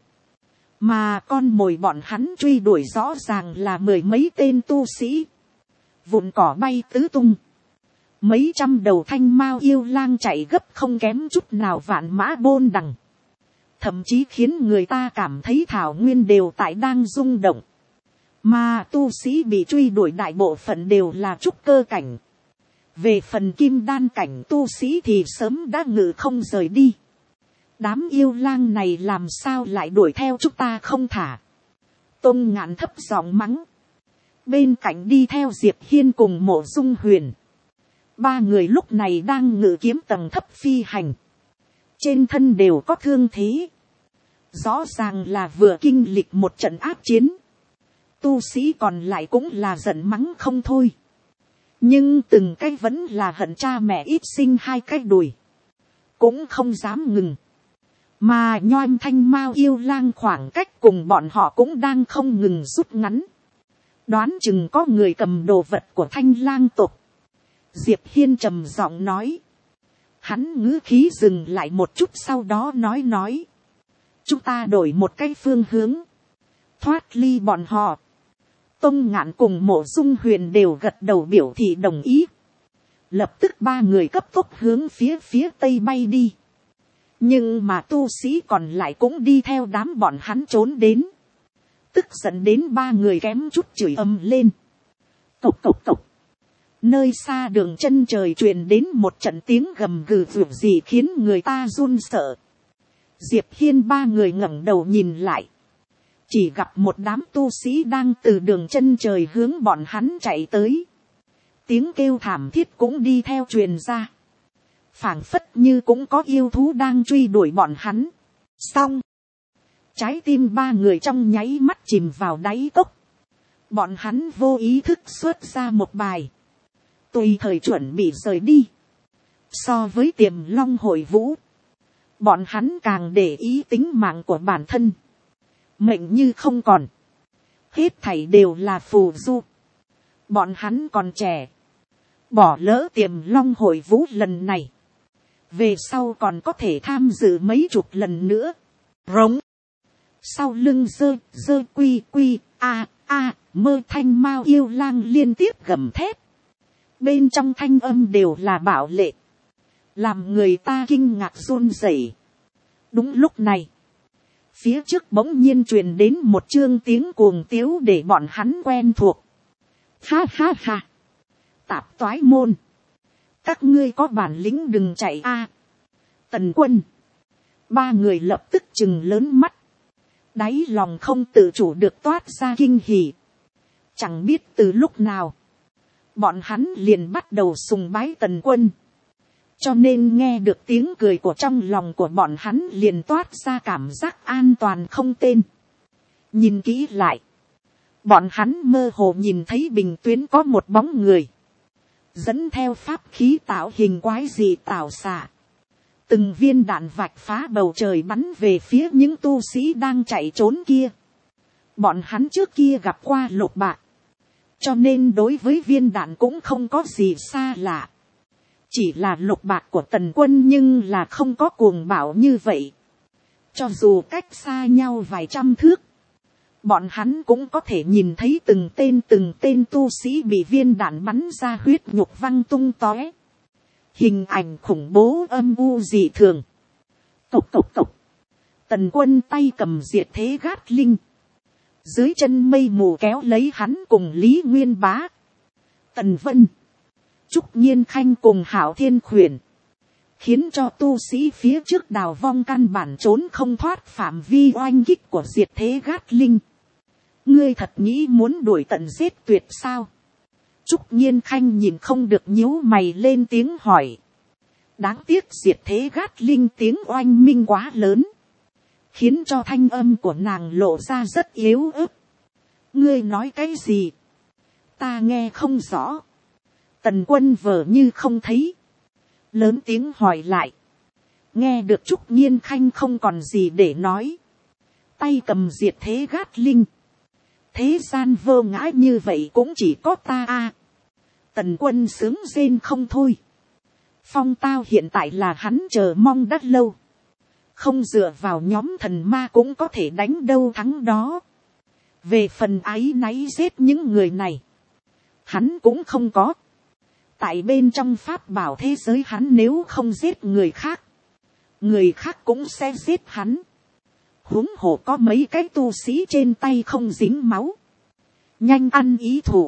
[SPEAKER 1] mà con mồi bọn hắn truy đuổi rõ ràng là mười mấy tên tu sĩ. Vụn cỏ bay tứ tung, mấy trăm đầu thanh mao yêu lang chạy gấp không kém chút nào vạn mã bôn đằng, thậm chí khiến người ta cảm thấy thảo nguyên đều tại đang rung động. Mà tu sĩ bị truy đuổi đại bộ phận đều là trúc cơ cảnh. Về phần kim đan cảnh tu sĩ thì sớm đã ngự không rời đi. Đám yêu lang này làm sao lại đuổi theo chúng ta không thả. Tôn Ngạn thấp giọng mắng. Bên cạnh đi theo Diệp Hiên cùng Mộ Dung Huyền. Ba người lúc này đang ngự kiếm tầng thấp phi hành. Trên thân đều có thương thế. Rõ ràng là vừa kinh lịch một trận áp chiến. Tu sĩ còn lại cũng là giận mắng không thôi. Nhưng từng cái vẫn là hận cha mẹ ít sinh hai cái đùi. Cũng không dám ngừng. Mà Nhoam thanh mao yêu lang khoảng cách cùng bọn họ cũng đang không ngừng rút ngắn. Đoán chừng có người cầm đồ vật của thanh lang tộc. Diệp Hiên trầm giọng nói. Hắn ngữ khí dừng lại một chút, sau đó nói. Chúng ta đổi một cái phương hướng. Thoát ly bọn họ. Tông Ngạn cùng Mộ Dung Huyền đều gật đầu biểu thị đồng ý. Lập tức ba người cấp tốc hướng phía tây bay đi. Nhưng mà tu sĩ còn lại cũng đi theo đám bọn hắn trốn đến. Tức giận đến ba người kém chút chửi ầm lên. Cộc. Nơi xa đường chân trời truyền đến một trận tiếng gầm gừ vượt gì khiến người ta run sợ. Diệp Hiên ba người ngẩng đầu nhìn lại. Chỉ gặp một đám tu sĩ đang từ đường chân trời hướng bọn hắn chạy tới. Tiếng kêu thảm thiết cũng đi theo truyền ra. Phảng phất như cũng có yêu thú đang truy đuổi bọn hắn. Xong. Trái tim ba người trong nháy mắt chìm vào đáy cốc. Bọn hắn vô ý thức xuất ra một bài. Tùy thời chuẩn bị rời đi. So với Tiềm Long Hội Vũ, bọn hắn càng để ý tính mạng của bản thân. Mệnh như không còn. Hết thảy đều là phù du. Bọn hắn còn trẻ. Bỏ lỡ Tiềm Long Hội Vũ lần này. Về sau còn có thể tham dự mấy chục lần nữa. Rống. Sau lưng dơ quy mơ thanh mao yêu lang liên tiếp gầm thép. Bên trong thanh âm đều là bạo lệ. Làm người ta kinh ngạc run rẩy. Đúng lúc này. Phía trước bỗng nhiên truyền đến một chương tiếng cuồng tiếu để bọn hắn quen thuộc. Ha. Tạp toái môn. Các ngươi có bản lĩnh đừng chạy a. Tần Quân. Ba người lập tức trừng lớn mắt. Đáy lòng không tự chủ được toát ra kinh hỉ. Chẳng biết từ lúc nào. Bọn hắn liền bắt đầu sùng bái Tần Quân. Cho nên nghe được tiếng cười của trong lòng của bọn hắn liền toát ra cảm giác an toàn không tên. Nhìn kỹ lại. Bọn hắn mơ hồ nhìn thấy bình tuyến có một bóng người. Dẫn theo pháp khí tạo hình quái dị tạo xạ. Từng viên đạn vạch phá bầu trời bắn về phía những tu sĩ đang chạy trốn kia. Bọn hắn trước kia gặp qua Lục Bạc. Cho nên đối với viên đạn cũng không có gì xa lạ. Chỉ là Lục Bạc của Tần Quân nhưng là không có cuồng bạo như vậy. Cho dù cách xa nhau vài trăm thước. Bọn hắn cũng có thể nhìn thấy từng tên tu sĩ bị viên đạn bắn ra huyết nhục văng tung tóe. Hình ảnh khủng bố âm u dị thường. Cộc. Tần Quân tay cầm diệt thế gát linh, dưới chân mây mù kéo lấy hắn cùng Lý Nguyên Bá, Tần Vân, Trúc Nhiên Khanh cùng Hảo Thiên Khuyển, khiến cho tu sĩ phía trước đào vong căn bản trốn không thoát phạm vi oanh kích của diệt thế gát linh. Ngươi thật nghĩ muốn đuổi tận giết tuyệt sao? Trúc Nhiên Khanh nhìn không được nhíu mày lên tiếng hỏi. Đáng tiếc diệt thế gát linh tiếng oanh minh quá lớn, khiến cho thanh âm của nàng lộ ra rất yếu ớt. Ngươi nói cái gì? Ta nghe không rõ. Tần Quân vờ như không thấy, lớn tiếng hỏi lại. Nghe được Trúc Nhiên Khanh không còn gì để nói, tay cầm diệt thế gát linh. Thế gian vô ngã như vậy cũng chỉ có ta a. Tần Quân sướng rên không thôi. Phong tao hiện tại là hắn chờ mong đã lâu. Không dựa vào nhóm thần ma cũng có thể đánh đâu thắng đó. Về phần áy náy giết những người này, hắn cũng không có. Tại bên trong pháp bảo thế giới hắn nếu không giết người khác, người khác cũng sẽ giết hắn. Huống hồ có mấy cái tu sĩ trên tay không dính máu, nhanh ăn ý thủ.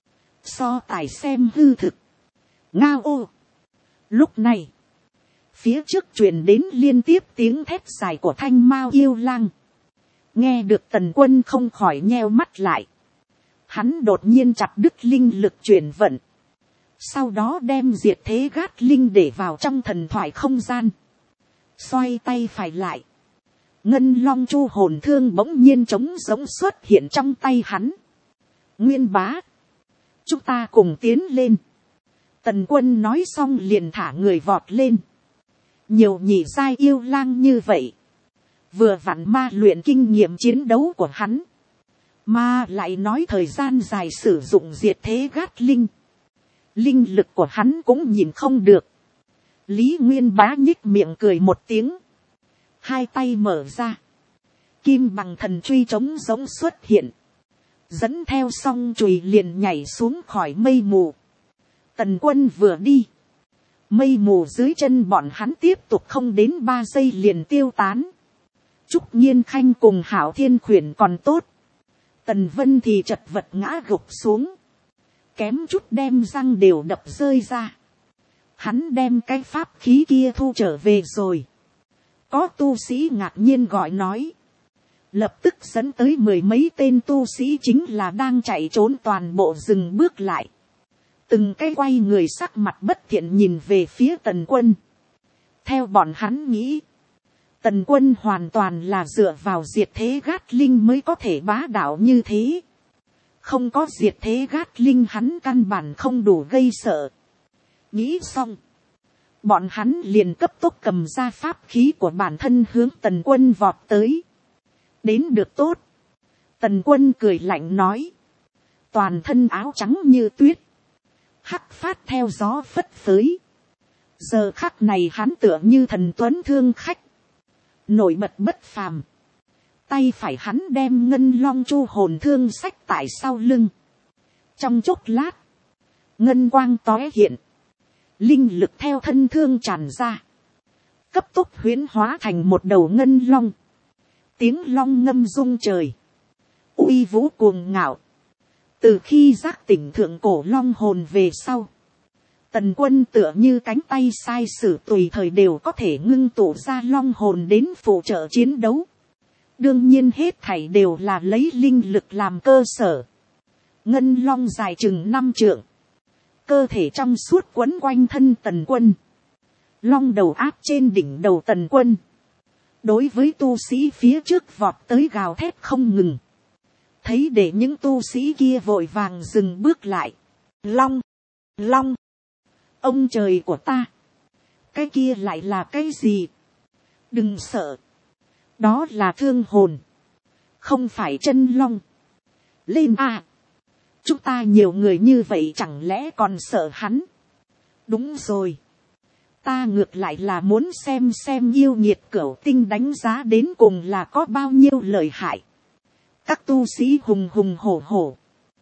[SPEAKER 1] So tài xem hư thực. Ngao ô. Lúc này, phía trước truyền đến liên tiếp tiếng thét dài của Thanh Mao yêu lang. Nghe được Tần Quân không khỏi nheo mắt lại. Hắn đột nhiên chặt đứt linh lực chuyển vận. Sau đó đem diệt thế gát linh để vào trong thần thoại không gian. Xoay tay phải lại. Ngân long chu hồn thương bỗng nhiên trống giống xuất hiện trong tay hắn. Nguyên Bá, chúng ta cùng tiến lên. Tần Quân nói xong liền thả người vọt lên. Nhiều nhị giai yêu lang như vậy, vừa vặn ma luyện kinh nghiệm chiến đấu của hắn, mà lại nói thời gian dài sử dụng diệt thế gát linh, linh lực của hắn cũng nhìn không được. Lý Nguyên Bá nhích miệng cười một tiếng, hai tay mở ra, kim bằng thần truy trống giống xuất hiện, dẫn theo song chùy liền nhảy xuống khỏi mây mù. Tần Quân vừa đi, mây mù dưới chân bọn hắn tiếp tục không đến 3 giây liền tiêu tán. Trúc Nhiên Khanh cùng Hảo Thiên Khuyển còn tốt, Tần Vân thì chật vật ngã gục xuống, kém chút đem răng đều đập rơi ra. Hắn đem cái pháp khí kia thu trở về rồi. Có tu sĩ ngạc nhiên gọi nói, lập tức dẫn tới 10 mấy tên tu sĩ chính là đang chạy trốn toàn bộ dừng bước lại. Từng cái quay người sắc mặt bất thiện nhìn về phía Tần Quân. Theo bọn hắn nghĩ, Tần Quân hoàn toàn là dựa vào diệt thế gát linh mới có thể bá đạo như thế. Không có diệt thế gát linh hắn căn bản không đủ gây sợ. Nghĩ xong, bọn hắn liền cấp tốc cầm ra pháp khí của bản thân hướng Tần Quân vọt tới. Đến được tốt. Tần Quân cười lạnh nói. Toàn thân áo trắng như tuyết, hắc phát theo gió phất phới. Giờ khắc này hắn tựa như thần tuấn thương khách, nổi bật bất phàm. Tay phải hắn đem ngân long chu hồn thương xách tại sau lưng. Trong chốc lát, ngân quang tóe hiện, linh lực theo thân thương tràn ra, cấp tốc huyễn hóa thành một đầu ngân long. Tiếng long ngâm rung trời, uy vũ cuồng ngạo. Từ khi giác tỉnh thượng cổ long hồn về sau, Tần Quân tựa như cánh tay sai sử tùy thời đều có thể ngưng tụ ra long hồn đến phụ trợ chiến đấu. Đương nhiên hết thảy đều là lấy linh lực làm cơ sở. Ngân long dài chừng 5 trượng, cơ thể trong suốt quấn quanh thân Tần Quân. Long đầu áp trên đỉnh đầu Tần Quân, đối với tu sĩ phía trước vọt tới gào thét không ngừng. Thấy để những tu sĩ kia vội vàng dừng bước lại. Long, long, ông trời của ta, cái kia lại là cái gì? Đừng sợ, đó là thương hồn, không phải chân long. Lên a, chúng ta nhiều người như vậy chẳng lẽ còn sợ hắn? Đúng rồi, ta ngược lại là muốn xem yêu nghiệt cửu tinh đánh giá đến cùng là có bao nhiêu lợi hại. Các tu sĩ hùng hùng hổ hổ,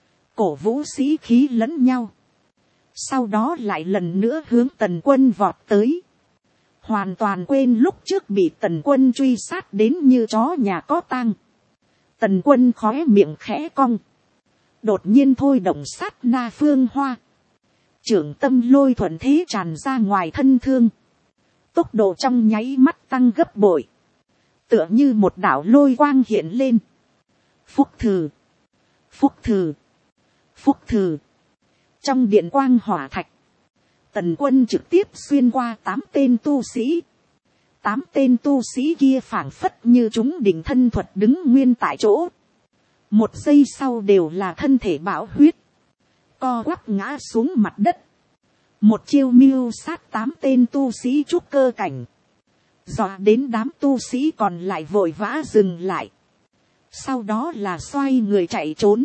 [SPEAKER 1] cổ vũ sĩ khí lẫn nhau, sau đó lại lần nữa hướng Tần Quân vọt tới. hoàn toàn quên lúc trước bị tần quân truy sát đến như chó nhà có tang. Tần quân khóe miệng khẽ cong, đột nhiên thôi động sát na phương hoa, trưởng tâm lôi thuận thế tràn ra ngoài thân thương, tốc độ trong nháy mắt tăng gấp bội, tựa như một đạo lôi quang hiện lên. Phúc thử, phúc thử, phúc thử. Trong điện quang hỏa thạch, tần quân trực tiếp xuyên qua 8 tên tu sĩ. 8 tên tu sĩ kia phảng phất như chúng định thân thuật đứng nguyên tại chỗ. Một giây sau đều là thân thể bão huyết, co quắp ngã xuống mặt đất. Một chiêu mưu sát 8 tên tu sĩ trúc cơ cảnh, dọa đến đám tu sĩ còn lại vội vã dừng lại. Sau đó là xoay người chạy trốn,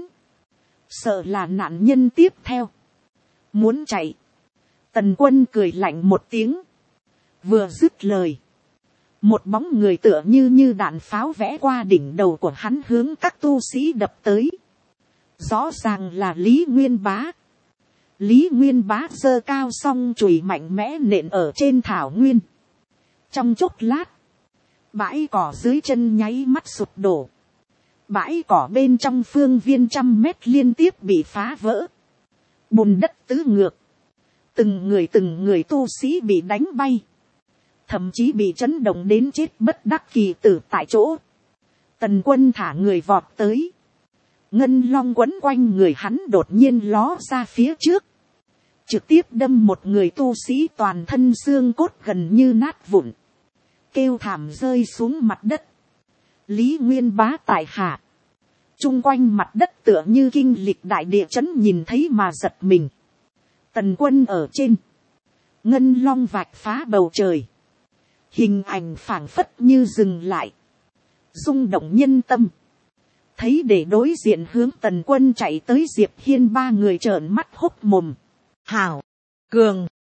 [SPEAKER 1] sợ là nạn nhân tiếp theo. Muốn chạy, tần quân cười lạnh một tiếng, vừa dứt lời, một bóng người tựa như đạn pháo vẽ qua đỉnh đầu của hắn hướng các tu sĩ đập tới. Rõ ràng là Lý Nguyên Bá. Lý Nguyên Bá giơ cao song chùy mạnh mẽ nện ở trên thảo nguyên. Trong chốc lát, bãi cỏ dưới chân nháy mắt sụp đổ. Bãi cỏ bên trong phương viên 100 mét liên tiếp bị phá vỡ. Bùn đất tứ ngược. Từng người tu sĩ bị đánh bay. Thậm chí bị chấn động đến chết bất đắc kỳ tử tại chỗ. Tần quân thả người vọt tới. Ngân long quấn quanh người hắn đột nhiên ló ra phía trước. Trực tiếp đâm một người tu sĩ toàn thân xương cốt gần như nát vụn. Kêu thảm rơi xuống mặt đất. Lý Nguyên Bá tại hạ. Trung quanh mặt đất tựa như kinh lịch đại địa chấn nhìn thấy mà giật mình. Tần quân ở trên. Ngân long vạch phá bầu trời. Hình ảnh phảng phất như dừng lại. Rung động nhân tâm. Thấy để đối diện hướng tần quân chạy tới Diệp Hiên 3 người trợn mắt hốc mồm. Hảo, cường,